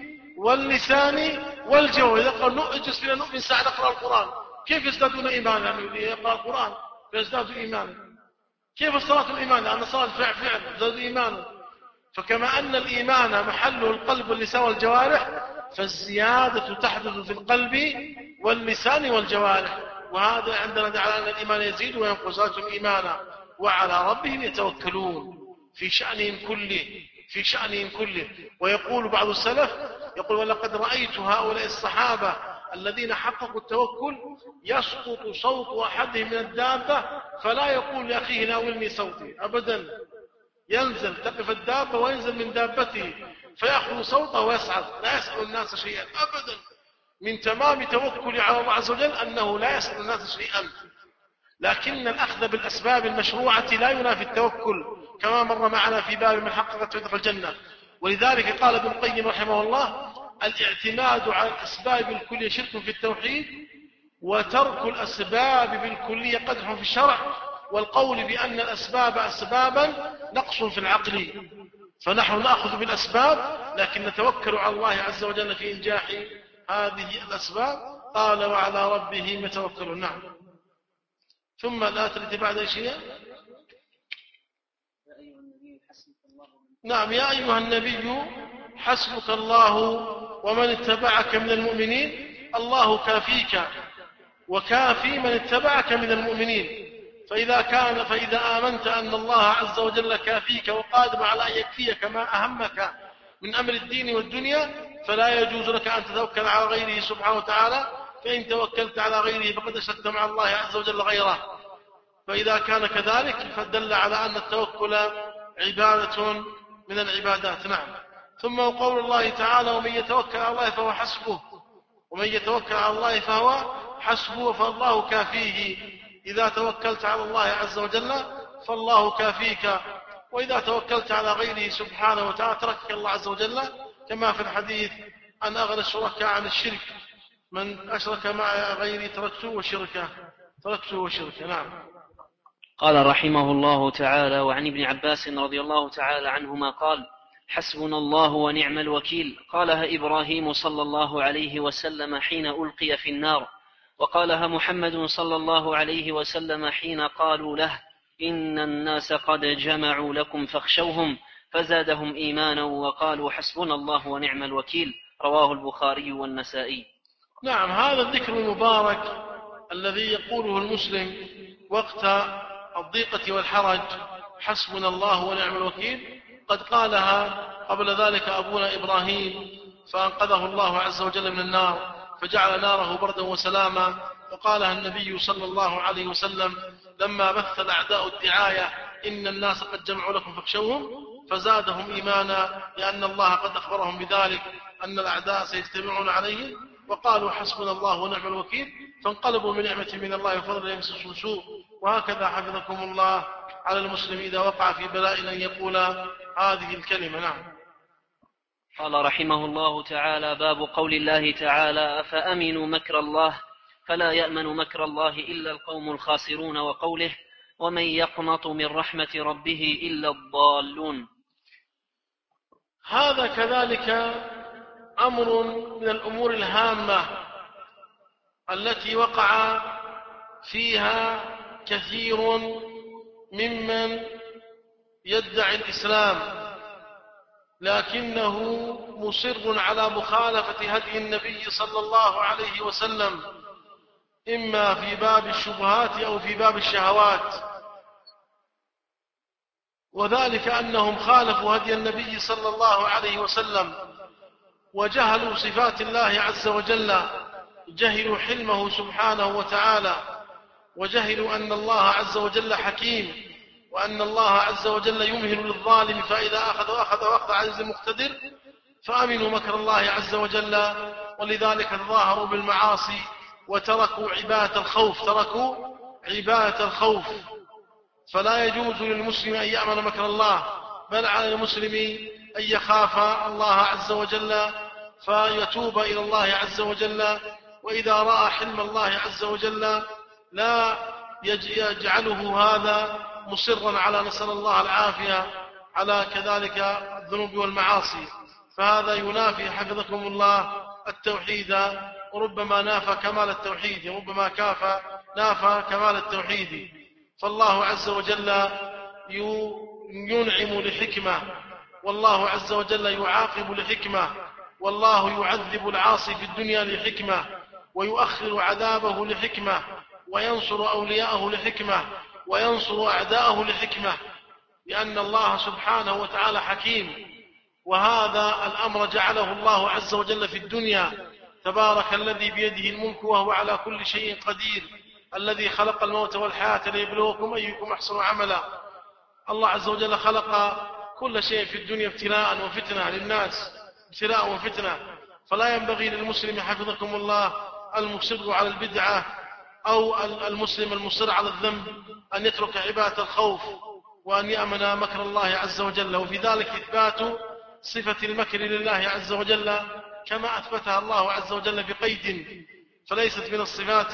واللسان والجوارح. إذا قال نؤجس فينا نؤمن ساعة نقرأ القرآن، كيف يزدادون إيمانا؟ يقرأ القرآن فيزدادوا إيمانا. كيف الصلاة الإيمان؟ لأن الصلاة فعل فعل يزدادوا إيمانا. فكما أن الإيمان محله القلب واللسان والجوارح، فالزيادة تحدث في القلب واللسان والجوارح. وهذا عندنا دعا أن الإيمان يزيد وينقص، زادتهم إيمانا وعلى ربهم يتوكلون في شأنهم كله، في شأنهم كله. ويقول بعض السلف يقول ولقد رأيت هؤلاء الصحابة الذين حققوا التوكل يسقط صوت أحدهم من الدابة فلا يقول لأخيه ناولني صوتي أبدا، ينزل تقف الدابة وينزل من دابته فيأخذ صوته ويصعد، لا يسأل الناس شيئا أبدا. من تمام توكل على الله عز وجل أنه لا يسأل الناس شيئا. لكن الأخذ بالأسباب المشروعة لا ينافي التوكل، كما مر معنا في باب من حقق التوحيد في الجنة. ولذلك قال ابن القيم رحمه الله الاعتماد على الأسباب بالكلية شرك في التوحيد، وترك الأسباب بالكلية قدح في الشرع، والقول بأن الأسباب أسبابا نقص في العقل. فنحن نأخذ بالأسباب لكن نتوكل على الله عز وجل في إنجاح هذه الأسباب. قال وعلى ربهم يتوكلون. نعم. ثم الآية التي بعد شيء. نعم يا أيها النبي حسبك الله ومن اتبعك من المؤمنين، الله كافيك وكافي من اتبعك من المؤمنين. فإذا كان فإذا آمنت أن الله عز وجل كافيك وقادم على أن يكفيك ما أهمك من أمر الدين والدنيا، فلا يجوز لك أن تتوكل على غيره سبحانه وتعالى، فإن توكلت على غيره فقد أشركت مع الله عز وجل غيره. فإذا كان كذلك فدل على أن التوكل عبادة من العبادات. نعم. ثم قول الله تعالى ومن يتوكل على الله فهو حسبه، ومن يتوكل على الله فهو حسبه، فالله كافيه. إذا توكلت على الله عز وجل فالله كافيك، وإذا توكلت على غيره سبحانه وتعالى تركك الله عز وجل، كما في الحديث أن أغنى الشركاء عن الشرك من أشرك مع غيري تركته وشركه تركته وشركه. نعم. قال رحمه الله تعالى وعن ابن عباس رضي الله تعالى عنهما قال حسبنا الله ونعم الوكيل. قالها إبراهيم صلى الله عليه وسلم حين ألقي في النار، وقالها محمد صلى الله عليه وسلم حين قالوا له إن الناس قد جمعوا لكم فاخشوهم، فزادهم إيمانا وقالوا حسبنا الله ونعم الوكيل. رواه البخاري والنسائي. نعم. هذا الذكر المبارك الذي يقوله المسلم وقت الضيقة والحرج، حسبنا الله ونعم الوكيل، قد قالها قبل ذلك أبونا إبراهيم فأنقذه الله عز وجل من النار فجعل ناره بردا وسلاما، وقالها النبي صلى الله عليه وسلم لما مثل الأعداء الدعاية إن الناس قد جمعوا لكم فاخشوهم، فزادهم إيمانا لأن الله قد أخبرهم بذلك أن الأعداء سيجتمعون عليهم، وقالوا حسبنا الله ونعم الوكيل، فانقلبوا من نعمة من الله وفضل يمسسهم سوء وهكذا حفظكم الله على المسلم إذا وقع في بلاء أن يقول هذه الكلمة. نعم. قال رحمه الله تعالى: باب قول الله تعالى: أفأمنوا مكر الله فلا يأمن مكر الله إلا القوم الخاسرون، وقوله: ومن يقنط من رحمة ربه إلا الضالون. هذا كذلك أمر من الأمور الهامة التي وقع فيها كثير ممن يدعي الإسلام لكنه مصر على مخالفة هدي النبي صلى الله عليه وسلم، إما في باب الشبهات أو في باب الشهوات. وذلك أنهم خالفوا هدي النبي صلى الله عليه وسلم وجهلوا صفات الله عز وجل، جهلوا حلمه سبحانه وتعالى، وجهلوا أن الله عز وجل حكيم، وأن الله عز وجل يمهل للظالم فإذا أخذ أخذ أخذ عزيز مقتدر، فأمنوا مكر الله عز وجل. ولذلك تظاهروا بالمعاصي وتركوا عبادة الخوف، تركوا عبادة الخوف. فلا يجوز للمسلم أن يأمن مكر الله، بل على المسلم أن يخاف الله عز وجل فيتوب إلى الله عز وجل. وإذا رأى حلم الله عز وجل لا يجعله هذا مصرا على، نسأل الله العافية، على كذلك الذنوب والمعاصي، فهذا ينافي حفظكم الله التوحيد، وربما نافى كمال التوحيد، وربما كافى نافى كمال التوحيد. فالله عز وجل ينعم لحكمة، والله عز وجل يعاقب لحكمة، والله يعذب العاصي في الدنيا لحكمة، ويؤخر عذابه لحكمة، وينصر أولياءه لحكمة، وينصر أعداءه لحكمة، لأن الله سبحانه وتعالى حكيم. وهذا الأمر جعله الله عز وجل في الدنيا. تبارك الذي بيده الملك وهو على كل شيء قدير، الذي خلق الموت والحياة ليبلوكم أيكم أحسن عملا. الله عز وجل خلق كل شيء في الدنيا ابتلاء وفتنة للناس، ابتلاء وفتنة. فلا ينبغي للمسلم حفظكم الله المصر على البدعة أو المسلم المصر على الذنب أن يترك عبادة الخوف وأن يأمن مكر الله عز وجل. وفي ذلك إثبات صفة المكر لله عز وجل كما أثبتها الله عز وجل بقيد، فليست من الصفات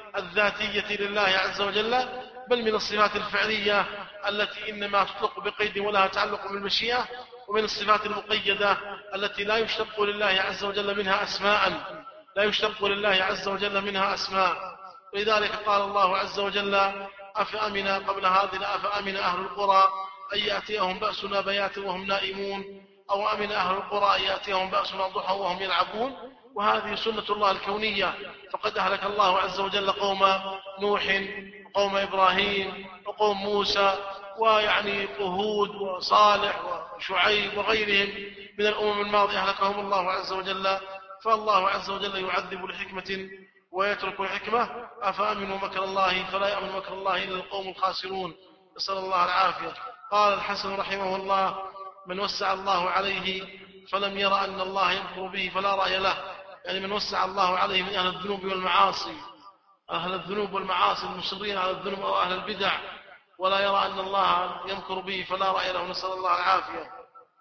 الذاتية لله عز وجل، بل من الصفات الفعلية التي إنما تطلق بقيد ولها تعلق بالمشيئة، ومن الصفات المقيدة التي لا يشتق لله عز وجل منها أسماء، لا يشتق لله عز وجل منها أسماء. ولذلك قال الله عز وجل: أفأمن قبل هذه أفأمن أهل القرى أن يأتيهم بأسنا بياتا وهم نائمون، أو أمن أهل القرى أن يأتيهم بأسنا ضحى وهم يلعبون. وهذه سنة الله الكونية، فقد أهلك الله عز وجل قوم نوح وقوم إبراهيم وقوم موسى، ويعني هود وصالح وشعيب وغيرهم من الأمم الماضية أهلكهم الله عز وجل. فالله عز وجل يعذب لحكمة ويترك الحكمة. أفأمنوا مكر الله فلا يأمن مكر الله إلا القوم الخاسرون، نسأل الله العافية. قال الحسن رحمه الله: من وسع الله عليه فلم يرى أن الله يمكر به فلا رأي له. يعني من وسع الله عليه من أهل الذنوب والمعاصي، أهل الذنوب والمعاصي المصرين على الذنوب أو أهل البدع، ولا يرى أن الله يمكر به فلا رأي له، نسأل الله العافية.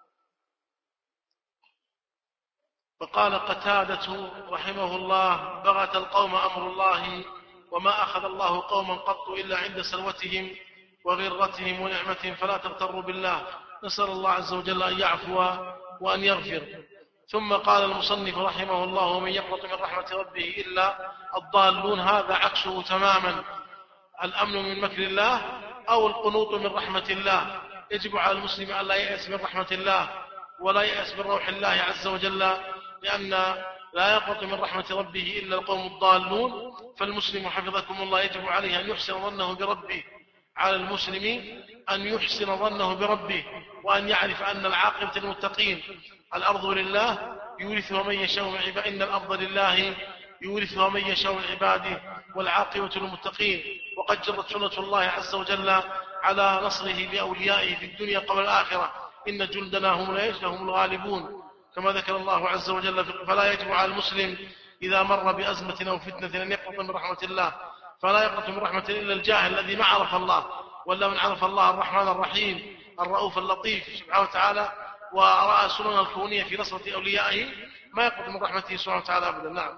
وقال قتادة رحمه الله: بغت القوم أمر الله، وما أخذ الله قوما قط إلا عند سلوتهم وغرتهم ونعمتهم، فلا تغتروا بالله. نسأل الله عز وجل أن يعفو وأن يغفر. ثم قال المصنف رحمه الله: ومن يقنط من رحمة ربه إلا الضالون. هذا عكسه تماما، الأمن من مكر الله أو القنوط من رحمة الله. يجب على المسلم أن لا يأس من رحمة الله ولا يأس من روح الله عز وجل، لأن لا يقنط من رحمة ربه إلا القوم الضالون. فالمسلم حفظكم الله يجب عليه أن يحسن ظنه بربه، على المسلم أن يحسن ظنه بربه، وأن يعرف أن العاقبة للمتقين. الأرض لله يورثها من يشاء من عباده، إن الأرض لله يورثها من يشاء من عباده، والعاقبة للمتقين. وقد جرت سنة الله عز وجل على نصره لأوليائه في الدنيا قبل الآخرة: إن جندنا هم هم الغالبون، كما ذكر الله عز وجل. فلا يجب على المسلم إذا مر بأزمة أو فتنة أن يقنط من رحمة الله، فلا يقنط من رحمة إلا الجاهل الذي ما عرف الله، ولا من عرف الله الرحمن الرحيم الرؤوف اللطيف سبحانه وتعالى ورأى سنن الكونية في نصرة أوليائه ما يقنط من رحمته سبحانه وتعالى أبدا. نعم.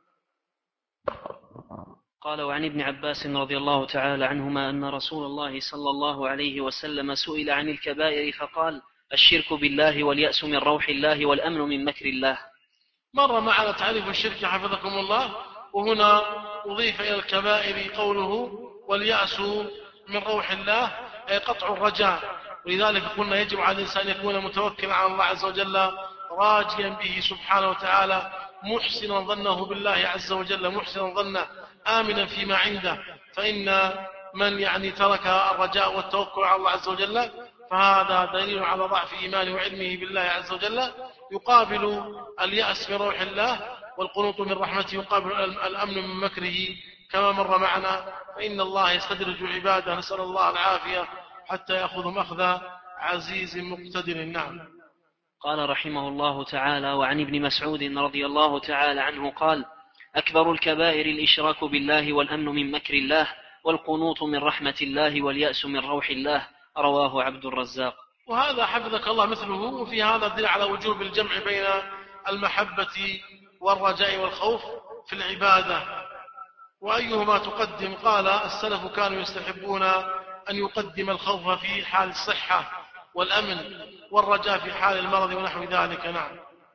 قال: وعن ابن عباس رضي الله تعالى عنهما أن رسول الله صلى الله عليه وسلم سئل عن الكبائر فقال: الشرك بالله واليأس من روح الله والأمن من مكر الله. مر معنا تعريف الشرك حفظكم الله، وهنا أضيف إلى الكبائر قوله واليأس من روح الله أي قطع الرجاء، ولذلك قلنا يجب على الإنسان يكون متوكلا على الله عز وجل راجيا به سبحانه وتعالى محسنا ظنه بالله عز وجل، محسنا ظنه آمنا فيما عنده، فإن من يعني ترك الرجاء والتوكل على الله عز وجل فهذا دليل على ضعف إيمانه وعلمه بالله عز وجل. يقابل اليأس من روح الله والقنوط من رحمته يقابل الأمن من مكره كما مر معنا، فإن الله يستدرج عباده، نسأل الله العافية حتى يأخذهم أخذ عزيز مقتدر. نعم. قال رحمه الله تعالى: وعن ابن مسعود رضي الله تعالى عنه قال: أكبر الكبائر الإشراك بالله والأمن من مكر الله والقنوط من رحمة الله واليأس من روح الله. رواه عبد الرزاق. وهذا حفظك الله مثله، وفي هذا دل على وجوب الجمع بين المحبة والرجاء والخوف في العبادة، وأيهما تقدم؟ قال السلف كانوا يستحبون أن يقدم الخوف في حال الصحة والأمن والرجاء في حال المرض ونحو ذلك. نعم.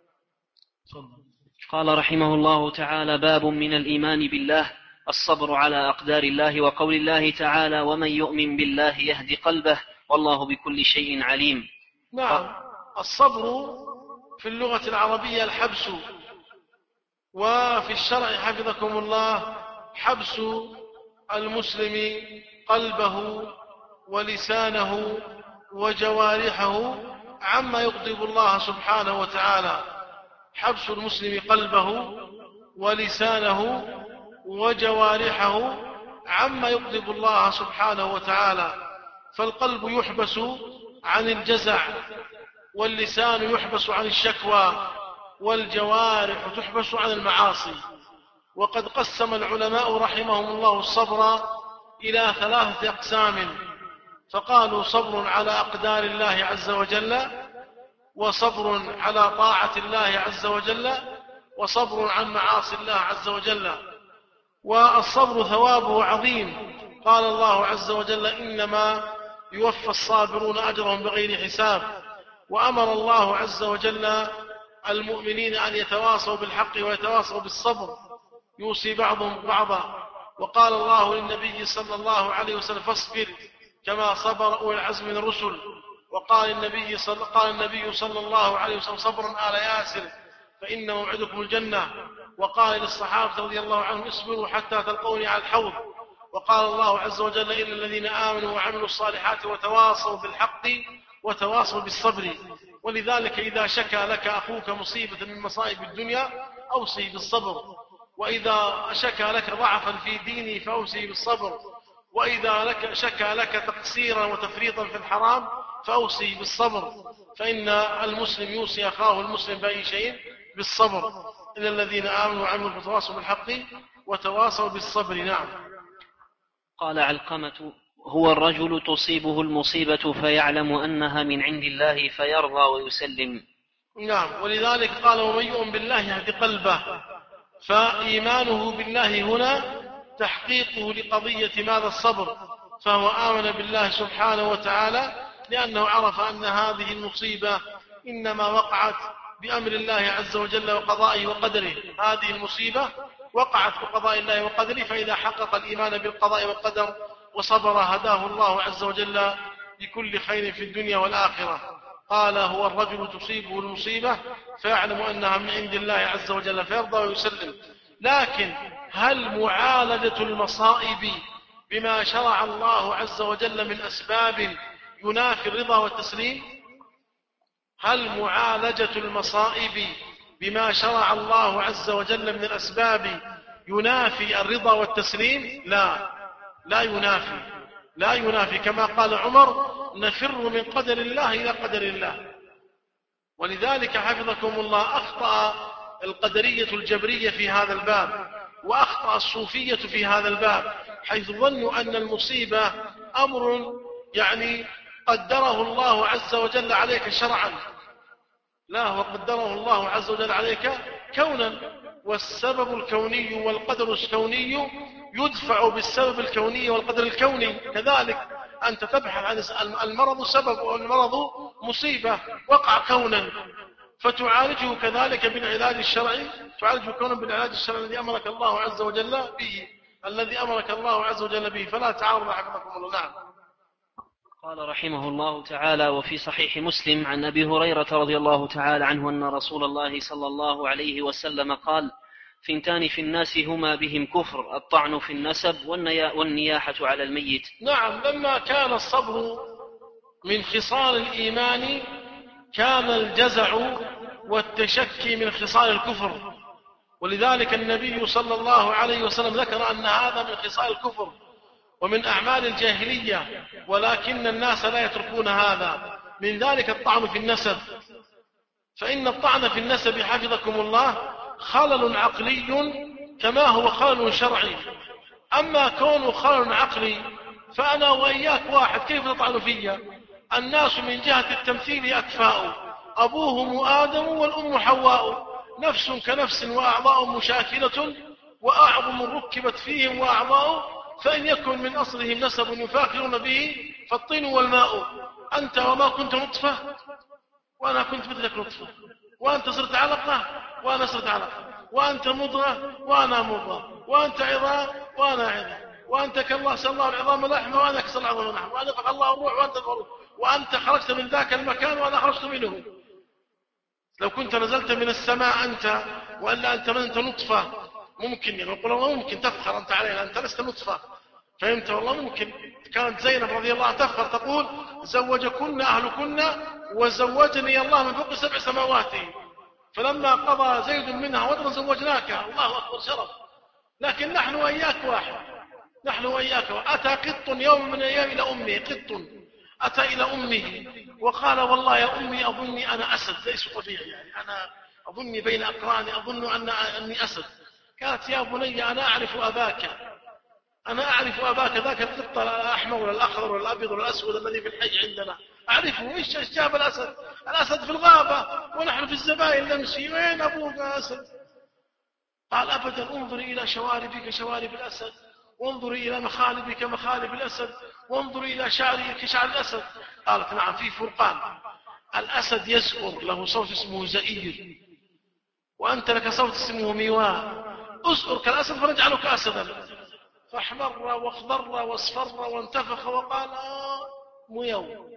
قال رحمه الله تعالى: باب من الإيمان بالله الصبر على أقدار الله، وقول الله تعالى: ومن يؤمن بالله يهدي قلبه والله بكل شيء عليم. نعم. الصبر في اللغة العربية الحبس، وفي الشرع حفظكم الله حبس المسلم قلبه ولسانه وجوارحه عما يغضب الله سبحانه وتعالى. حبس المسلم قلبه ولسانه وجوارحه عما يغضب الله سبحانه وتعالى، فالقلب يحبس عن الجزع، واللسان يحبس عن الشكوى، والجوارح تحبس عن المعاصي. وقد قسم العلماء رحمهم الله الصبر إلى ثلاثة أقسام، فقالوا: صبر على أقدار الله عز وجل، وصبر على طاعة الله عز وجل، وصبر عن معاصي الله عز وجل. والصبر ثوابه عظيم، قال الله عز وجل: إنما يوفى الصابرون أجرهم بغير حساب. وأمر الله عز وجل المؤمنين أن يتواصوا بالحق ويتواصوا بالصبر، يوصي بعضهم بعضا. وقال الله للنبي صلى الله عليه وسلم: فاصبر كما صبر أولي العزم من الرسل. وقال النبي صلى, قال النبي صلى الله عليه وسلم: صبرا آل ياسر فإن موعدكم الجنة. وقال للصحابة رضي الله عنهم: اصبروا حتى تلقوني على الحوض. وقال الله عز وجل: إلا الذين آمنوا وعملوا الصالحات وتواصوا بالحق وتواصوا بالصبر. ولذلك إذا شكى لك أخوك مصيبة من مصائب الدنيا أوصي بالصبر، وإذا شكى لك ضعفا في دينه فأوصي بالصبر، وإذا لك شكى لك تقصيرا وتفريطا في الحرام فأوصي بالصبر، فإن المسلم يوصي أخاه المسلم بأي شيء بالصبر. إلا الذين آمنوا وعملوا وتواصوا بالحق وتواصوا بالصبر. نعم. قال علقمة: هو الرجل تصيبه المصيبة فيعلم أنها من عند الله فيرضى ويسلم. نعم. ولذلك قال: ومن يؤمن بالله يهدي قلبه. فإيمانه بالله هنا تحقيقه لقضية ماذا؟ الصبر. فهو آمن بالله سبحانه وتعالى لأنه عرف أن هذه المصيبة إنما وقعت بأمر الله عز وجل وقضائه وقدره. هذه المصيبة وقعت بقضاء الله وقدره، فإذا حقق الإيمان بالقضاء والقدر وصبر هداه الله عز وجل بكل خير في الدنيا والآخرة. قال: هو الرجل تصيبه المصيبة فيعلم أنها من عند الله عز وجل فيرضى ويسلم. لكن هل معالجة المصائب بما شرع الله عز وجل من أسباب ينافي الرضا والتسليم؟ هل معالجة المصائب بما شرع الله عز وجل من الأسباب ينافي الرضا والتسليم؟ لا، لا ينافي، لا ينافي. كما قال عمر: نفر من قدر الله إلى قدر الله. ولذلك حفظكم الله أخطأ القدرية الجبرية في هذا الباب، وأخطأ الصوفية في هذا الباب، حيث ظنوا أن المصيبة أمر يعني قدره الله عز وجل عليك شرعا، لا، هو قدره الله عز وجل عليك كونا، والسبب الكوني والقدر الكوني يدفع بالسبب الكوني والقدر الكوني. كذلك أنت تبحث عن المرض سبب والمرض مصيبة وقع كونا، فتعالجه كذلك بالعلاج الشرعي، تعالجه كونا بالعلاج الشرعي الذي أمرك الله عز وجل به، الذي أمرك الله عز وجل به، فلا تعارض حفظكم الله. نعم. قال رحمه الله تعالى: وفي صحيح مسلم عن أبي هريرة رضي الله تعالى عنه أن رسول الله صلى الله عليه وسلم قال: ثنتان في الناس هما بهم كفر، الطعن في النسب والنياحة على الميت. نعم، لما كان الصبر من خصال الإيمان كان الجزع والتشكي من خصال الكفر، ولذلك النبي صلى الله عليه وسلم ذكر أن هذا من خصال الكفر ومن أعمال الجاهلية، ولكن الناس لا يتركون هذا. من ذلك الطعن في النسب، فإن الطعن في النسب حفظكم الله خلل عقلي كما هو خلل شرعي. أما كونه خلل عقلي فأنا وإياك واحد، كيف تطعن فيا؟ الناس من جهة التمثيل أكفاء، أبوهم آدم والأم حواء، نفس كنفس وأعضاء مشاكلة وأعظم ركبت فيهم وأعضاء، فإن يكن من أصلهم نسب يفاخرون به فالطين والماء. أنت وما كنت نطفة وأنا كنت مثلك نطفة، وأنت صرت علقة وأنا صرت علقة، وأنت مضغة وأنا مضغة، وأنت عظام وأنا عظام، وأنت كالله سأل الله العظام لحمة وأنا كسر العظام لحمة، وأنا فق الله الروح وأنت الروح، وأنت خرجت من ذاك المكان وأنا خرجت منه. لو كنت نزلت من السماء أنت وإلا أنت من أنت نطفة ممكن يقول الله ممكن تفخر أنت علينا، أنت لست نطفة، فهمت؟ والله ممكن. كانت زينب رضي الله عنها تفخر تقول: زوجكن أهلكن وزوجني الله من فوق سبع سماوات، فلما قضى زيد منها وطرا زوجناك. الله أكبر، شرف. لكن نحن وإياك واحد، نحن وإياك واحد. أتى قط يوم من الأيام إلى أمه، قط أتى إلى أمه وقال: والله يا أمي أظني أنا أسد، ليس طبيعي، يعني أنا أظني بين أقراني أظن أن أني أسد. قالت: يا بني أنا أعرف أباك، أنا أعرف أباك، ذاك القط الأحمر ولا الأخضر ولا الأبيض ولا الأسود الذي في الحي عندنا أعرفه. إيش جاب الأسد؟ الأسد في الغابة ونحن في الزبائن نمشي، وين أبوك يا أسد؟ قال: أبدا، انظري إلى شواربك شوارب الأسد، وانظري إلى مخالبك مخالب الأسد، وانظري إلى شعرك كشعر الأسد. قالت: نعم، في فرقان، الأسد يزئر، له صوت اسمه زئير، وأنت لك صوت اسمه ميواء، أزئر كالأسد فنجعلك أسدا. فاحمر واخضر واصفر وانتفخ وقال: آه ميو،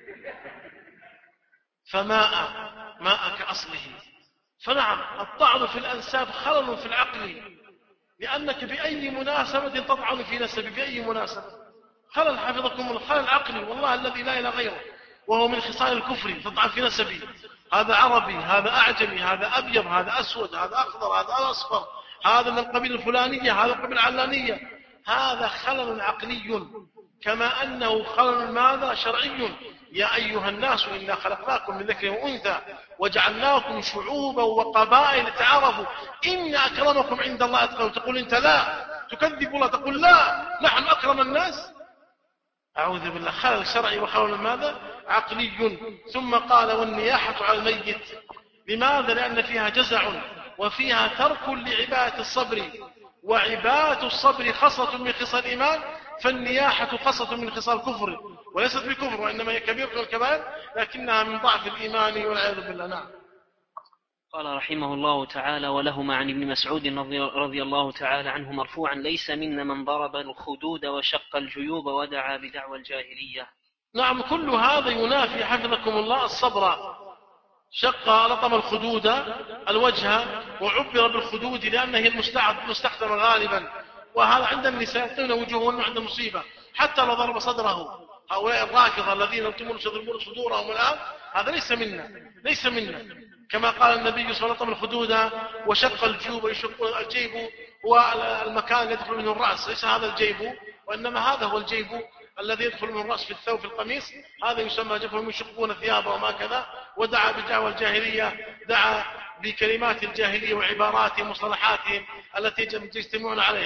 فماء ماء كأصله. فنعم، الطعن في الأنساب خلل في العقل، لأنك بأي مناسبة تطعن في نسب، بأي مناسبة؟ خلل حفظكم الخلل العقلي، والله الذي لا إله غيره، وهو من خصال الكفر. تطعن في نسبي، هذا عربي، هذا أعجمي، هذا أبيض، هذا أسود، هذا أخضر، هذا أصفر، هذا من القبيلة الفلانية، هذا القبيلة العلانية. هذا خلل عقلي كما أنه خلل ماذا؟ شرعي. يا أيها الناس إنا خلقناكم من ذكر وأنثى وجعلناكم شعوبا وقبائل تعارفوا إن أكرمكم عند الله أتقاكم. تقول أنت لا، تكذب الله، تقول لا نحن أكرم الناس. أعوذ بالله، خلل شرعي وخلل ماذا؟ عقلي. ثم قال: والنياحة على الميت. لماذا؟ لأن فيها جزع وفيها ترك لعبادة الصبر، وعبادة الصبر خصلة من خصال الإيمان، فالنياحة خصلة من خصال الكفر، وليست بكفر، وإنما هي كبيرة من الكبائر، لكنها من ضعف الإيمان والعياذ بالله. نعم. قال رحمه الله تعالى: ولهما عن ابن مسعود رضي الله تعالى عنه مرفوعا: ليس منا من ضرب الخدود وشق الجيوب ودعا بدعوى الجاهلية. نعم، كل هذا ينافي حفظكم الله الصبر. شق لطم الخدود الوجه، وعبر بالخدود لأنه هي المستخدمة غالبا، وهذا عند النساء يطين وجوههن عند مصيبة، حتى لو ضرب صدره. هؤلاء الراكضة الذين يلطمون صدورهم الآن، هذا ليس منا، ليس منا. كما قال النبي صلى الله عليه وسلم: الخدود وشق الجيوب. ويشق الجيب هو المكان يدخل منه الرأس، ليس هذا الجيب، وإنما هذا هو الجيب الذي يدخل من الرأس في الثوب في القميص، هذا يسمى جفهم، يشقون ثيابهم هكذا. ودعا بدعوى الجاهلية، دعا بكلمات الجاهلية وعباراتهم ومصطلحاتهم التي يجتمعون عليها.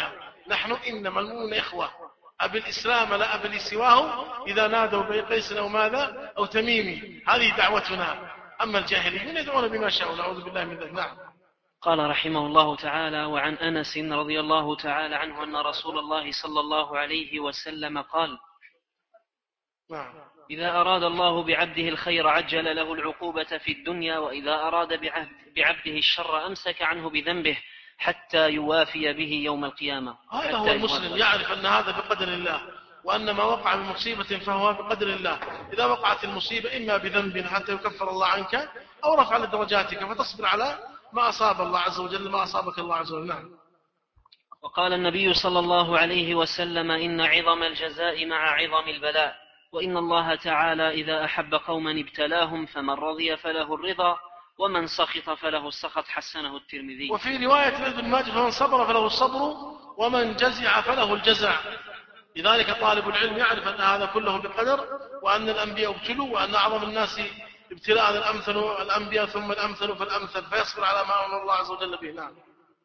نحن إنما المؤمنون إخوة، أبي الإسلام لا أبي سواه، إذا نادوا بقيس أو ماذا أو تميمي، هذه دعوتنا. أما الجاهليون يدعون بما شاءوا، نعوذ بالله من ذلك. نعم. قال رحمه الله تعالى: وعن أنس رضي الله تعالى عنه أن رسول الله صلى الله عليه وسلم قال: نعم. إذا أراد الله بعبده الخير عجل له العقوبة في الدنيا، وإذا أراد بعبده الشر أمسك عنه بذنبه حتى يوافي به يوم القيامة. هذا هو المسلم، يعرف أن هذا بقدر الله، وأن ما وقع من مصيبة فهو بقدر الله. إذا وقعت المصيبة إما بذنب حتى يكفر الله عنك، أو رفع لدرجاتك فتصبر على ما أصاب الله عز وجل، ما أصابك الله عز وجل. نعم. وقال النبي صلى الله عليه وسلم: إن عظم الجزاء مع عظم البلاء، وإن الله تعالى إذا أحب قوما ابتلاهم، فمن رضي فله الرضا، ومن سخط فله السخط. حسنه الترمذي. وفي رواية ابن ماجه: فمن صبر فله الصبر، ومن جزع فله الجزع. لذلك طالب العلم يعرف أن هذا كله بقدر، وأن الأنبياء ابتلوا، وأن أعظم الناس ابتلاء الأمثل الأنبياء ثم الأمثل فالأمثل، فيصبر على ما أمر الله عز وجل به. نعم.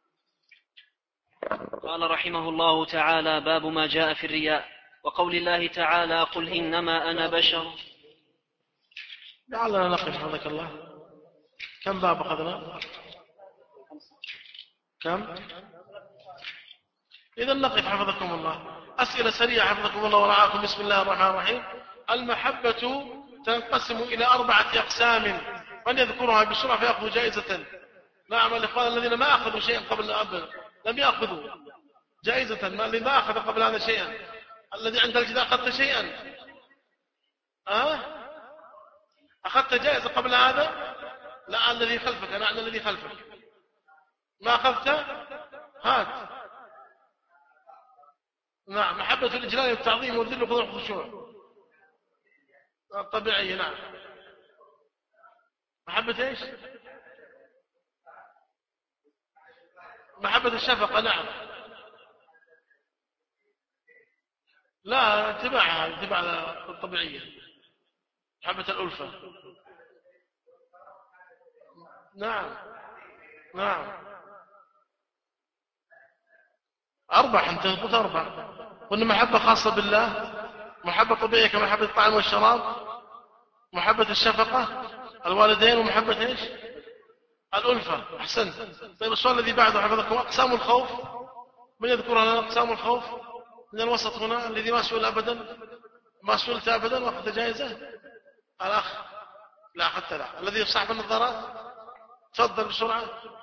قال رحمه الله تعالى: باب ما جاء في الرياء، وقول الله تعالى: قل إنما أنا بشر. لعلنا نقف حفظك الله. كم باب أخذنا؟ كم؟ إذا نقف حفظكم الله. أسئلة سريعة حفظكم الله ورعاكم. بسم الله الرحمن الرحيم. المحبة تنقسم إلى أربعة أقسام، من يذكرها بسرعة فيأخذ جائزة. نعم. الإخوان الذين ما أخذوا شيئا قبل أبدا لم يأخذوا جائزة، ما الذي ما أخذ قبل هذا شيئا؟ الذي عند الجدار أخذت شيئا؟ أه؟ أخذت جائزة قبل هذا؟ لا، الذي خلفك. نعم، الذي خلفك ما أخذت؟ هات. نعم. محبة الإجلال والتعظيم والذل وخضوع الخشوع الطبيعية. نعم. محبة إيش؟ محبة الشفقة. نعم. لا، اتباعها اتباع الطبيعية. محبة الألفة. نعم. نعم. أربع. أنت قلت أربع. قلنا محبة خاصة بالله، محبة طبيعية كمحبة الطعام والشراب، محبة الشفقة، الوالدين، ومحبة إيش؟ الألفة. أحسنت. طيب السؤال الذي بعده حفظكم: أقسام الخوف، من يذكرها لنا أقسام الخوف؟ من الوسط هنا الذي ما سئل أبدا، ما سئلت أبدا وأخذت جائزة. الأخ لا أخذت. لا. الذي صاحب النظارات تفضل بسرعة.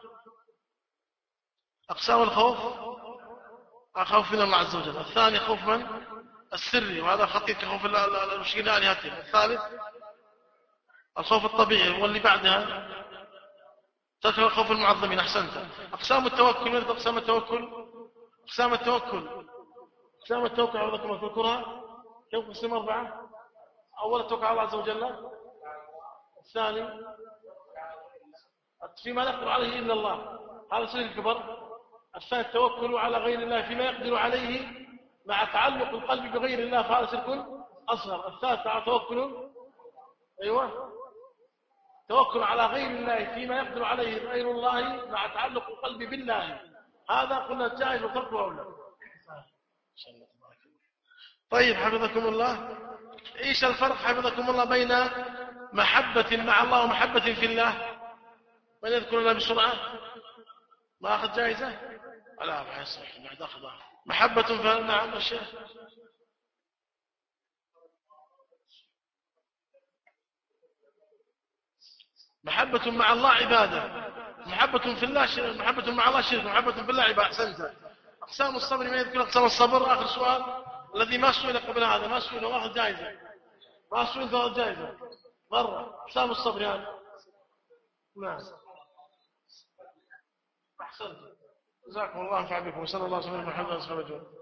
أقسام الخوف: خوف من الله عز وجل. الثاني خوف من؟ السري، وهذا خطير كخوف المشركين آلهتهم. الثالث الخوف الطبيعي، واللي بعدها تذكر خوف المعظمين. أحسنت. أقسام التوكل، من أقسام التوكل؟ أقسام التوكل أقسام التوكل حفظكم الله تذكرها كيف؟ قسم أربعة. أول التوكل على الله عز وجل، الثاني فيما لا يقدر عليه إلا الله، هذا سر الكبر. الثاني التوكل على غير الله فيما يقدر عليه مع تعلق القلب بغير الله، فهذا شرك أصغر. الثالث توكل أيوة توكل على غير الله فيما يقدر عليه غير الله مع تعلق القلب بالله، هذا قلنا جائز وترك أولى. طيب حفظكم الله، ايش الفرق حفظكم الله بين محبة مع الله ومحبة في الله؟ من يذكر لنا بسرعة؟ ما أخذ جائزة؟ لا ما يصح، بعد أخذها. محبة في نعم الشيخ. محبة مع الله عبادة، محبة في الله شرك، محبة مع الله شرك، محبة في الله عبادة. أحسنت. أقسام الصبر، ما يذكر أقسام الصبر؟ آخر سؤال الذي ما سئل قبل هذا، ما سئل واخذ جائزة، ما سئل واخذ جائزة مرة. أقسام الصبر هذا يعني. نعم. أحسنت. جزاكم الله خيرا بكم، وصلى الله عليه وسلم محمد صلى الله عليه وسلم.